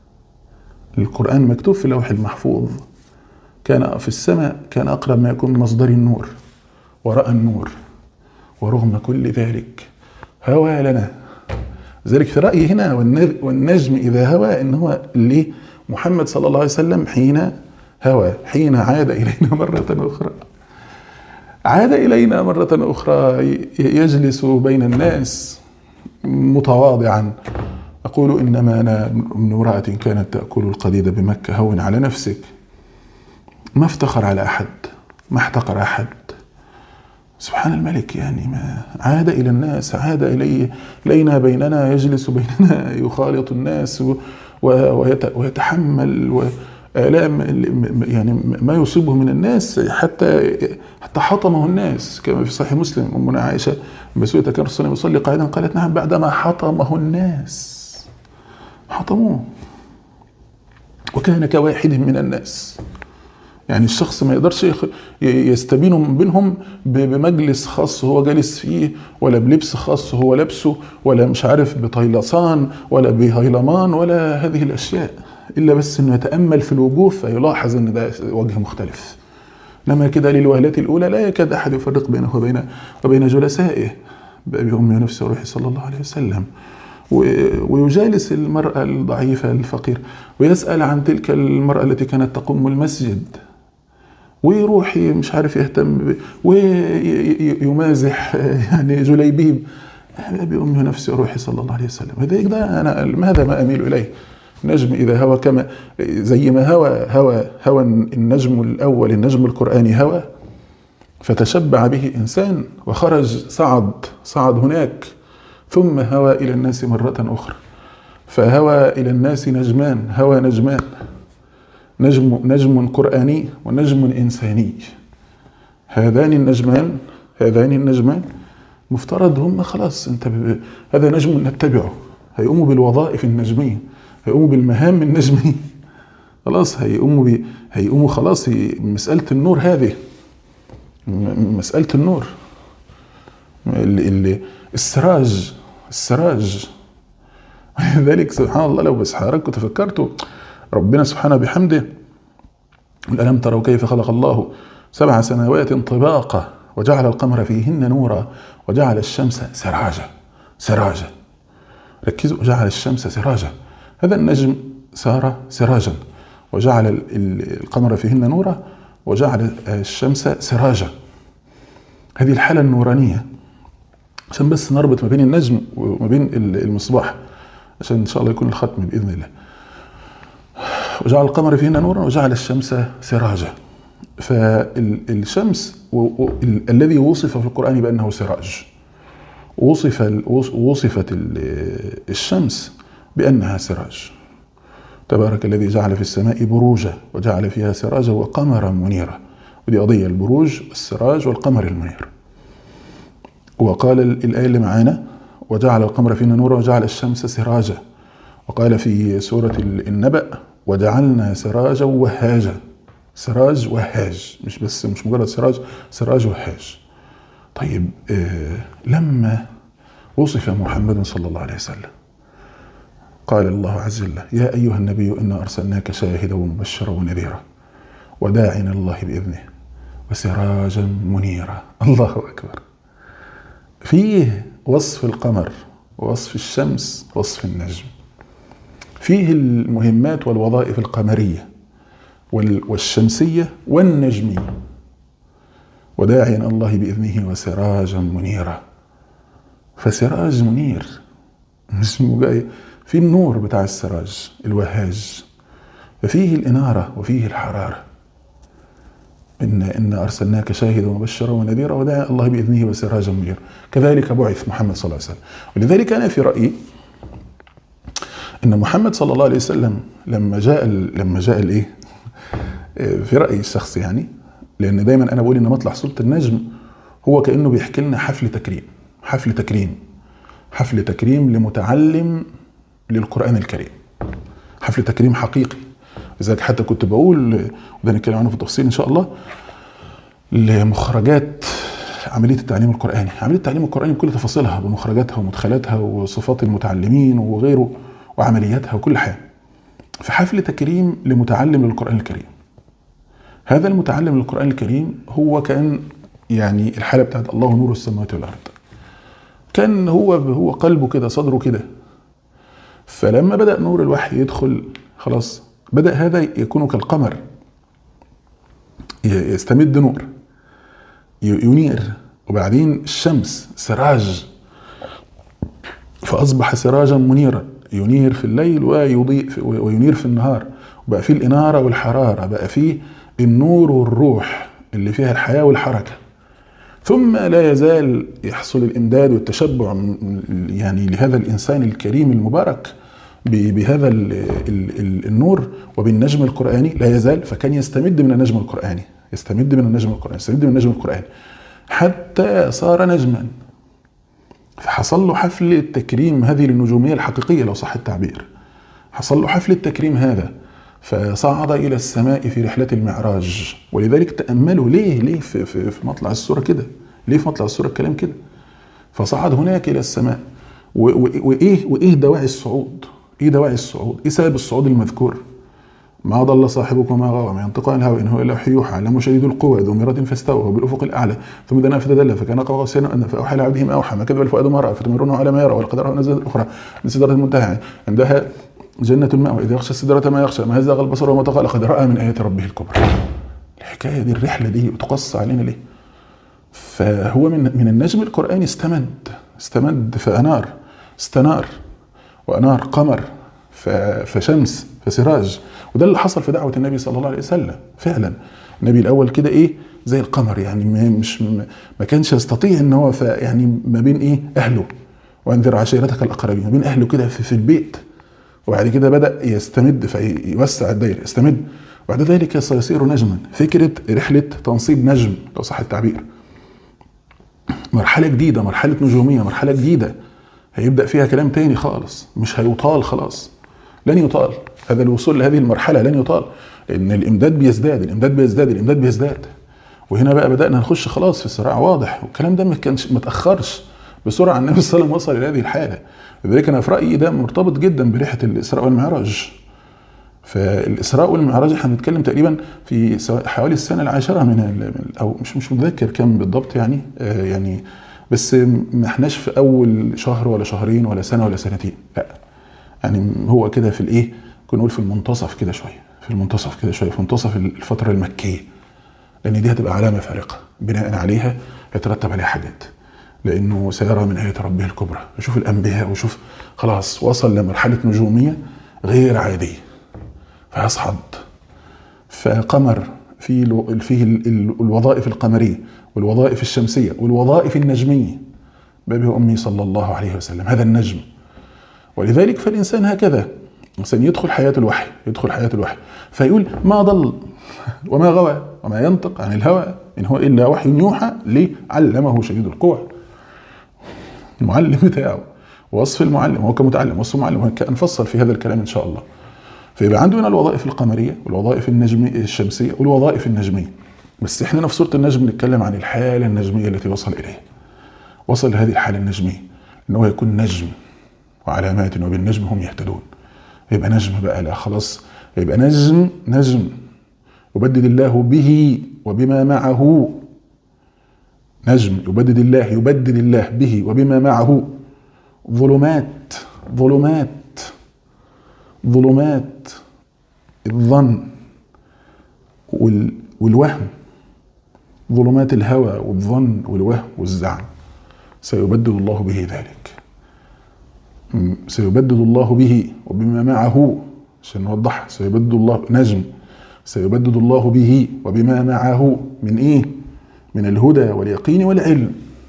القرآن مكتوب في اللوح المحفوظ، كان في السماء، كان أقرب ما يكون من مصدر النور، ورأى النور، ورغم كل ذلك هوى لنا. ذلك في رأيي هنا والنجم إذا هوى، إن هو اللي محمد صلى الله عليه وسلم حين هوى، حين عاد إلينا مرة أخرى، عاد إلينا مرة أخرى يجلس بين الناس متواضعا، أقول إنما أنا من امرأة كانت تأكل القديد بمكة، هون على نفسك. ما افتخر على أحد، ما احتقر أحد. سبحان الملك، يعني ما عاد إلى الناس، عاد إلينا بيننا، يجلس بيننا، يخالط الناس ويتحمل وآلام يعني ما يصيبه من الناس، حتى حطمه الناس، كما في صحيح مسلم أمنا عائشة بسوء كان الرسول يصلي قاعدا، قالت نعم بعدما حطمه الناس، حطموه وكان كواحد من الناس. يعني الشخص ما يقدرش يستبين بينهم بمجلس خاص هو جالس فيه، ولا بلبس خاص هو لابسه، ولا مش عارف بطيلسان ولا بهيلمان ولا هذه الأشياء، إلا بس إنه يتأمل في الوجوه فيلاحظ إن ده وجه مختلف. لما كده للوهلة الأولى لا يكاد أحد يفرق بينه وبين جلسائه بأبي أمي ونفسي روحي صلى الله عليه وسلم. ويجالس المرأة الضعيفة الفقير، ويسأل عن تلك المرأة التي كانت تقوم المسجد، ويروح مش عارف يهتم ويمازح يعني جليبيب أبي أمي ونفسي روحي صلى الله عليه وسلم. ده أنا ماذا ما أميل إليه. نجم إذا هوى، كما زي ما هوى النجم الأول، النجم القرآني هوى فتشبع به إنسان وخرج صعد هناك، ثم هوى إلى الناس مرة أخرى، فهوى إلى الناس نجمان، هوى نجمان، نجم قرآني ونجم إنساني. هذان النجمان مفترض هم خلاص هذا نجم نتبعه، هيقوموا بالوظائف النجمية، هيقوموا بالمهام النجمية، خلاص هيقوموا خلاص. مسألة النور هذه، مسألة النور، السراج. ذلك سبحان الله لو بس حضرتك تفكرتوا ربنا سبحانه بحمده، ألم تروا كيف خلق الله 7 سماوات طباقا وجعل القمر فيهن نورا وجعل الشمس سراجا. ركزوا، وجعل الشمس سراجا، هذا النجم صار سراجا، وجعل القمر فيهن نورا وجعل الشمس سراجا. هذه الحالة النورانية، عشان بس نربط ما بين النجم وما بين المصباح، عشان إن شاء الله يكون الختم بإذن الله. وجعل القمر فيهن نورا وجعل الشمس سراجا. فالشمس الذي وصف في القرآن بأنه سراج، وصفت الشمس بأنها سراج. تبارك الذي جعل في السماء بروجا وجعل فيها سراجا وقمرا منيرا. ودي قضية البروج والسراج والقمر المنير. وقال الآية اللي معانا وجعل القمر فينا نورا وجعل الشمس سراجا. وقال في سورة النبأ وجعلنا سراجا وهاجا. سراج وهاج، مش مجرد سراج وهاج. طيب لما وصف محمد صلى الله عليه وسلم قال الله عز وجل يا أيها النبي إنا أرسلناك شاهدا ومبشرا ونذيرا وداعيا إلى الله بإذنه وسراجا منيرا. الله أكبر. فيه وصف القمر ووصف الشمس ووصف النجم، فيه المهمات والوظائف القمرية والشمسية والنجمية. وداعيا إلى الله بإذنه وسراجا منيرا. فسراج منير اسمه في النور بتاع السراج الوهاج، ففيه الإنارة وفيه الحرارة. إن أرسلناك شاهدا ومبشرا ونذيرا وداعيا الله بإذنه وسراجا منيرا. كذلك بعث محمد صلى الله عليه وسلم. ولذلك أنا في رأيي إن محمد صلى الله عليه وسلم لما جاء الإيه في رأيي الشخصي يعني، لأن دايما أنا بقول إن مطلع سورة النجم هو كأنه بيحكي لنا حفل تكريم لمتعلم للقرآن الكريم، حفل تكريم حقيقي. لذلك حتى كنت بقول وده نتكلم عنه في التفصيل إن شاء الله لمخرجات عملية التعليم القرآني، عملية التعليم القرآني بكل تفاصيلها بمخرجاتها ومدخلاتها وصفات المتعلمين وغيره وعملياتها وكل حاجة. في حفل تكريم لمتعلم للقرآن الكريم. هذا المتعلم للقرآن الكريم هو كان يعني الحالة بتاعت الله نور السماوات والأرض، كان هو قلبه كده صدره كده. فلما بدأ نور الوحي يدخل خلاص بدأ هذا يكون كالقمر يستمد نور ينير، وبعدين الشمس سراج فأصبح سراجا منيرا ينير في الليل ويضيء وينير في النهار. وبقى فيه الإنارة والحرارة، بقى فيه النور والروح اللي فيها الحياة والحركة. ثم لا يزال يحصل الإمداد والتشبع يعني لهذا الإنسان الكريم المبارك بهذا النور وبالنجم القرآني لا يزال. فكان يستمد من النجم القرآني حتى صار نجما. فحصل له حفل التكريم هذه النجومية الحقيقية لو صح التعبير، حصل له حفل التكريم هذا فصعد إلى السماء في رحلة المعراج. ولذلك تأملوا ليه في مطلع السورة كده، ليه في مطلع السورة الكلام كده. فصعد هناك إلى السماء وإيه دواعي الصعود؟ إيه سبب الصعود المذكور؟ ما ضل صاحبكم ما غوى ما ينطق عن الهوى إن هو إلا وحي يوحى علمه شديد القوى ذو مرة فاستوى وهو بالأفق الأعلى ثم دنا فتدلى فكان قاب قوسين فأوحى إلى عبده ما أوحى ما كذب الفؤاد ما رأى فتمرونه على ما يرى ولقد رأى نزلة أخرى من سدرة المنتهى عندها جنة المأوى إذا يغشى السدرة ما يغشى ما هزغ البصر وما طغى لقد رأى من آيات ربه الكبرى. الحكاية دي الرحلة دي بتقص علينا ليه؟ فهو من النجم القرآني استمد فأنار استنار وأنار قمر فشمس فسراج. وده اللي حصل في دعوة النبي صلى الله عليه وسلم. فعلا النبي الأول كده زي القمر يعني ما كانش يستطيع ان هو يعني ما بين أهله وانذر عشيرتك الأقربين، ما بين أهله كده في البيت. وبعد كده بدأ يستمد فيوسع الدائرة يستمد. وبعد ذلك سيصير نجما. فكرة رحلة تنصيب نجم لو صح التعبير، مرحلة جديدة، مرحلة نجومية، مرحلة جديدة هيبدأ فيها كلام تاني خالص، مش هيطال خلاص، لن يطال هذا الوصول لهذه المرحلة، لن يطال، لأن الإمداد بيزداد. وهنا بقى بدأنا نخش خلاص في صراع واضح. والكلام ده ما تأخرش بسرعة. النبي صلى الله عليه وسلم وصل إلى هذه الحالة. لذلك أنا في رأيي ده مرتبط جدا برحلة الإسراء والمعراج. فالإسراء والمعراج احنا بنتكلم تقريبا في حوالي السنة 10 من أو مش متذكر كم بالضبط يعني بس ما احناش في أول شهر ولا شهرين ولا سنة ولا سنتين، لا يعني هو كده في كنا نقول في المنتصف كده شوية، في منتصف الفترة المكية، لأن دي هتبقى علامة فارقة بناء عليها يترتب عليها حاجات، لأنه سيرى من آيات ربه الكبرى. وشوف الأنبياء وشوف خلاص وصل لمرحلة نجومية غير عادية فيصعد. فقمر فيه الوظائف القمرية والوظائف الشمسية والوظائف النجمية. بابه أمي صلى الله عليه وسلم هذا النجم. ولذلك فالإنسان هكذا، الإنسان يدخل حياة الوحي فيقول ما ضل وما غوى وما ينطق عن الهوى إن هو إلا وحي يوحى علمه شديد القوى. المعلم بتاعه، وصف المعلم، هو كمتعلم، وصف المعلم، هنفصل في هذا الكلام إن شاء الله. فيبقى عندنا الوظائف القمرية والوظائف الشمسية والوظائف النجمية. بس احنا في سورة النجم نتكلم عن الحالة النجمية التي وصل إليها. وصل لهذه الحالة النجمية إنه يكون نجم وعلامات وبالنجم هم يهتدون. يبقى نجم بقى، لا خلاص، يبقى نجم يبدد الله به وبما معه. نجم يبدد الله به وبما معه ظلمات الظن والوهم، ظلمات الهوى والظن والوهم والزعم. سيبدد الله به ذلك، سيبدد الله به وبما معه، عشان نوضح. سيبدد الله نجم، سيبدد الله به وبما معه من ايه؟ من الهدى واليقين والعلم.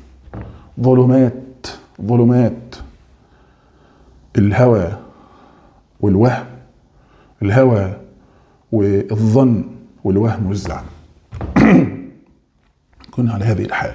ظلمات الهوى والوهم، الهوى والظن والوهم والزعم. كنا على هذه الحال.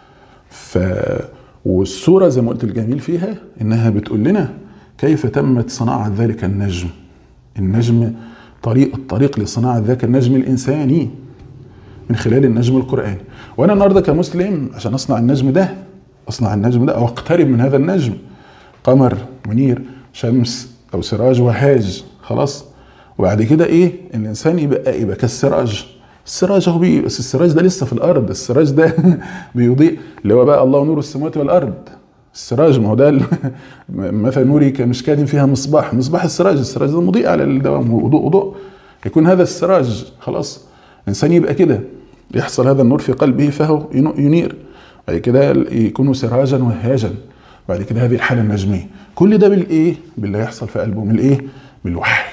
والسورة زي ما قلت الجميل فيها إنها بتقول لنا كيف تمت صناعة ذلك النجم الطريق لصناعة ذاك النجم الإنساني من خلال النجم القرآني. وأنا النهاردة كمسلم عشان أصنع النجم ده أو أقترب من هذا النجم، قمر منير، شمس أو سراج وهاج، خلاص. وبعد كده إيه؟ الإنسان يبقى كالسراج. السراج هو بس السراج ده لسه في الأرض، السراج ده بيضيء، اللي هو بقى الله نور السماوات والأرض. السراج ما هو ده مثلا نوري كمشكاة فيها مصباح السراج ده مضيء على الدوام، وضوء يكون هذا السراج. خلاص الإنسان يبقى كده، يحصل هذا النور في قلبه فهو ينير، بعد كده يكون سراجا وهاجا، بعد كده هذه الحالة النجمية. كل ده بالإيه؟ باللي يحصل في قلبه من الإيه؟ بالوحي،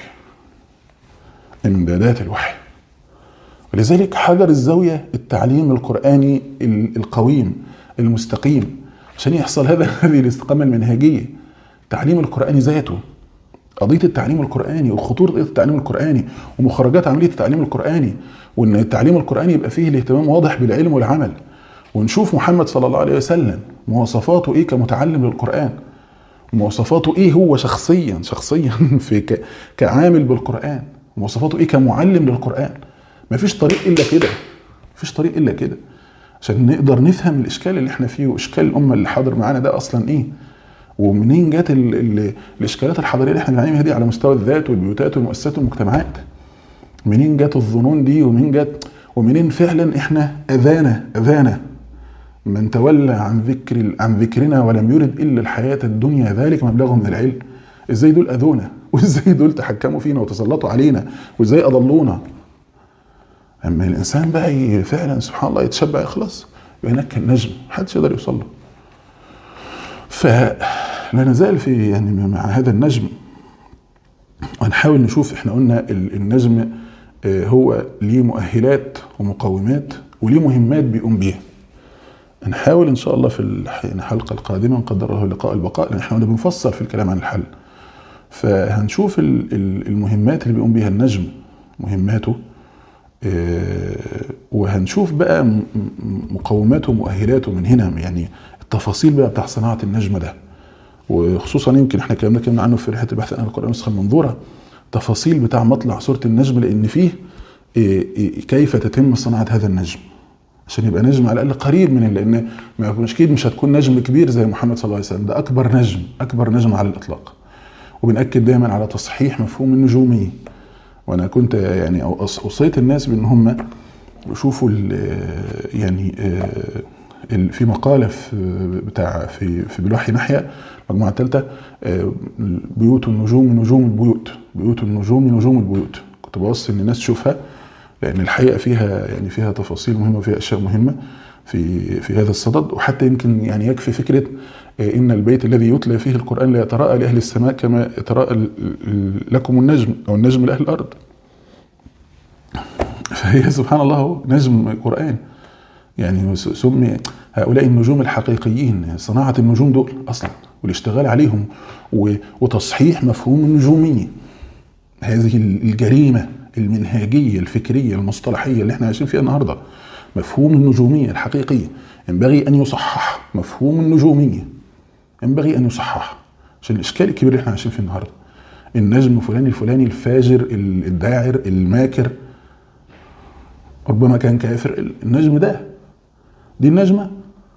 إمدادات الوحي. ولذلك حجر الزاوية التعليم القرآني القويم المستقيم، عشان يحصل هذه الاستقامة المنهجية. التعليم القرآني ذاته، قضية التعليم القرآني وخطورة قضية التعليم القرآني ومخرجات عملية التعليم القرآني، وإن التعليم القرآني يبقى فيه الاهتمام واضح بالعلم والعمل. ونشوف محمد صلى الله عليه وسلم مواصفاته إيه كمتعلم للقرآن، ومواصفاته إيه هو شخصيا في كعامل بالقرآن، ومواصفاته إيه كمعلم للقرآن. مفيش طريق إلا كده عشان نقدر نفهم الإشكال اللي احنا فيه، وإشكال الأمة اللي حاضر معانا ده أصلا إيه، ومنين جات الإشكالات الحضارية اللي احنا بنعاني دي على مستوى الذات والبيوتات والمؤسسات والمجتمعات. منين جات الظنون دي، ومنين فعلا احنا أذانا من تولى عن ذكرنا ولم يرد إلا الحياة الدنيا ذلك مبلغه من العلم. إزاي دول أذونا، وإزاي دول تحكموا فينا وتسلطوا علينا، وإزاي أضلونا. أما الإنسان بقى فعلا سبحان الله يتشبع إخلاص، هناك كالنجم محدش يقدر يوصل له. فلا نزال في مع هذا النجم، ونحاول نشوف. احنا قلنا النجم هو ليه مؤهلات ومقومات وليه مهمات بيقوم بيها. نحاول ان شاء الله في الحلقة القادمة نقدر له لقاء البقاء، لان احنا بنفصل في الكلام عن الحل. فهنشوف المهمات اللي بيقوم بيها النجم، مهماته، وهنشوف بقى مقوماته ومؤهلاته من هنا، يعني التفاصيل بقى بتاع صناعة النجم ده. وخصوصا يمكن احنا كلامنا عنه في رحلة البحث عن القرآن النسخة المنظورة، تفاصيل بتاع مطلع سورة النجم، لأن فيه كيف تتم صناعة هذا النجم، عشان يبقى نجم على الأقل قريب من، لأن مش هتكون نجم كبير زي محمد صلى الله عليه وسلم، ده أكبر نجم على الإطلاق. وبنأكد دايما على تصحيح مفهوم النجومية. وانا كنت يعني اوصيت الناس بان هم يشوفوا في مقاله في بالوحي ناحيه المجموعه الثالثه، بيوت النجوم نجوم البيوت. كنت بوصي ان الناس تشوفها، لان الحقيقه فيها تفاصيل مهمه وفيها اشياء مهمه في هذا الصدد. وحتى يمكن يكفي فكره إن البيت الذي يتلى فيه القرآن لا يتراءى لأهل السماء كما يتراءى لكم النجم، أو النجم لأهل الأرض. فهي سبحان الله نجم قرآن. يعني سمي هؤلاء النجوم الحقيقيين، صناعة النجوم دول أصلا والاشتغال عليهم وتصحيح مفهوم النجومية، هذه الجريمة المنهاجية الفكرية المصطلحية اللي احنا عايشين فيها النهاردة. مفهوم النجومية الحقيقية ينبغي أن يصحح، مفهوم النجومية ينبغي أن يصحح عشان الإشكال الكبير اللي احنا عايشين فيه النهاردة. النجم فلان الفلاني الفاجر الداعر الماكر ربما كان كافر، النجم ده دي النجمة،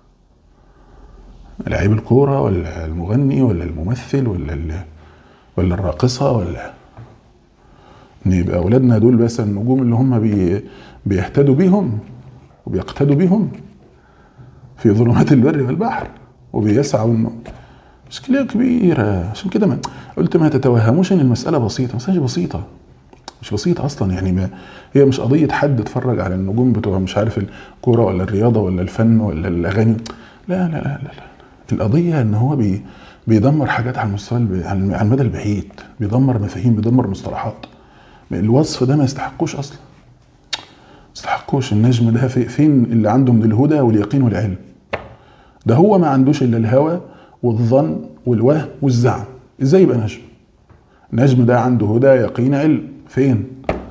لعيب الكورة ولا المغني ولا الممثل ولا الراقصة، ولا ان يبقى اولادنا دول بس النجوم اللي هم بيهتدوا بيهم وبيقتدوا بيهم في ظلمات البر والبحر وبيسعوا انه مشكلة كبيرة. عشان كده قلت ما تتوهموش ان المسألة بسيطة، مسألة بسيطة، مش بسيطة اصلا. يعني هي مش قضية حد اتفرج على النجوم بتوع مش عارف الكورة ولا الرياضة ولا الفن ولا الاغاني، لا لا لا لا. القضية ان هو بيدمر حاجات على المستوى على المدى البعيد، بيدمر مفاهيم، بيدمر مصطلحات. الوصف ده ما يستحقوش اصلا، ما يستحقوش. النجم ده فين اللي عنده من الهدى واليقين والعلم؟ ده هو ما عندوش الا الهوى والظن والوهم والزعم. ازاي يبقى نجم؟ النجم ده عنده هدى يقين علم، فين؟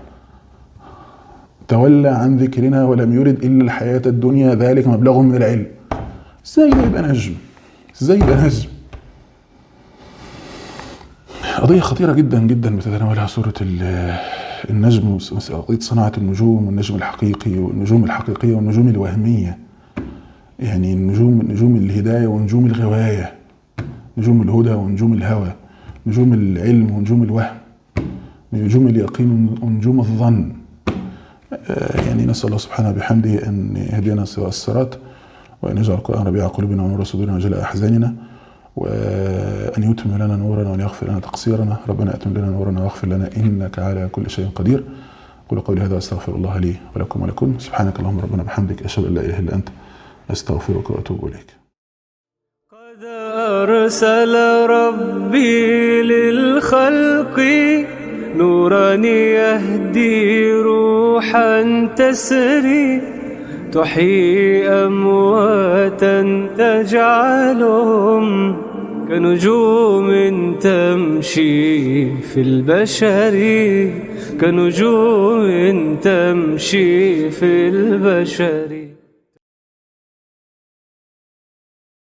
تولى عن ذكرنا ولم يرد الا الحياة الدنيا ذلك مبلغ من العلم. ازاي يبقى نجم؟ ازاي يبقى نجم؟ قضية خطيرة جدا جدا بتتناولها سورة النجم، قضية صناعة النجوم والنجم الحقيقي والنجوم الحقيقية والنجوم الوهمية. يعني نجوم الهداية ونجوم الغواية، نجوم الهدى ونجوم الهوى، نجوم العلم ونجوم الوهم، نجوم اليقين ونجوم الظن. يعني نسأل الله سبحانه بحمده أن يهدينا سواء الصراط، وأن يجعل القرآن ربيع قلوبنا ونور صدورنا وجلاء أحزاننا، وأن يتم لنا نورنا وأن يغفر لنا تقصيرنا. ربنا أتم لنا نورنا واغفر لنا إنك على كل شيء قدير. قولوا قولي هذا واستغفر الله لي ولكم ولكم. سبحانك اللهم ربنا بحمدك، أشهد أن لا إله إلا أنت، أستغفرك وأتوب إليك. قد أرسل ربي للخلق نورا يهدي روحا تسري، تحيي أمواتا تجعلهم كنجوم تمشي في البشر، كنجوم تمشي في البشر.